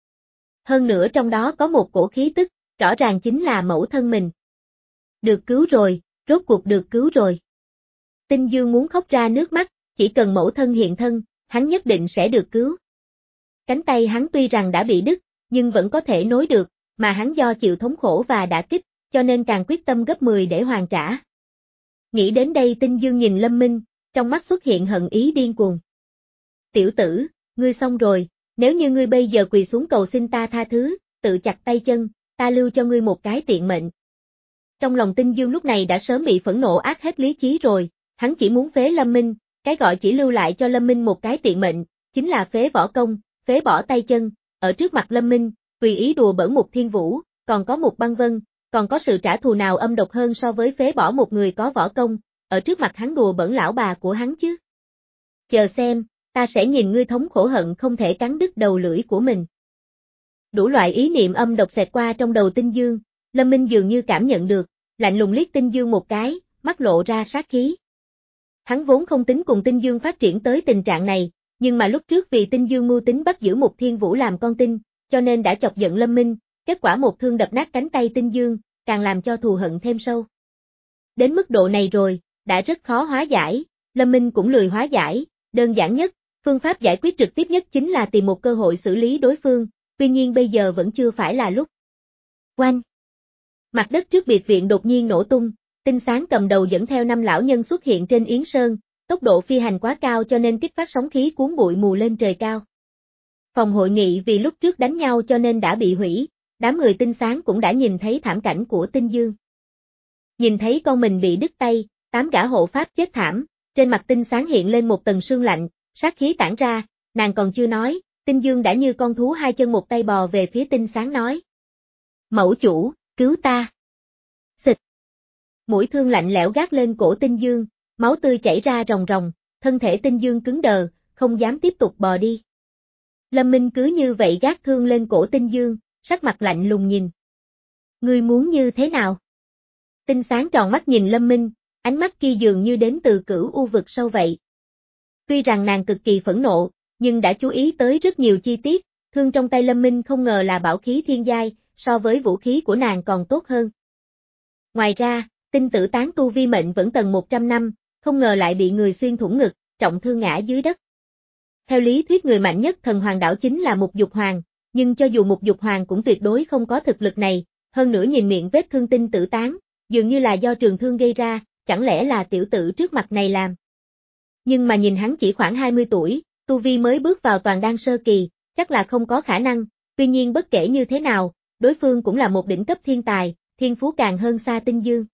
Hơn nữa trong đó có một cổ khí tức, rõ ràng chính là mẫu thân mình. Được cứu rồi, rốt cuộc được cứu rồi. Tinh Dương muốn khóc ra nước mắt, chỉ cần mẫu thân hiện thân, hắn nhất định sẽ được cứu. Cánh tay hắn tuy rằng đã bị đứt, nhưng vẫn có thể nối được, mà hắn do chịu thống khổ và đả kích, cho nên càng quyết tâm gấp mười để hoàn trả. Nghĩ đến đây Tinh Dương nhìn Lâm Minh, trong mắt xuất hiện hận ý điên cuồng. Tiểu tử, ngươi xong rồi, nếu như ngươi bây giờ quỳ xuống cầu xin ta tha thứ, tự chặt tay chân, ta lưu cho ngươi một cái tiện mệnh. Trong lòng Tinh Dương lúc này đã sớm bị phẫn nộ át hết lý trí rồi, hắn chỉ muốn phế Lâm Minh, cái gọi chỉ lưu lại cho Lâm Minh một cái tiện mệnh, chính là phế võ công, phế bỏ tay chân, ở trước mặt Lâm Minh, tùy ý đùa bỡn một Thiên Vũ, còn có một Băng Vân, còn có sự trả thù nào âm độc hơn so với phế bỏ một người có võ công, ở trước mặt hắn đùa bỡn lão bà của hắn chứ. Chờ xem, ta sẽ nhìn ngươi thống khổ hận không thể cắn đứt đầu lưỡi của mình. Đủ loại ý niệm âm độc xẹt qua trong đầu Tinh Dương, Lâm Minh dường như cảm nhận được, lạnh lùng liếc Tinh Dương một cái, mắt lộ ra sát khí. Hắn vốn không tính cùng Tinh Dương phát triển tới tình trạng này, nhưng mà lúc trước vì Tinh Dương mưu tính bắt giữ một Thiên Vũ làm con tin, cho nên đã chọc giận Lâm Minh, kết quả một thương đập nát cánh tay Tinh Dương, càng làm cho thù hận thêm sâu. Đến mức độ này rồi, đã rất khó hóa giải, Lâm Minh cũng lười hóa giải, đơn giản nhất, phương pháp giải quyết trực tiếp nhất chính là tìm một cơ hội xử lý đối phương, tuy nhiên bây giờ vẫn chưa phải là lúc. Oanh! Mặt đất trước biệt viện đột nhiên nổ tung, Tinh Sáng cầm đầu dẫn theo năm lão nhân xuất hiện trên Yến Sơn, tốc độ phi hành quá cao cho nên kích phát sóng khí cuốn bụi mù lên trời cao. Phòng hội nghị vì lúc trước đánh nhau cho nên đã bị hủy, đám người Tinh Sáng cũng đã nhìn thấy thảm cảnh của Tinh Dương. Nhìn thấy con mình bị đứt tay, tám gã hộ pháp chết thảm, trên mặt Tinh Sáng hiện lên một tầng sương lạnh, sát khí tản ra, nàng còn chưa nói, Tinh Dương đã như con thú hai chân một tay bò về phía Tinh Sáng nói. Mẫu chủ, cứu ta. Xịt. Mũi thương lạnh lẽo gác lên cổ Tinh Dương, máu tươi chảy ra ròng ròng, thân thể Tinh Dương cứng đờ, không dám tiếp tục bò đi. Lâm Minh cứ như vậy gác thương lên cổ Tinh Dương, sắc mặt lạnh lùng nhìn. Ngươi muốn như thế nào? Tinh Sáng tròn mắt nhìn Lâm Minh, ánh mắt kia dường như đến từ cửu u vực sâu vậy. Tuy rằng nàng cực kỳ phẫn nộ, nhưng đã chú ý tới rất nhiều chi tiết, thương trong tay Lâm Minh không ngờ là bảo khí thiên giai, so với vũ khí của nàng còn tốt hơn. Ngoài ra, Tinh Tử tán tu vi mệnh vẫn tầng một trăm năm, không ngờ lại bị người xuyên thủng ngực, trọng thương ngã dưới đất. Theo lý thuyết người mạnh nhất thần hoàng đảo chính là Mục Dục Hoàng, nhưng cho dù Mục Dục Hoàng cũng tuyệt đối không có thực lực này, hơn nữa nhìn miệng vết thương Tinh Tử tán, dường như là do trường thương gây ra, chẳng lẽ là tiểu tử trước mặt này làm. Nhưng mà nhìn hắn chỉ khoảng hai mươi tuổi, tu vi mới bước vào toàn đan sơ kỳ, chắc là không có khả năng, tuy nhiên bất kể như thế nào, đối phương cũng là một đỉnh cấp thiên tài, thiên phú càng hơn xa Tinh Dương.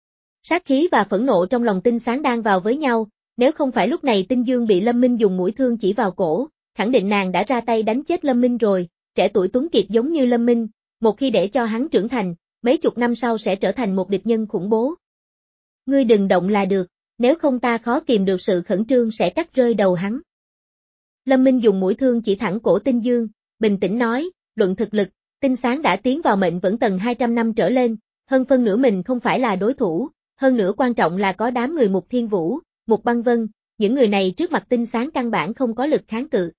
Sát khí và phẫn nộ trong lòng Tinh Sáng đang vào với nhau, nếu không phải lúc này Tinh Dương bị Lâm Minh dùng mũi thương chỉ vào cổ, khẳng định nàng đã ra tay đánh chết Lâm Minh rồi, trẻ tuổi tuấn kiệt giống như Lâm Minh, một khi để cho hắn trưởng thành, mấy chục năm sau sẽ trở thành một địch nhân khủng bố. Ngươi đừng động là được, nếu không ta khó kìm được sự khẩn trương sẽ cắt rơi đầu hắn. Lâm Minh dùng mũi thương chỉ thẳng cổ Tinh Dương, bình tĩnh nói, luận thực lực, Tinh Sáng đã tiến vào mệnh vẫn tầng hai trăm năm trở lên, hơn phân nửa mình không phải là đối thủ, hơn nữa quan trọng là có đám người Mục Thiên Vũ, Mục Băng Vân, những người này trước mặt Tinh Sáng căn bản không có lực kháng cự.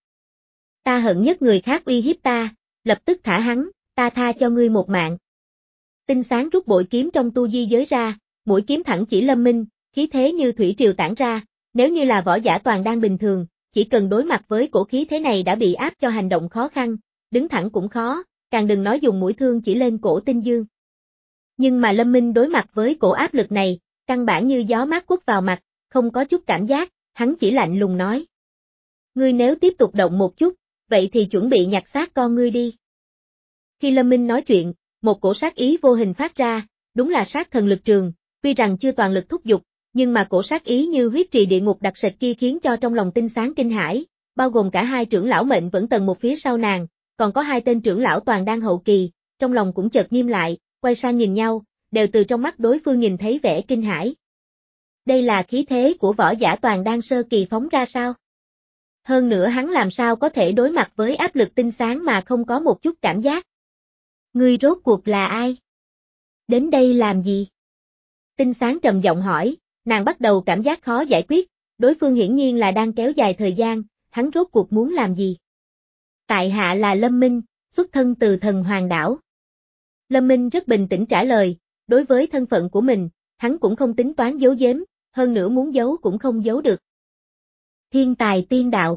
Ta hận nhất người khác uy hiếp ta, lập tức thả hắn, ta tha cho ngươi một mạng. Tinh Sáng rút bội kiếm trong tu di giới ra, mũi kiếm thẳng chỉ Lâm Minh, khí thế như thủy triều tản ra, nếu như là võ giả toàn đang bình thường, chỉ cần đối mặt với cổ khí thế này đã bị áp cho hành động khó khăn, đứng thẳng cũng khó, càng đừng nói dùng mũi thương chỉ lên cổ Tinh Dương. Nhưng mà Lâm Minh đối mặt với cổ áp lực này, căn bản như gió mát quất vào mặt, không có chút cảm giác, hắn chỉ lạnh lùng nói. Ngươi nếu tiếp tục động một chút, vậy thì chuẩn bị nhặt xác con ngươi đi. Khi Lâm Minh nói chuyện, một cổ sát ý vô hình phát ra, đúng là sát thần lực trường, tuy rằng chưa toàn lực thúc giục, nhưng mà cổ sát ý như huyết trì địa ngục đặc sệt kia khiến cho trong lòng Tinh Sáng kinh hãi, bao gồm cả hai trưởng lão mệnh vẫn tầng một phía sau nàng, còn có hai tên trưởng lão toàn đang hậu kỳ, trong lòng cũng chợt nghiêm lại, quay sang nhìn nhau, đều từ trong mắt đối phương nhìn thấy vẻ kinh hãi. Đây là khí thế của võ giả toàn đang sơ kỳ phóng ra sao? Hơn nữa hắn làm sao có thể đối mặt với áp lực Tinh Sáng mà không có một chút cảm giác? Ngươi rốt cuộc là ai? Đến đây làm gì? Tinh Sáng trầm giọng hỏi, nàng bắt đầu cảm giác khó giải quyết, đối phương hiển nhiên là đang kéo dài thời gian, hắn rốt cuộc muốn làm gì? Tại hạ là Lâm Minh, xuất thân từ thần hoàng đảo. Lâm Minh rất bình tĩnh trả lời, đối với thân phận của mình, hắn cũng không tính toán giấu giếm, hơn nữa muốn giấu cũng không giấu được. Thiên tài tiên đạo.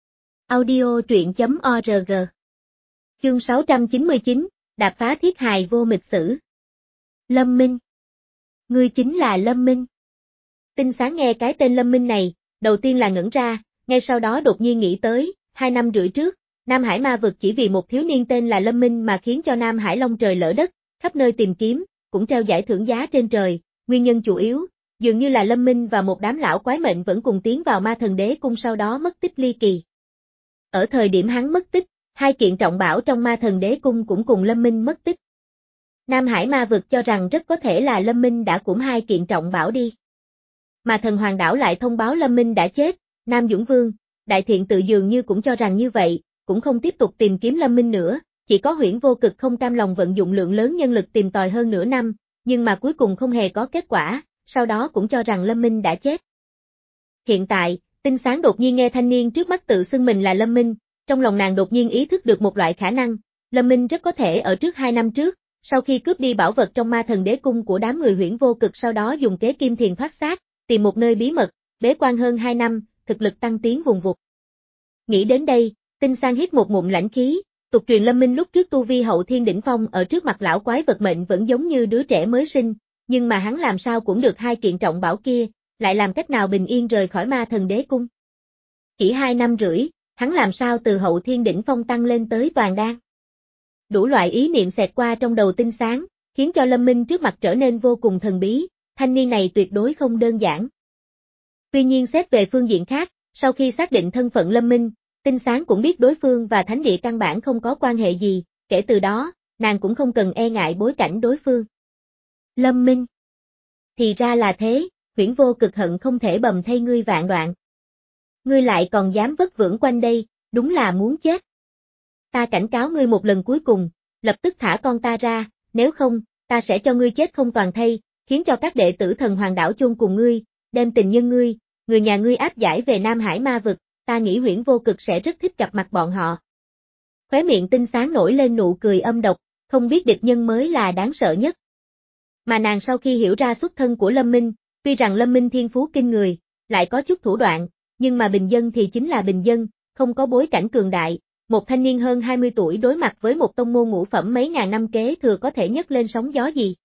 Audio truyện chấm org. Chương sáu trăm chín mươi chín, đạp phá thiết hài vô mịch sử. Lâm Minh. Ngươi chính là Lâm Minh. Tinh Sáng nghe cái tên Lâm Minh này, đầu tiên là ngẩn ra, ngay sau đó đột nhiên nghĩ tới, hai năm rưỡi trước, Nam Hải ma vực chỉ vì một thiếu niên tên là Lâm Minh mà khiến cho Nam Hải long trời lỡ đất, khắp nơi tìm kiếm, cũng treo giải thưởng giá trên trời, nguyên nhân chủ yếu, dường như là Lâm Minh và một đám lão quái mệnh vẫn cùng tiến vào ma thần đế cung sau đó mất tích ly kỳ. Ở thời điểm hắn mất tích, hai kiện trọng bảo trong ma thần đế cung cũng cùng Lâm Minh mất tích. Nam Hải ma vực cho rằng rất có thể là Lâm Minh đã cuỗm hai kiện trọng bảo đi. Mà thần hoàng đảo lại thông báo Lâm Minh đã chết, Nam Dũng Vương, Đại Thiện tự dường như cũng cho rằng như vậy, cũng không tiếp tục tìm kiếm Lâm Minh nữa, chỉ có Huyễn Vô Cực không cam lòng vận dụng lượng lớn nhân lực tìm tòi hơn nửa năm, nhưng mà cuối cùng không hề có kết quả, sau đó cũng cho rằng Lâm Minh đã chết. Hiện tại, Tinh Sáng đột nhiên nghe thanh niên trước mắt tự xưng mình là Lâm Minh, trong lòng nàng đột nhiên ý thức được một loại khả năng, Lâm Minh rất có thể ở trước hai năm trước, Sau khi cướp đi bảo vật trong Ma Thần Đế Cung của đám người Huyễn Vô Cực, sau đó dùng kế kim thiền thoát xác, tìm một nơi bí mật, bế quan hơn hai năm, thực lực tăng tiến vùng vụt. Nghĩ đến đây, Tinh Sang hít một ngụm lãnh khí, tục truyền Lâm Minh lúc trước tu vi hậu thiên đỉnh phong ở trước mặt lão quái vật mệnh vẫn giống như đứa trẻ mới sinh, nhưng mà hắn làm sao cũng được hai kiện trọng bảo kia, lại làm cách nào bình yên rời khỏi Ma Thần Đế Cung. Chỉ hai năm rưỡi, hắn làm sao từ hậu thiên đỉnh phong tăng lên tới toàn đan. Đủ loại ý niệm xẹt qua trong đầu Tinh Sáng, khiến cho Lâm Minh trước mặt trở nên vô cùng thần bí, thanh niên này tuyệt đối không đơn giản. Tuy nhiên xét về phương diện khác, sau khi xác định thân phận Lâm Minh, Tinh Sáng cũng biết đối phương và thánh địa căn bản không có quan hệ gì, kể từ đó, nàng cũng không cần e ngại bối cảnh đối phương. Lâm Minh. Thì ra là thế, Huyễn Vô Cực hận không thể bầm thay ngươi vạn đoạn. Ngươi lại còn dám vất vưởng quanh đây, đúng là muốn chết. Ta cảnh cáo ngươi một lần cuối cùng, lập tức thả con ta ra, nếu không, ta sẽ cho ngươi chết không toàn thây, khiến cho các đệ tử Thần Hoàng đảo chôn cùng ngươi, đem tình nhân ngươi, người nhà ngươi áp giải về Nam Hải Ma vực, ta nghĩ Huyễn Vô Cực sẽ rất thích gặp mặt bọn họ. Khóe miệng Tinh Sáng nổi lên nụ cười âm độc, không biết địch nhân mới là đáng sợ nhất. Mà nàng sau khi hiểu ra xuất thân của Lâm Minh, tuy rằng Lâm Minh thiên phú kinh người, lại có chút thủ đoạn, nhưng mà bình dân thì chính là bình dân, không có bối cảnh cường đại, một thanh niên hơn hai mươi tuổi đối mặt với một tông môn ngũ phẩm mấy ngàn năm kế thừa có thể nhấc lên sóng gió gì.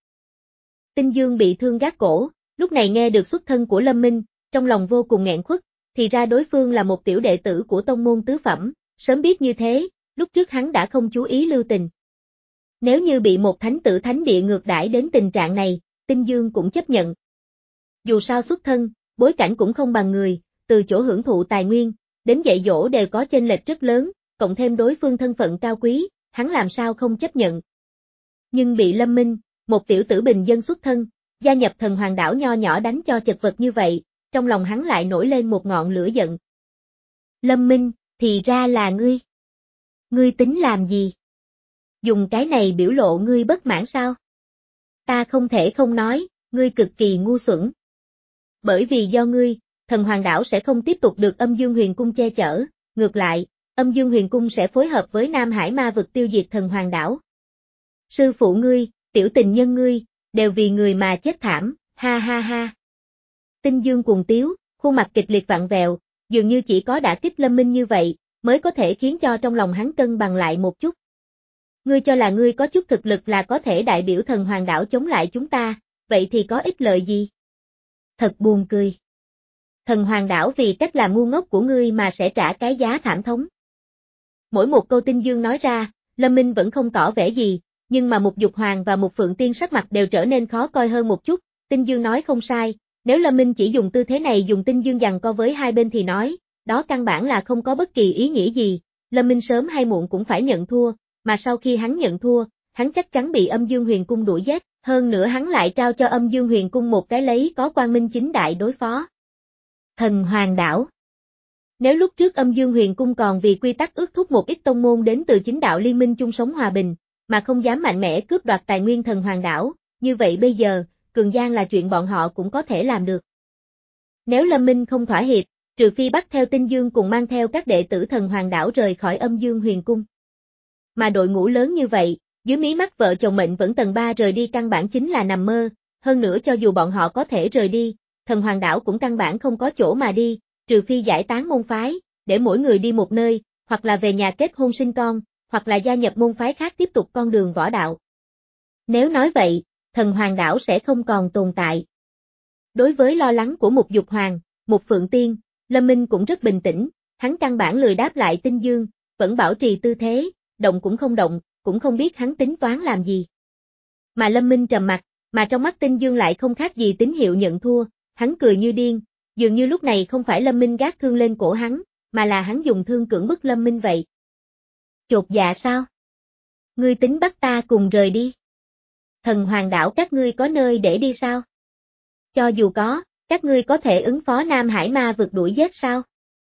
Tinh Dương bị thương gác cổ, lúc này nghe được xuất thân của Lâm Minh, trong lòng vô cùng nghẹn khuất, thì ra đối phương là một tiểu đệ tử của tông môn tứ phẩm, sớm biết như thế, lúc trước hắn đã không chú ý lưu tình. Nếu như bị một thánh tử thánh địa ngược đãi đến tình trạng này, Tinh Dương cũng chấp nhận. Dù sao xuất thân, bối cảnh cũng không bằng người, từ chỗ hưởng thụ tài nguyên, đến dạy dỗ đều có chênh lệch rất lớn, cộng thêm đối phương thân phận cao quý, hắn làm sao không chấp nhận. Nhưng bị Lâm Minh, một tiểu tử bình dân xuất thân, gia nhập Thần Hoàng đảo nho nhỏ đánh cho chật vật như vậy, trong lòng hắn lại nổi lên một ngọn lửa giận. Lâm Minh, thì ra là ngươi. Ngươi tính làm gì? Dùng cái này biểu lộ ngươi bất mãn sao? Ta không thể không nói, ngươi cực kỳ ngu xuẩn. Bởi vì do ngươi, Thần Hoàng đảo sẽ không tiếp tục được Âm Dương Huyền Cung che chở, ngược lại, Âm Dương Huyền Cung sẽ phối hợp với Nam Hải Ma vực tiêu diệt Thần Hoàng đảo. Sư phụ ngươi, tiểu tình nhân ngươi, đều vì người mà chết thảm, ha ha ha. Tinh Dương cuồng tiếu, khuôn mặt kịch liệt vặn vẹo, dường như chỉ có đả kích Lâm Minh như vậy, mới có thể khiến cho trong lòng hắn cân bằng lại một chút. Ngươi cho là ngươi có chút thực lực là có thể đại biểu Thần Hoàng đảo chống lại chúng ta, vậy thì có ích lợi gì? Thật buồn cười. Thần Hoàng đảo vì cách làm ngu ngốc của ngươi mà sẽ trả cái giá thảm thống. Mỗi một câu Tinh Dương nói ra, Lâm Minh vẫn không tỏ vẻ gì, nhưng mà một Dục Hoàng và một Phượng Tiên sắc mặt đều trở nên khó coi hơn một chút, Tinh Dương nói không sai, nếu Lâm Minh chỉ dùng tư thế này dùng Tinh Dương giằng co với hai bên thì nói, đó căn bản là không có bất kỳ ý nghĩa gì, Lâm Minh sớm hay muộn cũng phải nhận thua, mà sau khi hắn nhận thua, hắn chắc chắn bị Âm Dương Huyền Cung đuổi giết, hơn nữa hắn lại trao cho Âm Dương Huyền Cung một cái lấy có quang minh chính đại đối phó. Thần Hoàng đảo. Nếu lúc trước Âm Dương Huyền Cung còn vì quy tắc ước thúc một ít tông môn đến từ chính đạo liên minh chung sống hòa bình, mà không dám mạnh mẽ cướp đoạt tài nguyên Thần Hoàng đảo, như vậy bây giờ, cường giang là chuyện bọn họ cũng có thể làm được. Nếu Lâm Minh không thỏa hiệp, trừ phi bắt theo Tinh Dương cùng mang theo các đệ tử Thần Hoàng đảo rời khỏi Âm Dương Huyền Cung. Mà đội ngũ lớn như vậy, dưới mí mắt vợ chồng mệnh vẫn tầng ba rời đi căn bản chính là nằm mơ, hơn nữa cho dù bọn họ có thể rời đi, Thần Hoàng đảo cũng căn bản không có chỗ mà đi, trừ phi giải tán môn phái, để mỗi người đi một nơi, hoặc là về nhà kết hôn sinh con, hoặc là gia nhập môn phái khác tiếp tục con đường võ đạo. Nếu nói vậy, Thần Hoàng đảo sẽ không còn tồn tại. Đối với lo lắng của một Dục Hoàng, một Phượng Tiên, Lâm Minh cũng rất bình tĩnh, hắn căn bản lười đáp lại Tinh Dương, vẫn bảo trì tư thế, động cũng không động, cũng không biết hắn tính toán làm gì. Mà Lâm Minh trầm mặt, mà trong mắt Tinh Dương lại không khác gì tín hiệu nhận thua, hắn cười như điên, dường như lúc này không phải Lâm Minh gác thương lên cổ hắn, mà là hắn dùng thương cưỡng bức Lâm Minh vậy. Chột dạ sao? Ngươi tính bắt ta cùng rời đi. Thần Hoàng đảo các ngươi có nơi để đi sao? Cho dù có, các ngươi có thể ứng phó Nam Hải Ma vực đuổi giết sao?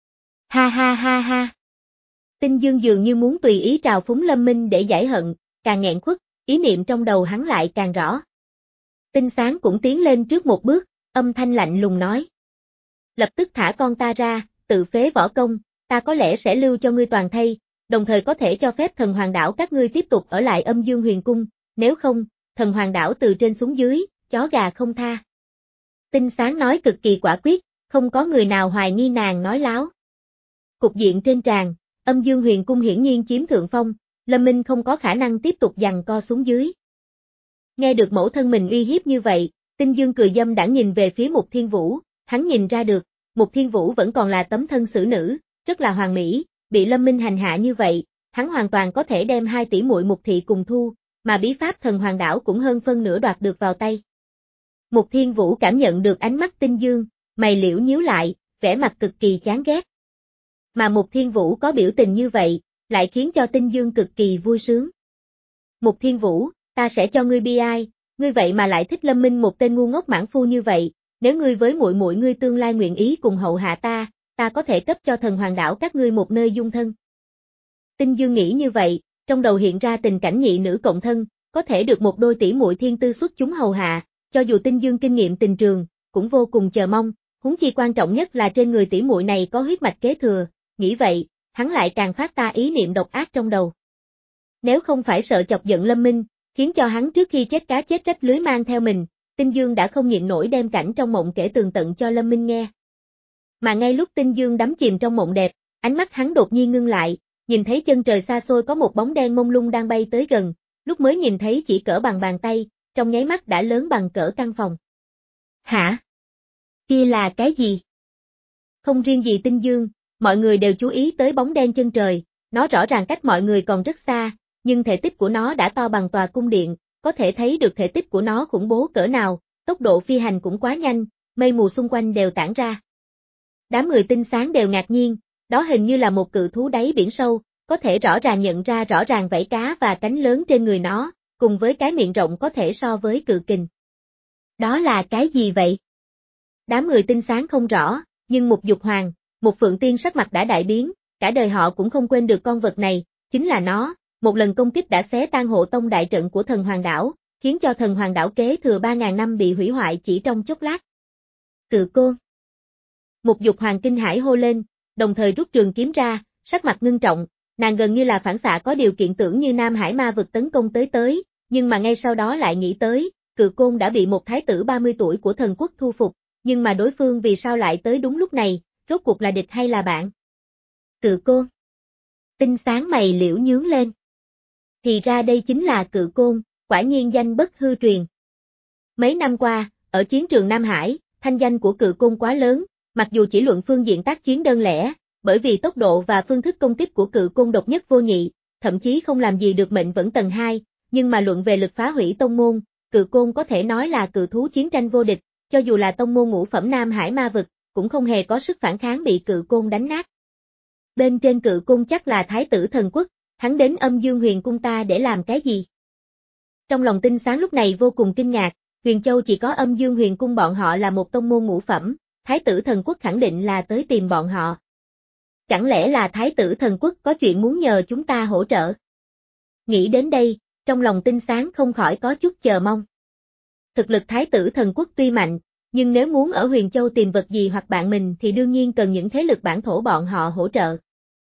Ha ha ha ha. Tinh Dương dường như muốn tùy ý trào phúng Lâm Minh để giải hận, càng nghẹn khuất, ý niệm trong đầu hắn lại càng rõ. Tinh Sáng cũng tiến lên trước một bước, âm thanh lạnh lùng nói. Lập tức thả con ta ra, tự phế võ công, ta có lẽ sẽ lưu cho ngươi toàn thây, đồng thời có thể cho phép Thần Hoàng đảo các ngươi tiếp tục ở lại Âm Dương Huyền Cung, nếu không, thần hoàng đảo từ trên xuống dưới, chó gà không tha. Tinh Sáng nói cực kỳ quả quyết, không có người nào hoài nghi nàng nói láo. Cục diện trên tràng, Âm Dương Huyền Cung hiển nhiên chiếm thượng phong, Lâm Minh không có khả năng tiếp tục giằng co xuống dưới. Nghe được mẫu thân mình uy hiếp như vậy, Tinh Dương cười dâm đãng nhìn về phía Mục Thiên Vũ, hắn nhìn ra được, Mục Thiên Vũ vẫn còn là tấm thân xử nữ, rất là hoàn mỹ, bị Lâm Minh hành hạ như vậy, hắn hoàn toàn có thể đem hai tỷ muội Mục thị cùng thu, mà bí pháp thần hoàng đảo cũng hơn phân nửa đoạt được vào tay. Mục Thiên Vũ cảm nhận được ánh mắt Tinh Dương, mày liễu nhíu lại, vẻ mặt cực kỳ chán ghét. Mà Mục Thiên Vũ có biểu tình như vậy, lại khiến cho Tinh Dương cực kỳ vui sướng. Mục Thiên Vũ, ta sẽ cho ngươi bi ai, ngươi vậy mà lại thích Lâm Minh một tên ngu ngốc mãn phu như vậy, nếu ngươi với muội muội ngươi tương lai nguyện ý cùng hậu hạ ta, ta có thể cấp cho thần hoàng đảo các ngươi một nơi dung thân. Tinh Dương nghĩ như vậy, trong đầu hiện ra tình cảnh nhị nữ cộng thân, có thể được một đôi tỷ muội thiên tư xuất chúng hầu hạ, cho dù Tinh Dương kinh nghiệm tình trường, cũng vô cùng chờ mong, huống chi quan trọng nhất là trên người tỷ muội này có huyết mạch kế thừa, nghĩ vậy, hắn lại càng phát ta ý niệm độc ác trong đầu. Nếu không phải sợ chọc giận Lâm Minh, khiến cho hắn trước khi chết cá chết rách lưới mang theo mình, Tinh Dương đã không nhịn nổi đem cảnh trong mộng kể tường tận cho Lâm Minh nghe. Mà ngay lúc Tinh Dương đắm chìm trong mộng đẹp, ánh mắt hắn đột nhiên ngưng lại, nhìn thấy chân trời xa xôi có một bóng đen mông lung đang bay tới gần, lúc mới nhìn thấy chỉ cỡ bằng bàn tay, trong nháy mắt đã lớn bằng cỡ căn phòng. Hả? Kia là cái gì? Không riêng gì Tinh Dương, mọi người đều chú ý tới bóng đen chân trời, nó rõ ràng cách mọi người còn rất xa, nhưng thể tích của nó đã to bằng tòa cung điện, có thể thấy được thể tích của nó khủng bố cỡ nào, tốc độ phi hành cũng quá nhanh, mây mù xung quanh đều tản ra. Đám người Tinh Sáng đều ngạc nhiên, đó hình như là một cự thú đáy biển sâu, có thể rõ ràng nhận ra rõ ràng vảy cá và cánh lớn trên người nó, cùng với cái miệng rộng có thể so với cự kình. Đó là cái gì vậy? Đám người Tinh Sáng không rõ, nhưng một Dục Hoàng, một Phượng Tiên sắc mặt đã đại biến, cả đời họ cũng không quên được con vật này, chính là nó, một lần công kích đã xé tan hộ tông đại trận của thần hoàng đảo, khiến cho thần hoàng đảo kế thừa ba ngàn năm bị hủy hoại chỉ trong chốc lát. Cự côn. Một Dục Hoàng kinh hãi hô lên, đồng thời rút trường kiếm ra, sắc mặt ngưng trọng, nàng gần như là phản xạ có điều kiện tưởng như Nam Hải ma vực tấn công tới tới, nhưng mà ngay sau đó lại nghĩ tới, cự côn đã bị một thái tử ba mươi tuổi của thần quốc thu phục, nhưng mà đối phương vì sao lại tới đúng lúc này, rốt cuộc là địch hay là bạn? Cự côn. Tinh Sáng mày liễu nhướng lên. Thì ra đây chính là cự côn, quả nhiên danh bất hư truyền. Mấy năm qua, ở chiến trường Nam Hải, thanh danh của cự côn quá lớn, mặc dù chỉ luận phương diện tác chiến đơn lẻ, bởi vì tốc độ và phương thức công kích của cự côn độc nhất vô nhị, thậm chí không làm gì được mệnh vẫn tầng hai, nhưng mà luận về lực phá hủy tông môn, cự côn có thể nói là cự thú chiến tranh vô địch, cho dù là tông môn ngũ phẩm Nam Hải ma vực, cũng không hề có sức phản kháng bị cự côn đánh nát. Bên trên cự côn chắc là thái tử thần quốc, hắn đến Âm Dương Huyền Cung ta để làm cái gì? Trong lòng Tinh Sáng lúc này vô cùng kinh ngạc, Huyền Châu chỉ có Âm Dương Huyền Cung bọn họ là một tông môn ngũ phẩm, thái tử thần quốc khẳng định là tới tìm bọn họ. Chẳng lẽ là thái tử thần quốc có chuyện muốn nhờ chúng ta hỗ trợ? Nghĩ đến đây, trong lòng Tinh Sáng không khỏi có chút chờ mong. Thực lực thái tử thần quốc tuy mạnh, nhưng nếu muốn ở Huyền Châu tìm vật gì hoặc bạn mình thì đương nhiên cần những thế lực bản thổ bọn họ hỗ trợ.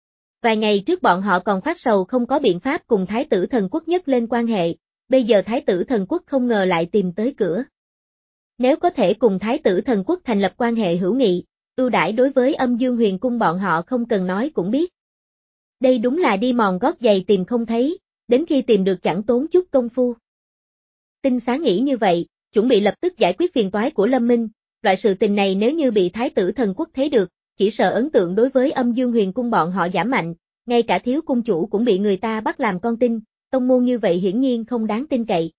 Vài ngày trước bọn họ còn phát sầu không có biện pháp cùng thái tử thần quốc nhất lên quan hệ, bây giờ thái tử thần quốc không ngờ lại tìm tới cửa. Nếu có thể cùng thái tử thần quốc thành lập quan hệ hữu nghị, ưu đãi đối với Âm Dương Huyền Cung bọn họ không cần nói cũng biết. Đây đúng là đi mòn gót giày tìm không thấy, đến khi tìm được chẳng tốn chút công phu. Tinh Sáng nghĩ như vậy, chuẩn bị lập tức giải quyết phiền toái của Lâm Minh, loại sự tình này nếu như bị thái tử thần quốc thấy được, chỉ sợ ấn tượng đối với Âm Dương Huyền Cung bọn họ giảm mạnh, ngay cả thiếu cung chủ cũng bị người ta bắt làm con tin, tông môn như vậy hiển nhiên không đáng tin cậy.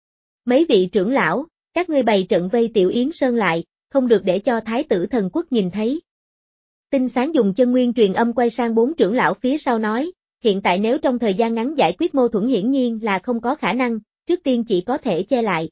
Mấy vị trưởng lão, các ngươi bày trận vây Tiểu Yến Sơn lại, không được để cho thái tử thần quốc nhìn thấy. Tinh Sáng dùng chân nguyên truyền âm quay sang bốn trưởng lão phía sau nói, hiện tại nếu trong thời gian ngắn giải quyết mâu thuẫn hiển nhiên là không có khả năng, trước tiên chỉ có thể che lại.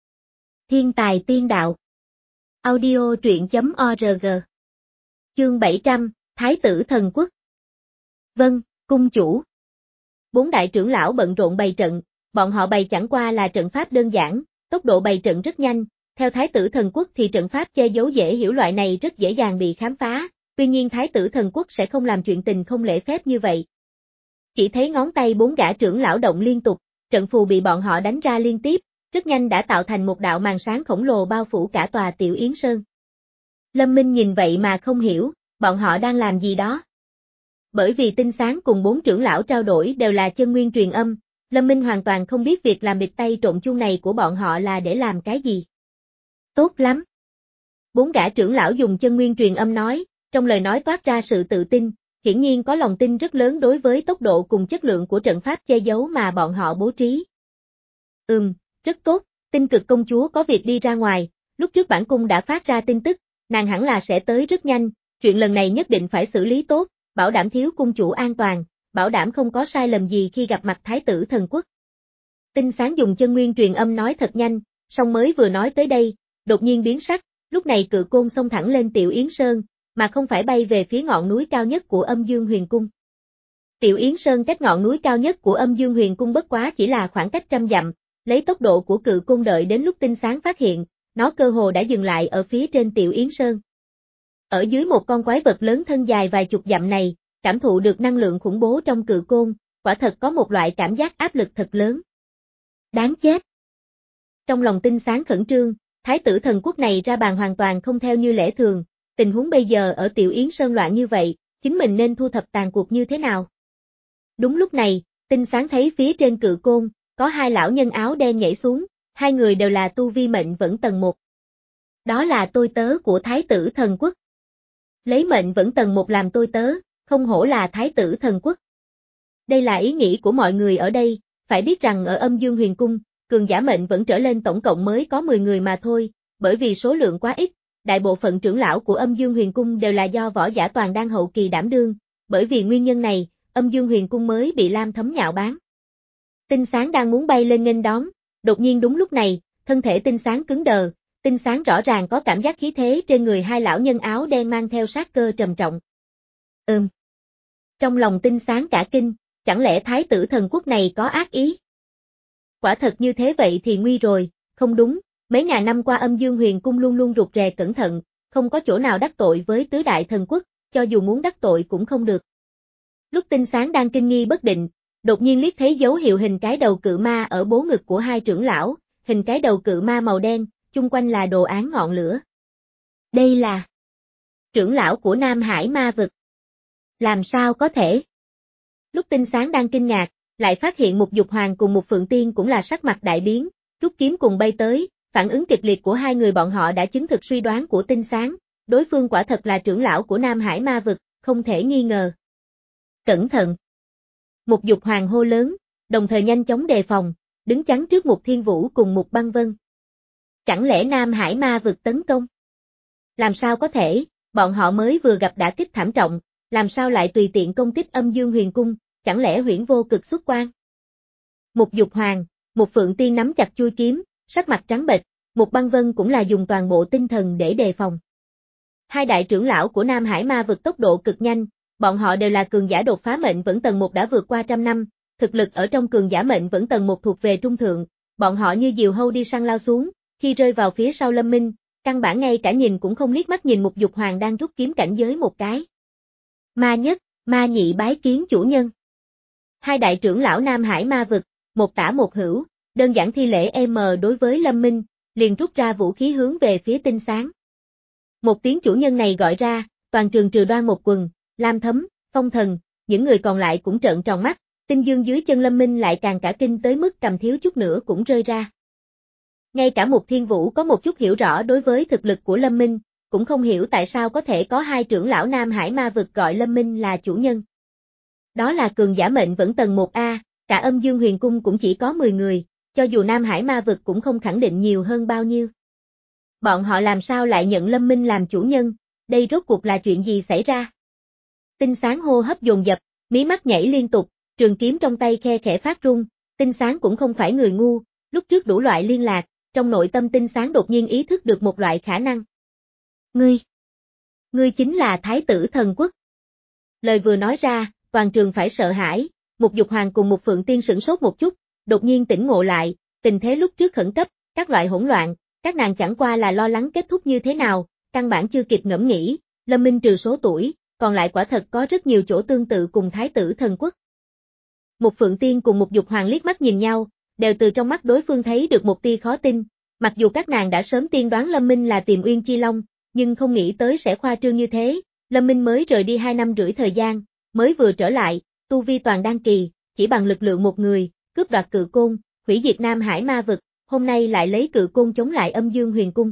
Thiên tài tiên đạo. Audio truyện chấm org. Chương bảy trăm, Thái tử thần quốc. Vâng, cung chủ. Bốn đại trưởng lão bận rộn bày trận, bọn họ bày chẳng qua là trận pháp đơn giản, tốc độ bày trận rất nhanh, theo thái tử thần quốc thì trận pháp che giấu dễ hiểu loại này rất dễ dàng bị khám phá, tuy nhiên thái tử thần quốc sẽ không làm chuyện tình không lễ phép như vậy. Chỉ thấy ngón tay bốn gã trưởng lão động liên tục, trận phù bị bọn họ đánh ra liên tiếp, rất nhanh đã tạo thành một đạo màn sáng khổng lồ bao phủ cả tòa Tiểu Yến Sơn. Lâm Minh nhìn vậy mà không hiểu, bọn họ đang làm gì đó. Bởi vì Tinh Sáng cùng bốn trưởng lão trao đổi đều là chân nguyên truyền âm, Lâm Minh hoàn toàn không biết việc làm bịt tay trộn chuông này của bọn họ là để làm cái gì. Tốt lắm. Bốn gã trưởng lão dùng chân nguyên truyền âm nói, trong lời nói toát ra sự tự tin, hiển nhiên có lòng tin rất lớn đối với tốc độ cùng chất lượng của trận pháp che giấu mà bọn họ bố trí. Ừm, rất tốt, Tinh Cực công chúa có việc đi ra ngoài, lúc trước bản cung đã phát ra tin tức, nàng hẳn là sẽ tới rất nhanh, chuyện lần này nhất định phải xử lý tốt, bảo đảm thiếu cung chủ an toàn, bảo đảm không có sai lầm gì khi gặp mặt Thái tử Thần Quốc. Tinh Sáng dùng chân nguyên truyền âm nói thật nhanh, song mới vừa nói tới đây, đột nhiên biến sắc, lúc này cự côn xông thẳng lên Tiểu Yến Sơn, mà không phải bay về phía ngọn núi cao nhất của Âm Dương Huyền Cung. Tiểu Yến Sơn cách ngọn núi cao nhất của Âm Dương Huyền Cung bất quá chỉ là khoảng cách trăm dặm, lấy tốc độ của cự côn đợi đến lúc Tinh Sáng phát hiện, nó cơ hồ đã dừng lại ở phía trên Tiểu Yến Sơn. Ở dưới một con quái vật lớn thân dài vài chục dặm này, cảm thụ được năng lượng khủng bố trong cự côn, quả thật có một loại cảm giác áp lực thật lớn. Đáng chết! Trong lòng Tinh Sáng khẩn trương, Thái tử Thần Quốc này ra bàn hoàn toàn không theo như lẽ thường, tình huống bây giờ ở Tiểu Yến Sơn loạn như vậy, chính mình nên thu thập tàn cuộc như thế nào? Đúng lúc này, Tinh Sáng thấy phía trên cự côn, có hai lão nhân áo đen nhảy xuống, hai người đều là tu vi mệnh vẫn tầng một. Đó là tôi tớ của Thái tử Thần Quốc. Lấy mệnh vẫn tầng một làm tôi tớ, không hổ là Thái tử Thần Quốc. Đây là ý nghĩ của mọi người ở đây, phải biết rằng ở Âm Dương Huyền Cung, cường giả mệnh vẫn trở lên tổng cộng mới có mười người mà thôi, bởi vì số lượng quá ít, đại bộ phận trưởng lão của Âm Dương Huyền Cung đều là do võ giả toàn đang hậu kỳ đảm đương, bởi vì nguyên nhân này, Âm Dương Huyền Cung mới bị Lam Thấm nhạo báng. Tinh Sáng đang muốn bay lên nghênh đón, đột nhiên đúng lúc này, thân thể Tinh Sáng cứng đờ, Tinh Sáng rõ ràng có cảm giác khí thế trên người hai lão nhân áo đen mang theo sát cơ trầm trọng. Ừm. Trong lòng Tinh Sáng cả kinh, chẳng lẽ Thái tử Thần Quốc này có ác ý? Quả thật như thế vậy thì nguy rồi, không đúng, mấy ngàn năm qua Âm Dương Huyền Cung luôn luôn rụt rè cẩn thận, không có chỗ nào đắc tội với tứ đại thần quốc, cho dù muốn đắc tội cũng không được. Lúc Tinh Sáng đang kinh nghi bất định, đột nhiên liếc thấy dấu hiệu hình cái đầu cự ma ở bố ngực của hai trưởng lão, hình cái đầu cự ma màu đen, chung quanh là đồ án ngọn lửa. Đây là trưởng lão của Nam Hải Ma Vực. Làm sao có thể? Lúc Tinh Sáng đang kinh ngạc, lại phát hiện một Dục Hoàng cùng một Phượng Tiên cũng là sắc mặt đại biến, rút kiếm cùng bay tới, phản ứng kịch liệt của hai người bọn họ đã chứng thực suy đoán của Tinh Sáng, đối phương quả thật là trưởng lão của Nam Hải Ma Vực, không thể nghi ngờ. Cẩn thận! Một Dục Hoàng hô lớn, đồng thời nhanh chóng đề phòng, đứng chắn trước một Thiên Vũ cùng một Băng Vân. Chẳng lẽ Nam Hải Ma Vực tấn công? Làm sao có thể, bọn họ mới vừa gặp đả kích thảm trọng, làm sao lại tùy tiện công kích Âm Dương Huyền Cung, chẳng lẽ Huyễn Vô Cực xuất quan? Một Dục Hoàng, một Phượng Tiên nắm chặt chuôi kiếm, sắc mặt trắng bệch, một Băng Vân cũng là dùng toàn bộ tinh thần để đề phòng. Hai đại trưởng lão của Nam Hải Ma Vực tốc độ cực nhanh, bọn họ đều là cường giả đột phá mệnh vẫn tầng một đã vượt qua trăm năm, thực lực ở trong cường giả mệnh vẫn tầng một thuộc về trung thượng, bọn họ như diều hâu đi săn lao xuống, khi rơi vào phía sau Lâm Minh, căn bản ngay cả nhìn cũng không liếc mắt nhìn một Dục Hoàng đang rút kiếm cảnh giới một cái. Ma nhất, ma nhị bái kiến chủ nhân. Hai đại trưởng lão Nam Hải Ma Vực, một tả một hữu, đơn giản thi lễ M đối với Lâm Minh, liền rút ra vũ khí hướng về phía Tinh Sáng. Một tiếng chủ nhân này gọi ra, toàn trường trừ Đoan Một Quần, Lam Thấm, Phong Thần, những người còn lại cũng trợn tròn mắt, tinh dương dưới chân Lâm Minh lại càng cả kinh tới mức cầm thiếu chút nữa cũng rơi ra. Ngay cả một Thiên Vũ có một chút hiểu rõ đối với thực lực của Lâm Minh, cũng không hiểu tại sao có thể có hai trưởng lão Nam Hải Ma Vực gọi Lâm Minh là chủ nhân. Đó là cường giả mệnh vẫn tầng một A, cả Âm Dương Huyền Cung cũng chỉ có mười người, cho dù Nam Hải Ma Vực cũng không khẳng định nhiều hơn bao nhiêu. Bọn họ làm sao lại nhận Lâm Minh làm chủ nhân, đây rốt cuộc là chuyện gì xảy ra? Tinh Sáng hô hấp dồn dập, mí mắt nhảy liên tục, trường kiếm trong tay khe khẽ phát rung, Tinh Sáng cũng không phải người ngu, lúc trước đủ loại liên lạc, trong nội tâm Tinh Sáng đột nhiên ý thức được một loại khả năng. Ngươi, ngươi chính là Thái tử Thần Quốc. Lời vừa nói ra, toàn trường phải sợ hãi, một Dục Hoàng cùng một Phượng Tiên sửng sốt một chút, đột nhiên tỉnh ngộ lại, tình thế lúc trước khẩn cấp, các loại hỗn loạn, các nàng chẳng qua là lo lắng kết thúc như thế nào, căn bản chưa kịp ngẫm nghĩ, Lâm Minh trừ số tuổi, còn lại quả thật có rất nhiều chỗ tương tự cùng Thái tử Thần Quốc. Một Phượng Tiên cùng một Dục Hoàng liếc mắt nhìn nhau, đều từ trong mắt đối phương thấy được một tia khó tin, mặc dù các nàng đã sớm tiên đoán Lâm Minh là tìm Uyên Chi Long, nhưng không nghĩ tới sẽ khoa trương như thế, Lâm Minh mới rời đi hai năm rưỡi thời gian, mới vừa trở lại, tu vi toàn đan kỳ, chỉ bằng lực lượng một người, cướp đoạt cự côn, hủy diệt Nam Hải ma vực, hôm nay lại lấy cự côn chống lại Âm Dương Huyền Cung.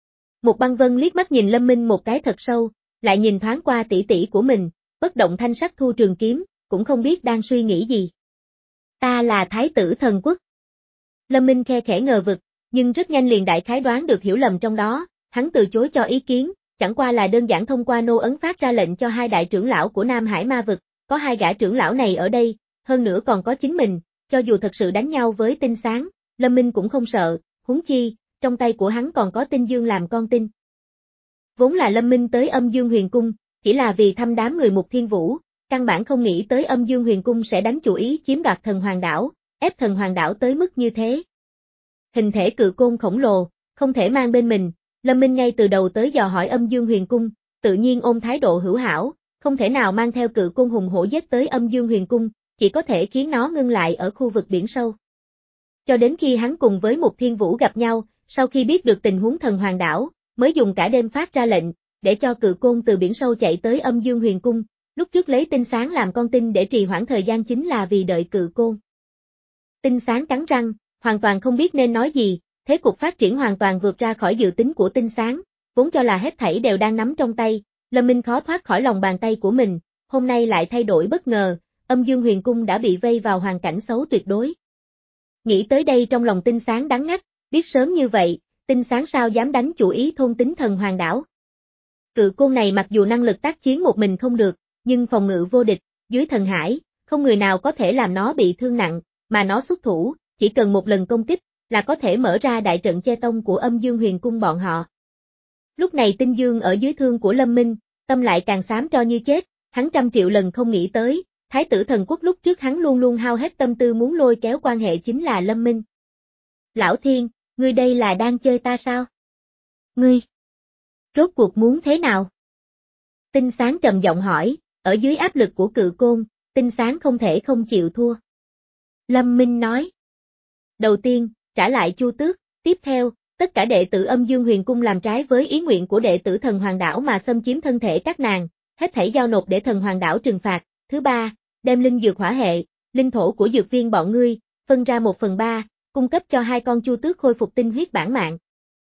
Một Băng Vân liếc mắt nhìn Lâm Minh một cái thật sâu, lại nhìn thoáng qua tỷ tỷ của mình, bất động thanh sắc thu trường kiếm, cũng không biết đang suy nghĩ gì. Ta là Thái tử Thần Quốc. Lâm Minh khe khẽ ngờ vực, nhưng rất nhanh liền đại khái đoán được hiểu lầm trong đó, hắn từ chối cho ý kiến, chẳng qua là đơn giản thông qua nô ấn phát ra lệnh cho hai đại trưởng lão của Nam Hải ma vực, có hai gã trưởng lão này ở đây, hơn nữa còn có chính mình, cho dù thật sự đánh nhau với Tinh Sáng, Lâm Minh cũng không sợ, huống chi, trong tay của hắn còn có Tinh Dương làm con tin. Vốn là Lâm Minh tới Âm Dương Huyền Cung, chỉ là vì thăm đám người Mục Thiên Vũ, căn bản không nghĩ tới Âm Dương Huyền Cung sẽ đánh chủ ý chiếm đoạt Thần Hoàng Đảo, ép Thần Hoàng Đảo tới mức như thế. Hình thể cự côn khổng lồ, không thể mang bên mình, Lâm Minh ngay từ đầu tới dò hỏi Âm Dương Huyền Cung, tự nhiên ôm thái độ hữu hảo, không thể nào mang theo cự côn hùng hổ giết tới Âm Dương Huyền Cung, chỉ có thể khiến nó ngưng lại ở khu vực biển sâu. Cho đến khi hắn cùng với Mục Thiên Vũ gặp nhau, sau khi biết được tình huống Thần Hoàng Đảo, mới dùng cả đêm phát ra lệnh, để cho cự côn từ biển sâu chạy tới Âm Dương Huyền Cung, lúc trước lấy Tinh Sáng làm con tin để trì hoãn thời gian chính là vì đợi cự côn. Tinh Sáng cắn răng, hoàn toàn không biết nên nói gì, thế cục phát triển hoàn toàn vượt ra khỏi dự tính của Tinh Sáng, vốn cho là hết thảy đều đang nắm trong tay, Lâm Minh khó thoát khỏi lòng bàn tay của mình, hôm nay lại thay đổi bất ngờ, Âm Dương Huyền Cung đã bị vây vào hoàn cảnh xấu tuyệt đối. Nghĩ tới đây trong lòng Tinh Sáng đắng ngắt, biết sớm như vậy, Tinh Sáng sao dám đánh chủ ý thôn tính Thần Hoàng Đảo. Cự côn này mặc dù năng lực tác chiến một mình không được, nhưng phòng ngự vô địch, dưới thần hải, không người nào có thể làm nó bị thương nặng, mà nó xuất thủ, chỉ cần một lần công kích, là có thể mở ra đại trận che tông của Âm Dương Huyền Cung bọn họ. Lúc này Tinh Dương ở dưới thương của Lâm Minh, tâm lại càng xám cho như chết, hắn trăm triệu lần không nghĩ tới, Thái tử Thần Quốc lúc trước hắn luôn luôn hao hết tâm tư muốn lôi kéo quan hệ chính là Lâm Minh. Lão Thiên, ngươi đây là đang chơi ta sao? Ngươi, rốt cuộc muốn thế nào? Tinh Sáng trầm giọng hỏi, ở dưới áp lực của cự côn, Tinh Sáng không thể không chịu thua. Lâm Minh nói. Đầu tiên, trả lại Chu Tước, tiếp theo, tất cả đệ tử Âm Dương Huyền Cung làm trái với ý nguyện của đệ tử Thần Hoàng Đảo mà xâm chiếm thân thể các nàng, hết thảy giao nộp để Thần Hoàng Đảo trừng phạt. Thứ ba, đem linh dược hỏa hệ, linh thổ của dược viên bọn ngươi, phân ra một phần ba, cung cấp cho hai con Chu Tước khôi phục tinh huyết bản mạng.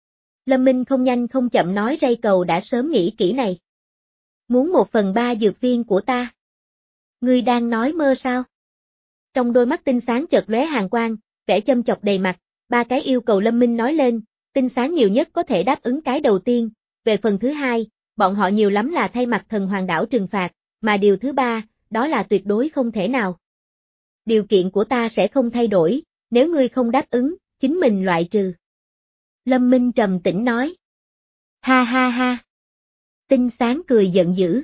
Lâm Minh không nhanh không chậm nói Ray Cầu đã sớm nghĩ kỹ này. Muốn một phần ba dược viên của ta? Ngươi đang nói mơ sao? Trong đôi mắt Tinh Sáng chợt lóe hàn quang, vẻ châm chọc đầy mặt, ba cái yêu cầu Lâm Minh nói lên, Tinh Sáng nhiều nhất có thể đáp ứng cái đầu tiên, về phần thứ hai, bọn họ nhiều lắm là thay mặt Thần Hoàng Đảo trừng phạt, mà điều thứ ba, đó là tuyệt đối không thể nào. Điều kiện của ta sẽ không thay đổi, nếu ngươi không đáp ứng, chính mình loại trừ. Lâm Minh trầm tĩnh nói. Ha ha ha. Tinh Sáng cười giận dữ.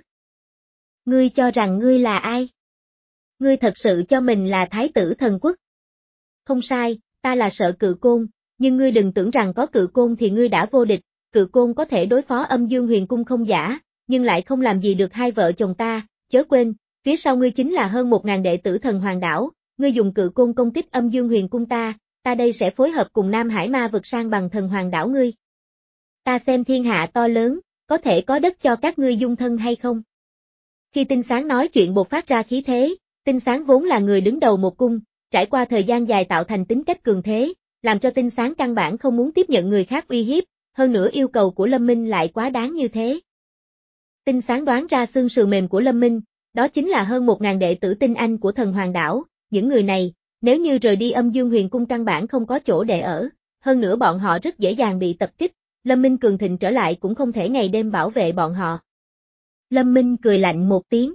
Ngươi cho rằng ngươi là ai? Ngươi thật sự cho mình là Thái tử Thần Quốc. Không sai, ta là sợ cự côn, nhưng ngươi đừng tưởng rằng có cự côn thì ngươi đã vô địch, cự côn có thể đối phó Âm Dương Huyền Cung không giả, nhưng lại không làm gì được hai vợ chồng ta, chớ quên, phía sau ngươi chính là hơn một ngàn đệ tử Thần Hoàng Đảo, ngươi dùng cự côn công kích Âm Dương Huyền Cung ta, ta đây sẽ phối hợp cùng Nam Hải ma vực sang bằng Thần Hoàng Đảo ngươi. Ta xem thiên hạ to lớn, có thể có đất cho các ngươi dung thân hay không? Khi Tinh Sáng nói chuyện bộc phát ra khí thế, Tinh Sáng vốn là người đứng đầu một cung, trải qua thời gian dài tạo thành tính cách cường thế, làm cho Tinh Sáng căn bản không muốn tiếp nhận người khác uy hiếp, hơn nữa yêu cầu của Lâm Minh lại quá đáng như thế. Tinh Sáng đoán ra xương sườn mềm của Lâm Minh, đó chính là hơn một ngàn đệ tử tinh anh của Thần Hoàng Đảo, những người này, nếu như rời đi Âm Dương Huyền Cung căn bản không có chỗ để ở, hơn nữa bọn họ rất dễ dàng bị tập kích, Lâm Minh cường thịnh trở lại cũng không thể ngày đêm bảo vệ bọn họ. Lâm Minh cười lạnh một tiếng.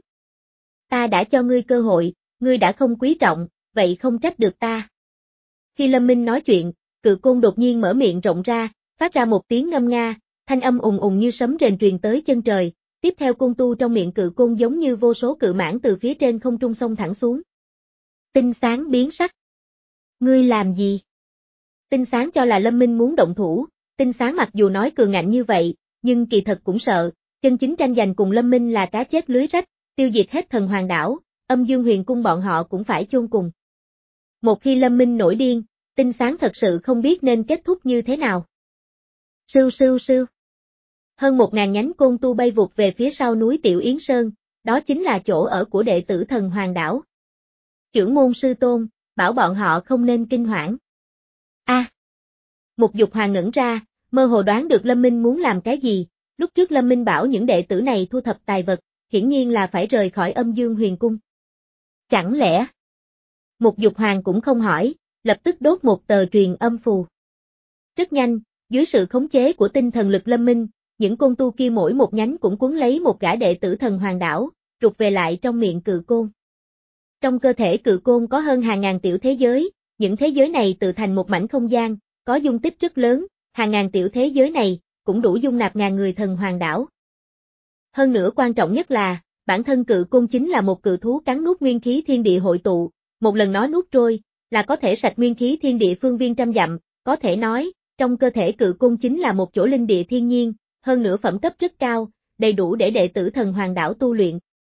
Ta đã cho ngươi cơ hội, ngươi đã không quý trọng, vậy không trách được ta. Khi Lâm Minh nói chuyện, cự côn đột nhiên mở miệng rộng ra, phát ra một tiếng ngâm nga, thanh âm ùng ùng như sấm rền truyền tới chân trời, tiếp theo côn tu trong miệng cự côn giống như vô số cự mãng từ phía trên không trung xông thẳng xuống. Tinh Sáng biến sắc. Ngươi làm gì? Tinh Sáng cho là Lâm Minh muốn động thủ, Tinh Sáng mặc dù nói cường ngạnh như vậy, nhưng kỳ thật cũng sợ, chân chính tranh giành cùng Lâm Minh là cá chết lưới rách, tiêu diệt hết Thần Hoàng Đảo, Âm Dương Huyền Cung bọn họ cũng phải chôn cùng. Một khi Lâm Minh nổi điên, Tinh sáng thật sự không biết nên kết thúc như thế nào. Sưu sưu sưu. Hơn một ngàn nhánh côn tu bay vụt về phía sau núi Tiểu Yến Sơn, đó chính là chỗ ở của đệ tử thần Hoàng đảo. Trưởng môn sư tôn, bảo bọn họ không nên kinh hoảng. A. À, Mục Dục Hoàng ngẩn ra, mơ hồ đoán được Lâm Minh muốn làm cái gì, lúc trước Lâm Minh bảo những đệ tử này thu thập tài vật, hiển nhiên là phải rời khỏi Âm Dương Huyền Cung. Chẳng lẽ? Mục Dục Hoàng cũng không hỏi, lập tức đốt một tờ truyền âm phù. Rất nhanh, dưới sự khống chế của tinh thần lực Lâm Minh, những côn tu kia mỗi một nhánh cũng cuốn lấy một gã đệ tử thần Hoàng đảo, rụt về lại trong miệng cự côn. Trong cơ thể cự côn có hơn hàng ngàn tiểu thế giới, những thế giới này tự thành một mảnh không gian, có dung tích rất lớn, hàng ngàn tiểu thế giới này cũng đủ dung nạp ngàn người thần Hoàng đảo. Hơn nữa quan trọng nhất là, bản thân cự côn chính là một cự thú cắn nuốt nguyên khí thiên địa hội tụ, một lần nó nuốt trôi, là có thể sạch nguyên khí thiên địa phương viên trăm dặm, có thể nói, trong cơ thể cự côn chính là một chỗ linh địa thiên nhiên, hơn nữa phẩm cấp rất cao, đầy đủ để đệ tử thần Hoàng đảo tu luyện,